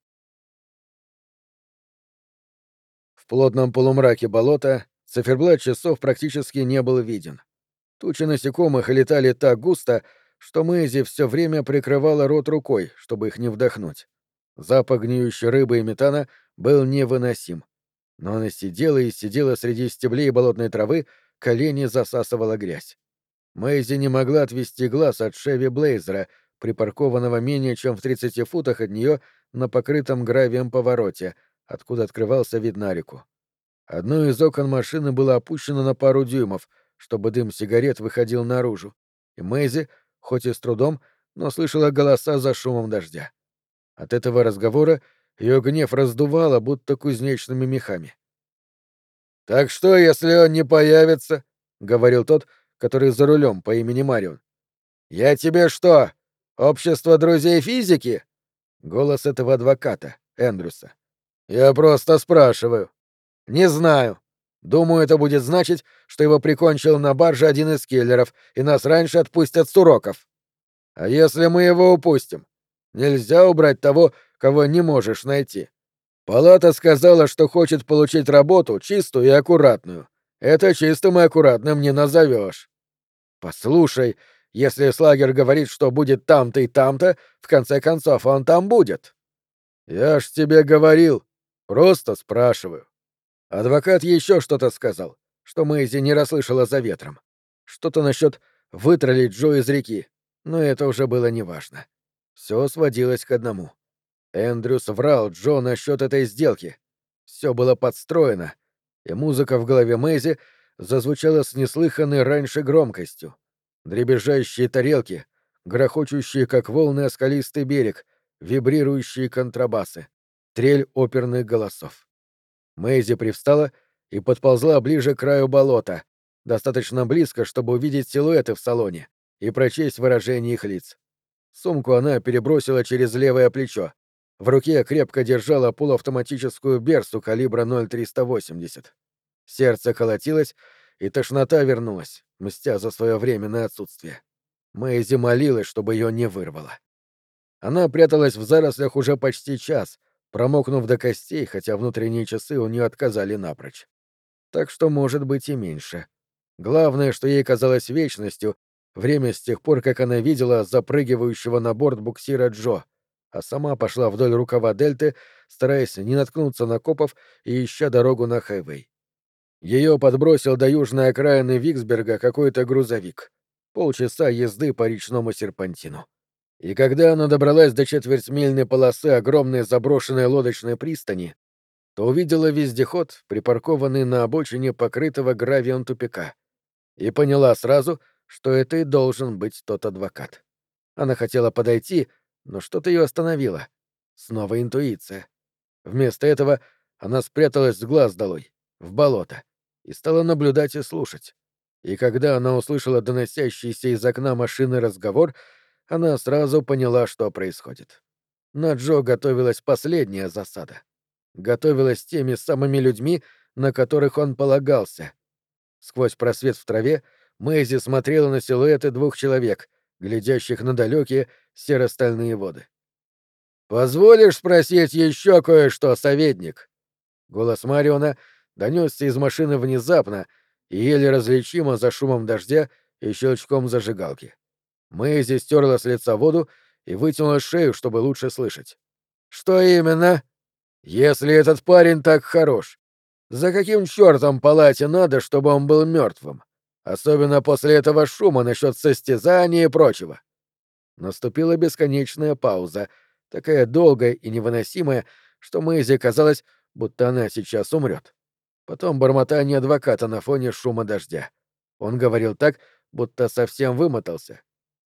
В плотном полумраке болота циферблат часов практически не был виден. Тучи насекомых летали так густо, что Мэйзи все время прикрывала рот рукой, чтобы их не вдохнуть. Запах гниющей рыбы и метана был невыносим. Но она сидела и сидела среди стеблей болотной травы, колени засасывала грязь. Мэйзи не могла отвести глаз от Шеви Блейзера, припаркованного менее чем в 30 футах от нее на покрытом гравием повороте, откуда открывался вид на реку. Одно из окон машины было опущено на пару дюймов, чтобы дым сигарет выходил наружу, и Мэйзи, хоть и с трудом, но слышала голоса за шумом дождя. От этого разговора ее гнев раздувало, будто кузнечными мехами. «Так что, если он не появится?» — говорил тот, который за рулем по имени Марион. «Я тебе что, общество друзей физики?» Голос этого адвоката, Эндрюса. «Я просто спрашиваю». «Не знаю. Думаю, это будет значить, что его прикончил на барже один из киллеров, и нас раньше отпустят с уроков. А если мы его упустим? Нельзя убрать того, кого не можешь найти. Палата сказала, что хочет получить работу чистую и аккуратную. Это чистым и аккуратным не назовешь. Послушай, если Слагер говорит, что будет там-то и там-то, в конце концов он там будет. Я ж тебе говорил. Просто спрашиваю. Адвокат еще что-то сказал, что Мэйзи не расслышала за ветром. Что-то насчет вытролить Джо из реки, но это уже было неважно. Все сводилось к одному. Эндрюс врал Джо насчет этой сделки. Все было подстроено, и музыка в голове Мэйзи зазвучала с неслыханной раньше громкостью. Дребезжащие тарелки, грохочущие, как волны, о скалистый берег, вибрирующие контрабасы, трель оперных голосов. Мэйзи привстала и подползла ближе к краю болота, достаточно близко, чтобы увидеть силуэты в салоне и прочесть выражение их лиц. Сумку она перебросила через левое плечо. В руке крепко держала полуавтоматическую берсу калибра 0,380. Сердце колотилось, и тошнота вернулась, мстя за свое временное отсутствие. Мэйзи молилась, чтобы ее не вырвало. Она пряталась в зарослях уже почти час, промокнув до костей, хотя внутренние часы у нее отказали напрочь. Так что, может быть, и меньше. Главное, что ей казалось вечностью, время с тех пор, как она видела запрыгивающего на борт буксира Джо, а сама пошла вдоль рукава дельты, стараясь не наткнуться на копов и ища дорогу на хайвей. Ее подбросил до южной окраины Виксберга какой-то грузовик. Полчаса езды по речному серпантину. И когда она добралась до четвертьмильной полосы огромной заброшенной лодочной пристани, то увидела вездеход, припаркованный на обочине покрытого гравием тупика, и поняла сразу, что это и должен быть тот адвокат. Она хотела подойти, но что-то ее остановило. Снова интуиция. Вместо этого она спряталась с глаз долой, в болото, и стала наблюдать и слушать. И когда она услышала доносящийся из окна машины разговор, она сразу поняла, что происходит. На Джо готовилась последняя засада. Готовилась теми самыми людьми, на которых он полагался. Сквозь просвет в траве Мэйзи смотрела на силуэты двух человек, глядящих на далекие серо-стальные воды. «Позволишь спросить еще кое-что, советник?» Голос Мариона донесся из машины внезапно и еле различимо за шумом дождя и щелчком зажигалки. Мэйзи стерла с лица воду и вытянула шею, чтобы лучше слышать. «Что именно? Если этот парень так хорош, за каким чертом палате надо, чтобы он был мертвым? Особенно после этого шума насчет состязания и прочего». Наступила бесконечная пауза, такая долгая и невыносимая, что Мэйзи казалось, будто она сейчас умрет. Потом бормотание адвоката на фоне шума дождя. Он говорил так, будто совсем вымотался.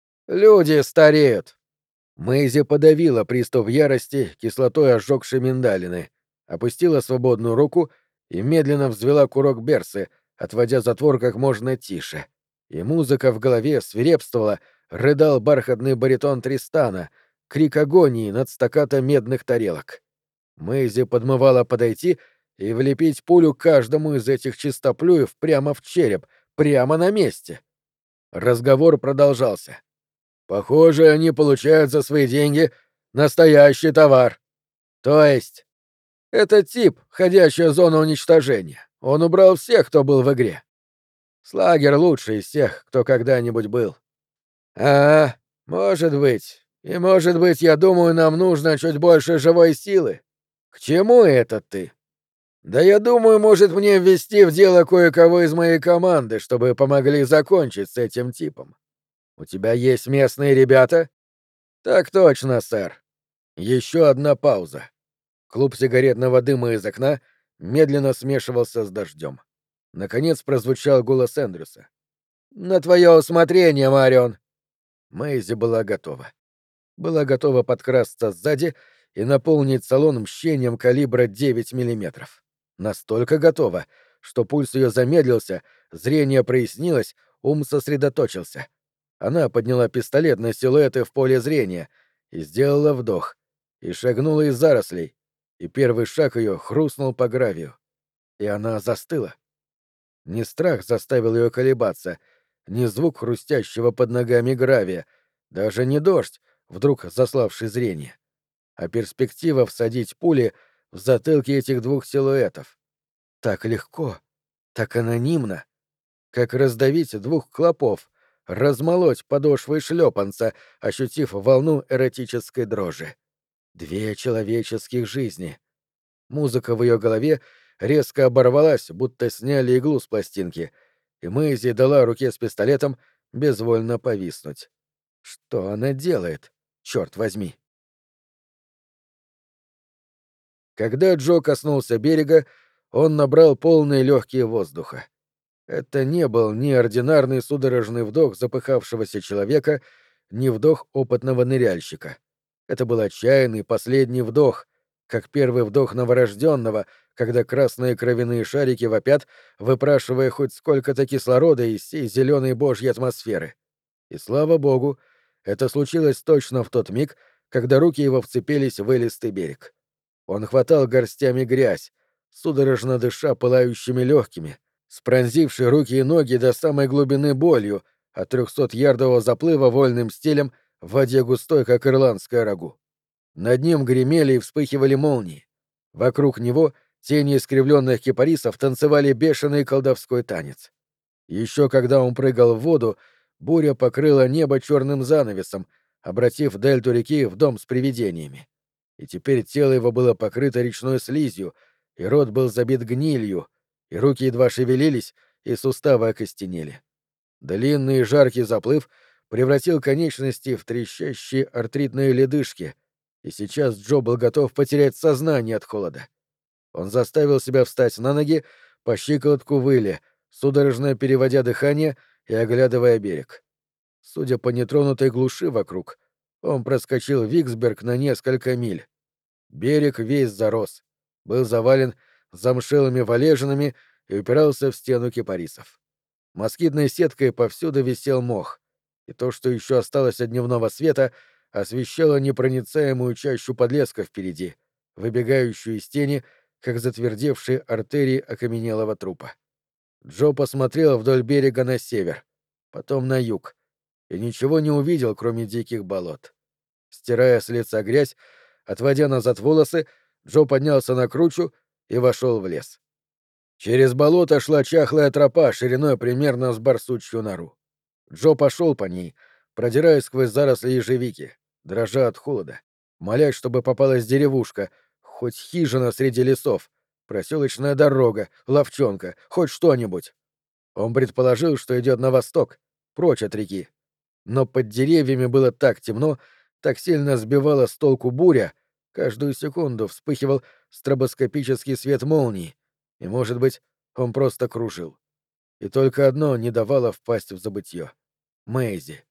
«Люди стареют!» Мэйзи подавила приступ ярости, кислотой ожёгшей миндалины, опустила свободную руку и медленно взвела курок берсы, отводя затвор как можно тише. И музыка в голове свирепствовала, рыдал бархатный баритон Тристана, крик агонии над стаккато медных тарелок. Мэйзи подмывала подойти и влепить пулю каждому из этих чистоплюев прямо в череп, прямо на месте. Разговор продолжался. «Похоже, они получают за свои деньги настоящий товар. То есть, это тип, ходячая зона уничтожения. Он убрал всех, кто был в игре. Слагер лучший из всех, кто когда-нибудь был. А, может быть. И может быть, я думаю, нам нужно чуть больше живой силы. К чему это ты? Да я думаю, может мне ввести в дело кое-кого из моей команды, чтобы помогли закончить с этим типом. У тебя есть местные ребята? Так точно, сэр. Еще одна пауза. Клуб сигаретного дыма из окна медленно смешивался с дождем. Наконец прозвучал голос Эндрюса. «На твое усмотрение, Марион!» Мэйзи была готова. Была готова подкрасться сзади и наполнить салон мщением калибра 9 миллиметров. Настолько готова, что пульс ее замедлился, зрение прояснилось, ум сосредоточился. Она подняла пистолет на силуэты в поле зрения и сделала вдох, и шагнула из зарослей, и первый шаг ее хрустнул по гравию. И она застыла. Не страх заставил ее колебаться, не звук хрустящего под ногами гравия, даже не дождь, вдруг заславший зрение, а перспектива всадить пули в затылки этих двух силуэтов. Так легко, Так анонимно, как раздавить двух клопов, размолоть подошвой шлепанца, ощутив волну эротической дрожи. 2 человеческих жизни. Музыка в ее голове резко оборвалась, будто сняли иглу с пластинки, и Мэйзи дала руке с пистолетом безвольно повиснуть. Что она делает, черт возьми? Когда Джо коснулся берега, он набрал полные легкие воздуха. Это не был ни ординарный судорожный вдох запыхавшегося человека, ни вдох опытного ныряльщика. Это был отчаянный последний вдох, как первый вдох новорожденного, когда красные кровяные шарики вопят, выпрашивая хоть сколько-то кислорода из всей зеленой божьей атмосферы. И слава богу, это случилось точно в тот миг, когда руки его вцепились в элистый берег. Он хватал горстями грязь, судорожно дыша пылающими легкими, с пронзившей руки и ноги до самой глубины болью, от 300-ярдового заплыва вольным стилем в воде густой, как ирландское рагу. Над ним гремели и вспыхивали молнии. Вокруг него тени искривленных кипарисов танцевали бешеный колдовской танец. Еще когда он прыгал в воду, буря покрыла небо черным занавесом, обратив дельту реки в дом с привидениями. И теперь тело его было покрыто речной слизью, и рот был забит гнилью, и руки едва шевелились, и суставы окостенели. Длинный и жаркий заплыв превратил конечности в трещащие артритные ледышки, и сейчас Джо был готов потерять сознание от холода. Он заставил себя встать на ноги, по щиколотку выли, судорожно переводя дыхание и оглядывая берег. Судя по нетронутой глуши вокруг, он проскочил Виксберг на несколько миль. Берег весь зарос, был завален замшелыми валежинами и упирался в стену кипарисов. Москитной сеткой повсюду висел мох, и то, что еще осталось от дневного света, освещало непроницаемую чащу подлеска впереди, выбегающую из тени, как затвердевшие артерии окаменелого трупа. Джо посмотрел вдоль берега на север, потом на юг, и ничего не увидел, кроме диких болот. Стирая с лица грязь, отводя назад волосы, Джо поднялся на кручу и вошел в лес. Через болото шла чахлая тропа шириной примерно с барсучью нору. Джо пошел по ней, продираясь сквозь заросли ежевики, дрожа от холода, молясь, чтобы попалась деревушка, хоть хижина среди лесов, проселочная дорога, ловчонка, хоть что-нибудь. Он предположил, что идет на восток, прочь от реки. Но под деревьями было так темно, так сильно сбивала с толку буря, каждую секунду вспыхивал стробоскопический свет молнии, и, может быть, он просто кружил. И только одно не давало впасть в забытье — Мэйзи.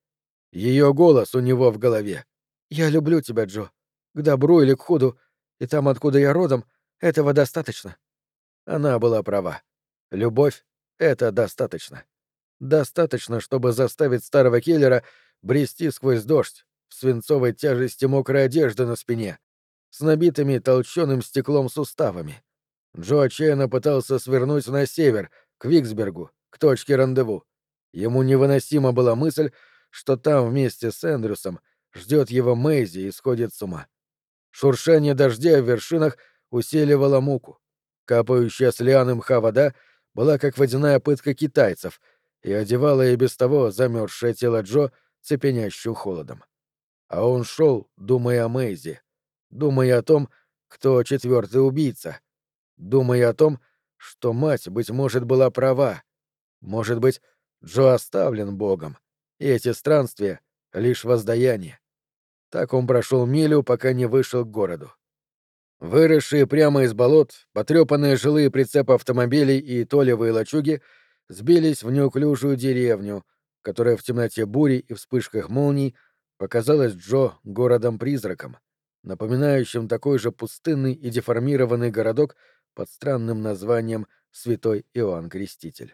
Ее голос у него в голове. «Я люблю тебя, Джо. К добру или к худу, и там, откуда я родом, этого достаточно». Она была права. Любовь — это достаточно. Достаточно, чтобы заставить старого киллера брести сквозь дождь в свинцовой тяжести мокрой одежды на спине, с набитыми толченым стеклом суставами. Джо отчаянно пытался свернуть на север, к Виксбергу, к точке рандеву. Ему невыносима была мысль, что там вместе с Эндрюсом ждет его Мэйзи и сходит с ума. Шуршание дождя в вершинах усиливало муку. Капающая с лиан мха вода была как водяная пытка китайцев и одевала и без того замерзшее тело Джо цепенящим холодом. А он шел, думая о Мэйзи, думая о том, кто четвертый убийца, думая о том, что мать, быть может, была права. Может быть, Джо оставлен Богом, и эти странствия — лишь воздаяние. Так он прошел милю, пока не вышел к городу. Выросшие прямо из болот, потрепанные жилые прицепы автомобилей и толевые лачуги сбились в неуклюжую деревню, которая в темноте бури и вспышках молний показалась Джо городом-призраком, напоминающим такой же пустынный и деформированный городок под странным названием Святой Иоанн Креститель.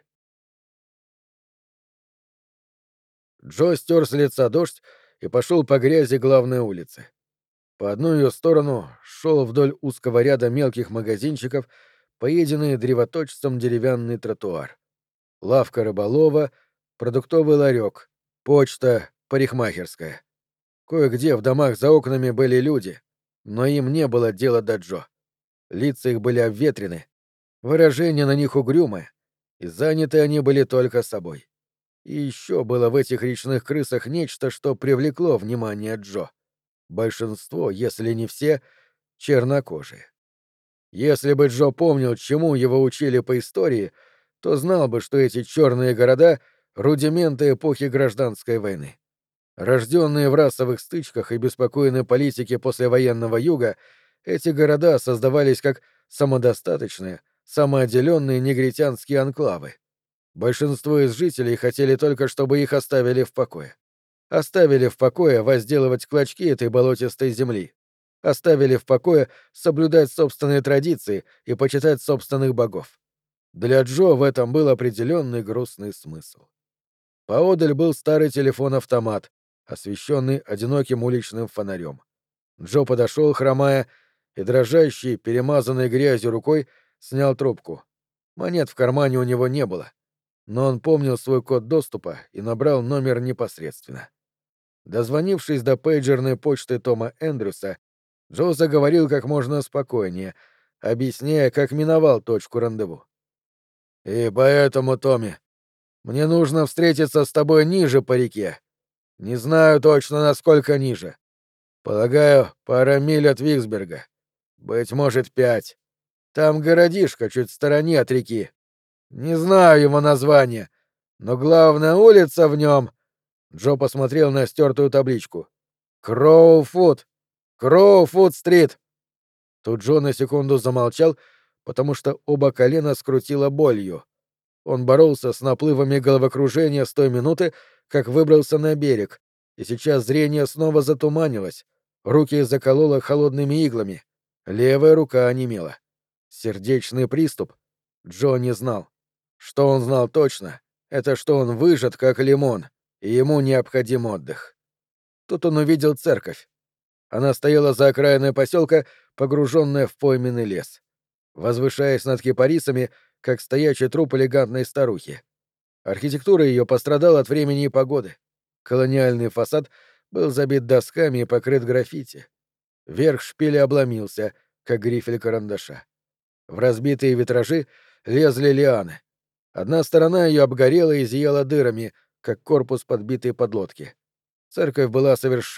Джо стер с лица дождь и пошел по грязи главной улицы. По одну ее сторону шел вдоль узкого ряда мелких магазинчиков, поеденный древоточцем деревянный тротуар. Лавка рыболова, продуктовый ларек, почта, парикмахерская. Кое-где в домах за окнами были люди, но им не было дела до Джо. Лица их были обветрены, выражение на них угрюмое, и заняты они были только собой. И еще было в этих речных крысах нечто, что привлекло внимание Джо. Большинство, если не все, чернокожие. Если бы Джо помнил, чему его учили по истории, то знал бы, что эти черные города — рудименты эпохи гражданской войны. Рожденные в расовых стычках и беспокойной политике послевоенного юга, эти города создавались как самодостаточные, самоотделенные негритянские анклавы. Большинство из жителей хотели только, чтобы их оставили в покое. Оставили в покое возделывать клочки этой болотистой земли. Оставили в покое соблюдать собственные традиции и почитать собственных богов. Для Джо в этом был определенный грустный смысл. Поодаль был старый телефон-автомат, освещенный одиноким уличным фонарем. Джо подошел, хромая, и дрожащей, перемазанной грязью рукой снял трубку. Монет в кармане у него не было, но он помнил свой код доступа и набрал номер непосредственно. Дозвонившись до пейджерной почты Тома Эндрюса, Джо заговорил как можно спокойнее, объясняя, как миновал точку рандеву. «И поэтому, Томми, мне нужно встретиться с тобой ниже по реке. Не знаю точно, насколько ниже. Полагаю, пара миль от Виксберга. Быть может, 5. Там городишко чуть в стороне от реки. Не знаю его название, но главная улица в нем. Джо посмотрел на стертую табличку. Кроуфуд. Кроуфуд-стрит. Тут Джо на секунду замолчал, потому что оба колена скрутило болью. Он боролся с наплывами головокружения с той минуты, как выбрался на берег, и сейчас зрение снова затуманилось, руки закололо холодными иглами, левая рука онемела. Сердечный приступ? Джо не знал. Что он знал точно, это что он выжат, как лимон, и ему необходим отдых. Тут он увидел церковь. Она стояла за окраиной поселка, погруженная в пойменный лес, возвышаясь над кипарисами, как стоячий труп элегантной старухи. Архитектура ее пострадала от времени и погоды. Колониальный фасад был забит досками и покрыт граффити. Верх шпиля обломился, как грифель карандаша. В разбитые витражи лезли лианы. Одна сторона ее обгорела и зияла дырами, как корпус подбитой подлодки. Церковь была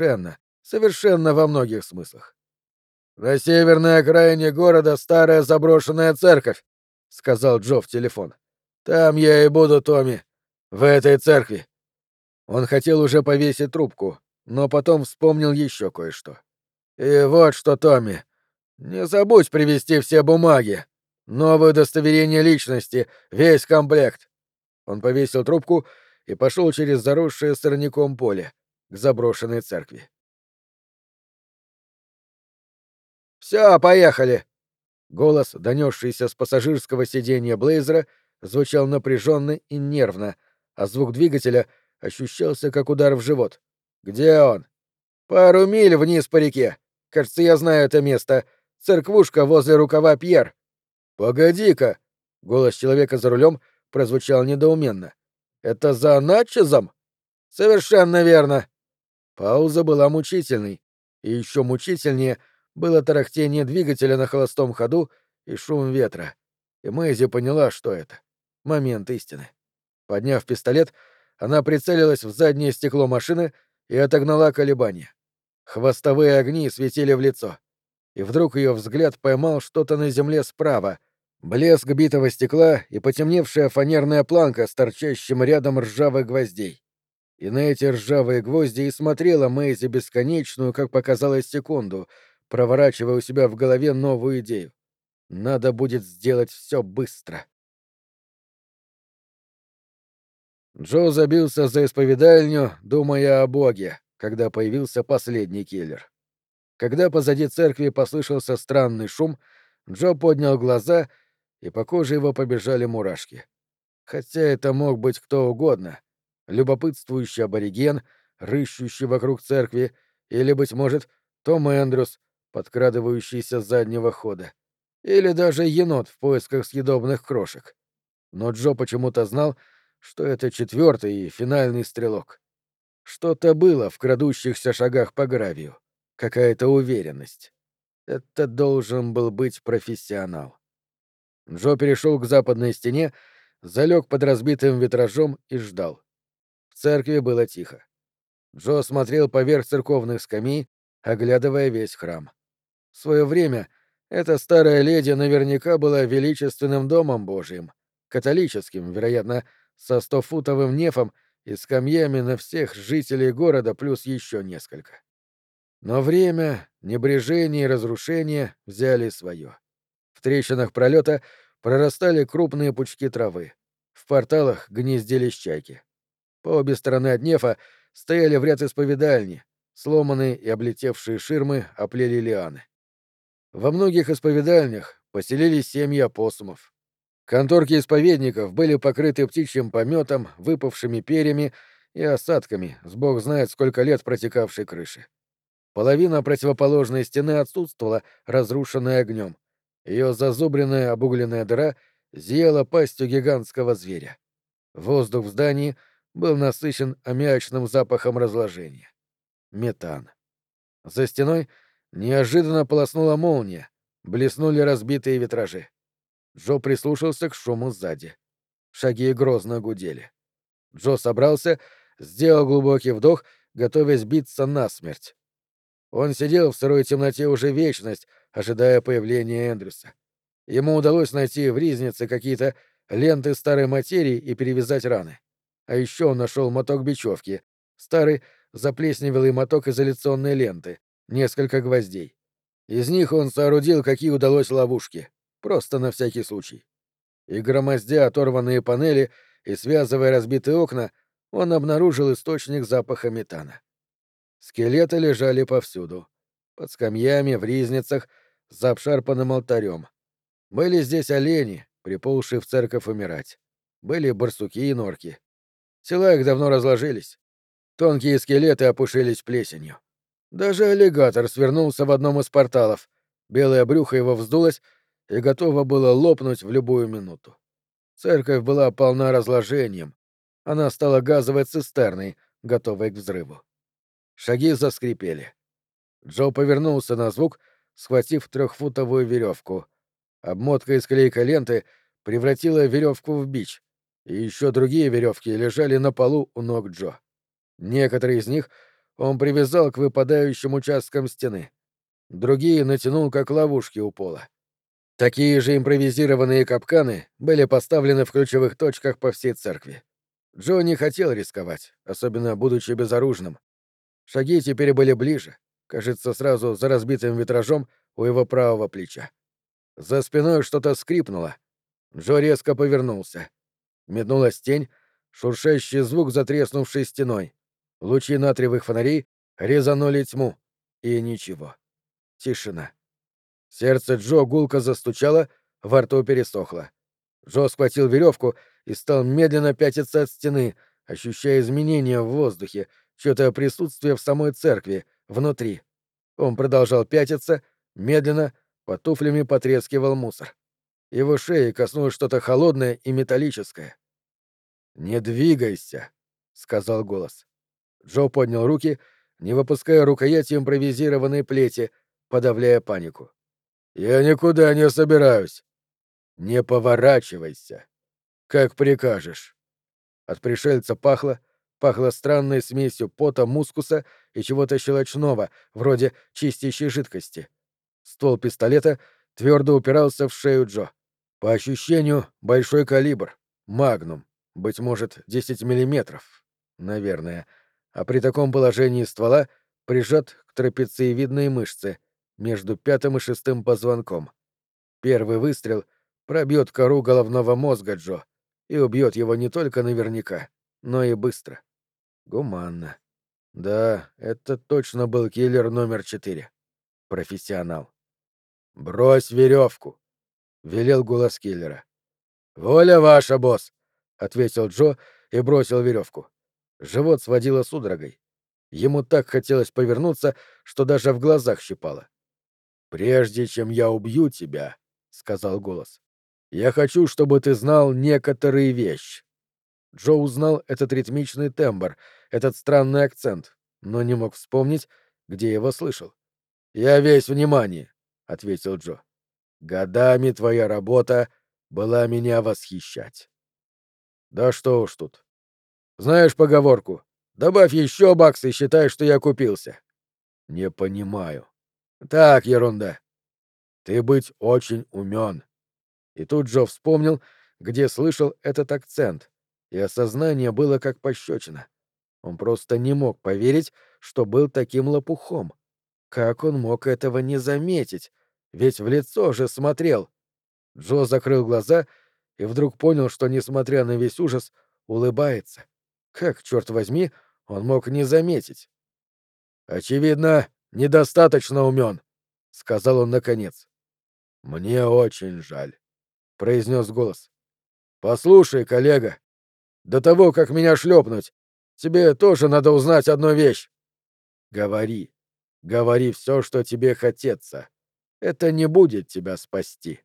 совершенно во многих смыслах. «На северной окраине города старая заброшенная церковь», — сказал Джо в телефон. «Там я и буду, Томми. В этой церкви». Он хотел уже повесить трубку, но потом вспомнил еще кое-что. «И вот что, Томми, не забудь привезти все бумаги. Новое удостоверение личности, весь комплект». Он повесил трубку и пошел через заросшее сорняком поле к заброшенной церкви. «Все, поехали!» Голос, донесшийся с пассажирского сиденья Блейзера, звучал напряженно и нервно, а звук двигателя ощущался как удар в живот. «Где он?» «Пару миль вниз по реке. Кажется, я знаю это место. Церквушка возле рукава Пьер». «Погоди-ка!» — голос человека за рулем прозвучал недоуменно. «Это за Натчезом?» «Совершенно верно». Пауза была мучительной, и еще мучительнее было тарахтение двигателя на холостом ходу и шум ветра. И Мэйзи поняла, что это. Момент истины. Подняв пистолет, она прицелилась в заднее стекло машины и отогнала колебания. Хвостовые огни светили в лицо. И вдруг ее взгляд поймал что-то на земле справа. Блеск битого стекла и потемневшая фанерная планка с торчащим рядом ржавых гвоздей. И на эти ржавые гвозди и смотрела Мэйзи бесконечную, как показалось, секунду, проворачивая у себя в голове новую идею. Надо будет сделать все быстро. Джо забился за исповедальню, думая о Боге, когда появился последний киллер. Когда позади церкви послышался странный шум, Джо поднял глаза, и по коже его побежали мурашки. Хотя это мог быть кто угодно. Любопытствующий абориген, рыщущий вокруг церкви, или, быть может, Том Эндрюс, подкрадывающийся с заднего хода, или даже енот в поисках съедобных крошек. Но Джо почему-то знал, что это четвертый и финальный стрелок. Что-то было в крадущихся шагах по гравию, какая-то уверенность. Это должен был быть профессионал. Джо перешел к западной стене, залег под разбитым витражом и ждал. В церкви было тихо. Джо смотрел поверх церковных скамей, оглядывая весь храм. В свое время эта старая леди наверняка была величественным домом Божиим, католическим, вероятно, со 100-футовым нефом и скамьями на всех жителей города плюс еще несколько. Но время, небрежение и разрушение взяли свое. В трещинах пролета прорастали крупные пучки травы. В порталах гнездились чайки. По обе стороны от нефа стояли в ряд исповедальни, сломанные и облетевшие ширмы оплели лианы. Во многих исповедальнях поселились семьи опоссумов. Конторки исповедников были покрыты птичьим пометом, выпавшими перьями и осадками с бог знает сколько лет протекавшей крыши. Половина противоположной стены отсутствовала, разрушенная огнем. Ее зазубренная обугленная дыра зияла пастью гигантского зверя. Воздух в здании был насыщен аммиачным запахом разложения. Метан. За стеной неожиданно полоснула молния, блеснули разбитые витражи. Джо прислушался к шуму сзади. Шаги грозно гудели. Джо собрался, сделал глубокий вдох, готовясь биться насмерть. Он сидел в сырой темноте уже вечность, ожидая появления Эндрюса. Ему удалось найти в ризнице какие-то ленты старой материи и перевязать раны. А еще он нашел моток бечевки, старый заплесневелый моток изоляционной ленты, несколько гвоздей. Из них он соорудил, какие удалось ловушки, просто на всякий случай. И громоздя оторванные панели и связывая разбитые окна, он обнаружил источник запаха метана. Скелеты лежали повсюду. Под скамьями, в ризницах, за обшарпанным алтарем. Были здесь олени, приползшие в церковь умирать. Были барсуки и норки. Тела их давно разложились. Тонкие скелеты опушились плесенью. Даже аллигатор свернулся в одном из порталов. Белое брюхо его вздулось и готово было лопнуть в любую минуту. Церковь была полна разложением. Она стала газовой цистерной, готовой к взрыву. Шаги заскрипели. Джо повернулся на звук, схватив 3-футовую веревку. Обмотка из клейкой ленты превратила веревку в бич, и еще другие веревки лежали на полу у ног Джо. Некоторые из них он привязал к выпадающим участкам стены. Другие натянул как ловушки у пола. Такие же импровизированные капканы были поставлены в ключевых точках по всей церкви. Джо не хотел рисковать, особенно будучи безоружным. Шаги теперь были ближе, кажется, сразу за разбитым витражом у его правого плеча. За спиной что-то скрипнуло. Джо резко повернулся. Метнулась тень, шуршащий звук затреснувшей стеной. Лучи натриевых фонарей резанули тьму. И ничего. Тишина. Сердце Джо гулко застучало, во рту пересохло. Джо схватил веревку и стал медленно пятиться от стены, ощущая изменения в воздухе, чьё-то присутствие в самой церкви, внутри. Он продолжал пятиться, медленно, под туфлями потрескивал мусор. Его шеи коснулось что-то холодное и металлическое. «Не двигайся», — сказал голос. Джо поднял руки, не выпуская рукояти импровизированной плети, подавляя панику. «Я никуда не собираюсь. Не поворачивайся. Как прикажешь». От пришельца пахло странной смесью пота, мускуса и чего-то щелочного, вроде чистящей жидкости. Ствол пистолета твердо упирался в шею Джо. По ощущению, большой калибр. Магнум. Быть может, 10 миллиметров. Наверное. А при таком положении ствола прижат к трапециевидной мышце между 5-м и 6-м позвонком. Первый выстрел пробьет кору головного мозга Джо и убьет его не только наверняка, но и быстро. Гуманно. Да, это точно был киллер номер 4. Профессионал. «Брось веревку», — велел голос киллера. «Воля ваша, босс», — ответил Джо и бросил веревку. Живот сводило судорогой. Ему так хотелось повернуться, что даже в глазах щипало. «Прежде чем я убью тебя», — сказал голос, — «я хочу, чтобы ты знал некоторые вещи». Джо узнал этот ритмичный тембр, этот странный акцент, но не мог вспомнить, где его слышал. «Я весь внимание», — ответил Джо. «Годами твоя работа была меня восхищать». Да что уж тут. Знаешь поговорку: «Добавь еще баксы и считай, что я купился». Не понимаю. Так, ерунда. Ты быть очень умен. И тут Джо вспомнил, где слышал этот акцент, и осознание было как пощечина. Он просто не мог поверить, что был таким лопухом. Как он мог этого не заметить? Ведь в лицо же смотрел. Джо закрыл глаза и вдруг понял, что, несмотря на весь ужас, улыбается. Как, черт возьми, он мог не заметить? «Очевидно, недостаточно умен», — сказал он наконец. «Мне очень жаль», — произнес голос. «Послушай, коллега, до того, как меня шлепнуть, тебе тоже надо узнать одну вещь. Говори, говори все, что тебе хотеться. Это не будет тебя спасти.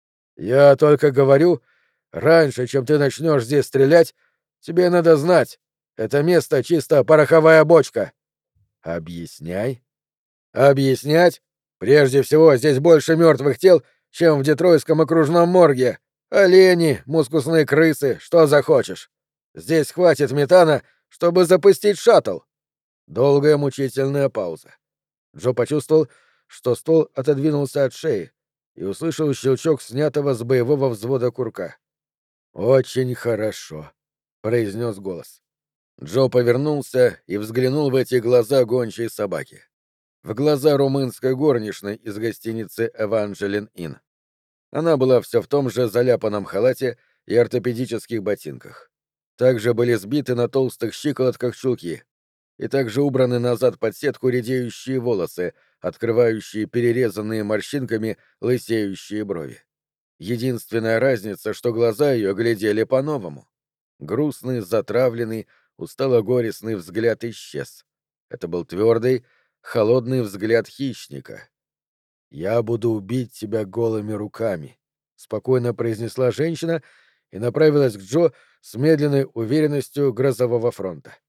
Я только говорю, раньше, чем ты начнешь здесь стрелять, тебе надо знать, это место чисто пороховая бочка. Объясняй. Объяснять? Прежде всего, здесь больше мертвых тел, чем в Детройтском окружном морге. Олени, мускусные крысы, что захочешь. Здесь хватит метана, чтобы запустить шаттл. Долгая мучительная пауза. Джо почувствовал, что ствол отодвинулся от шеи, и услышал щелчок снятого с боевого взвода курка. «Очень хорошо», — произнес голос. Джо повернулся и взглянул в эти глаза гончей собаки. В глаза румынской горничной из гостиницы «Эванжелин Инн». Она была все в том же заляпанном халате и ортопедических ботинках. Также были сбиты на толстых щиколотках чулки, и также убраны назад под сетку редеющие волосы, открывающие перерезанные морщинками лысеющие брови. Единственная разница, что глаза ее глядели по-новому. Грустный, затравленный, устало-горестный взгляд исчез. Это был твердый, холодный взгляд хищника. «Я буду убить тебя голыми руками», — спокойно произнесла женщина и направилась к Джо с медленной уверенностью грозового фронта.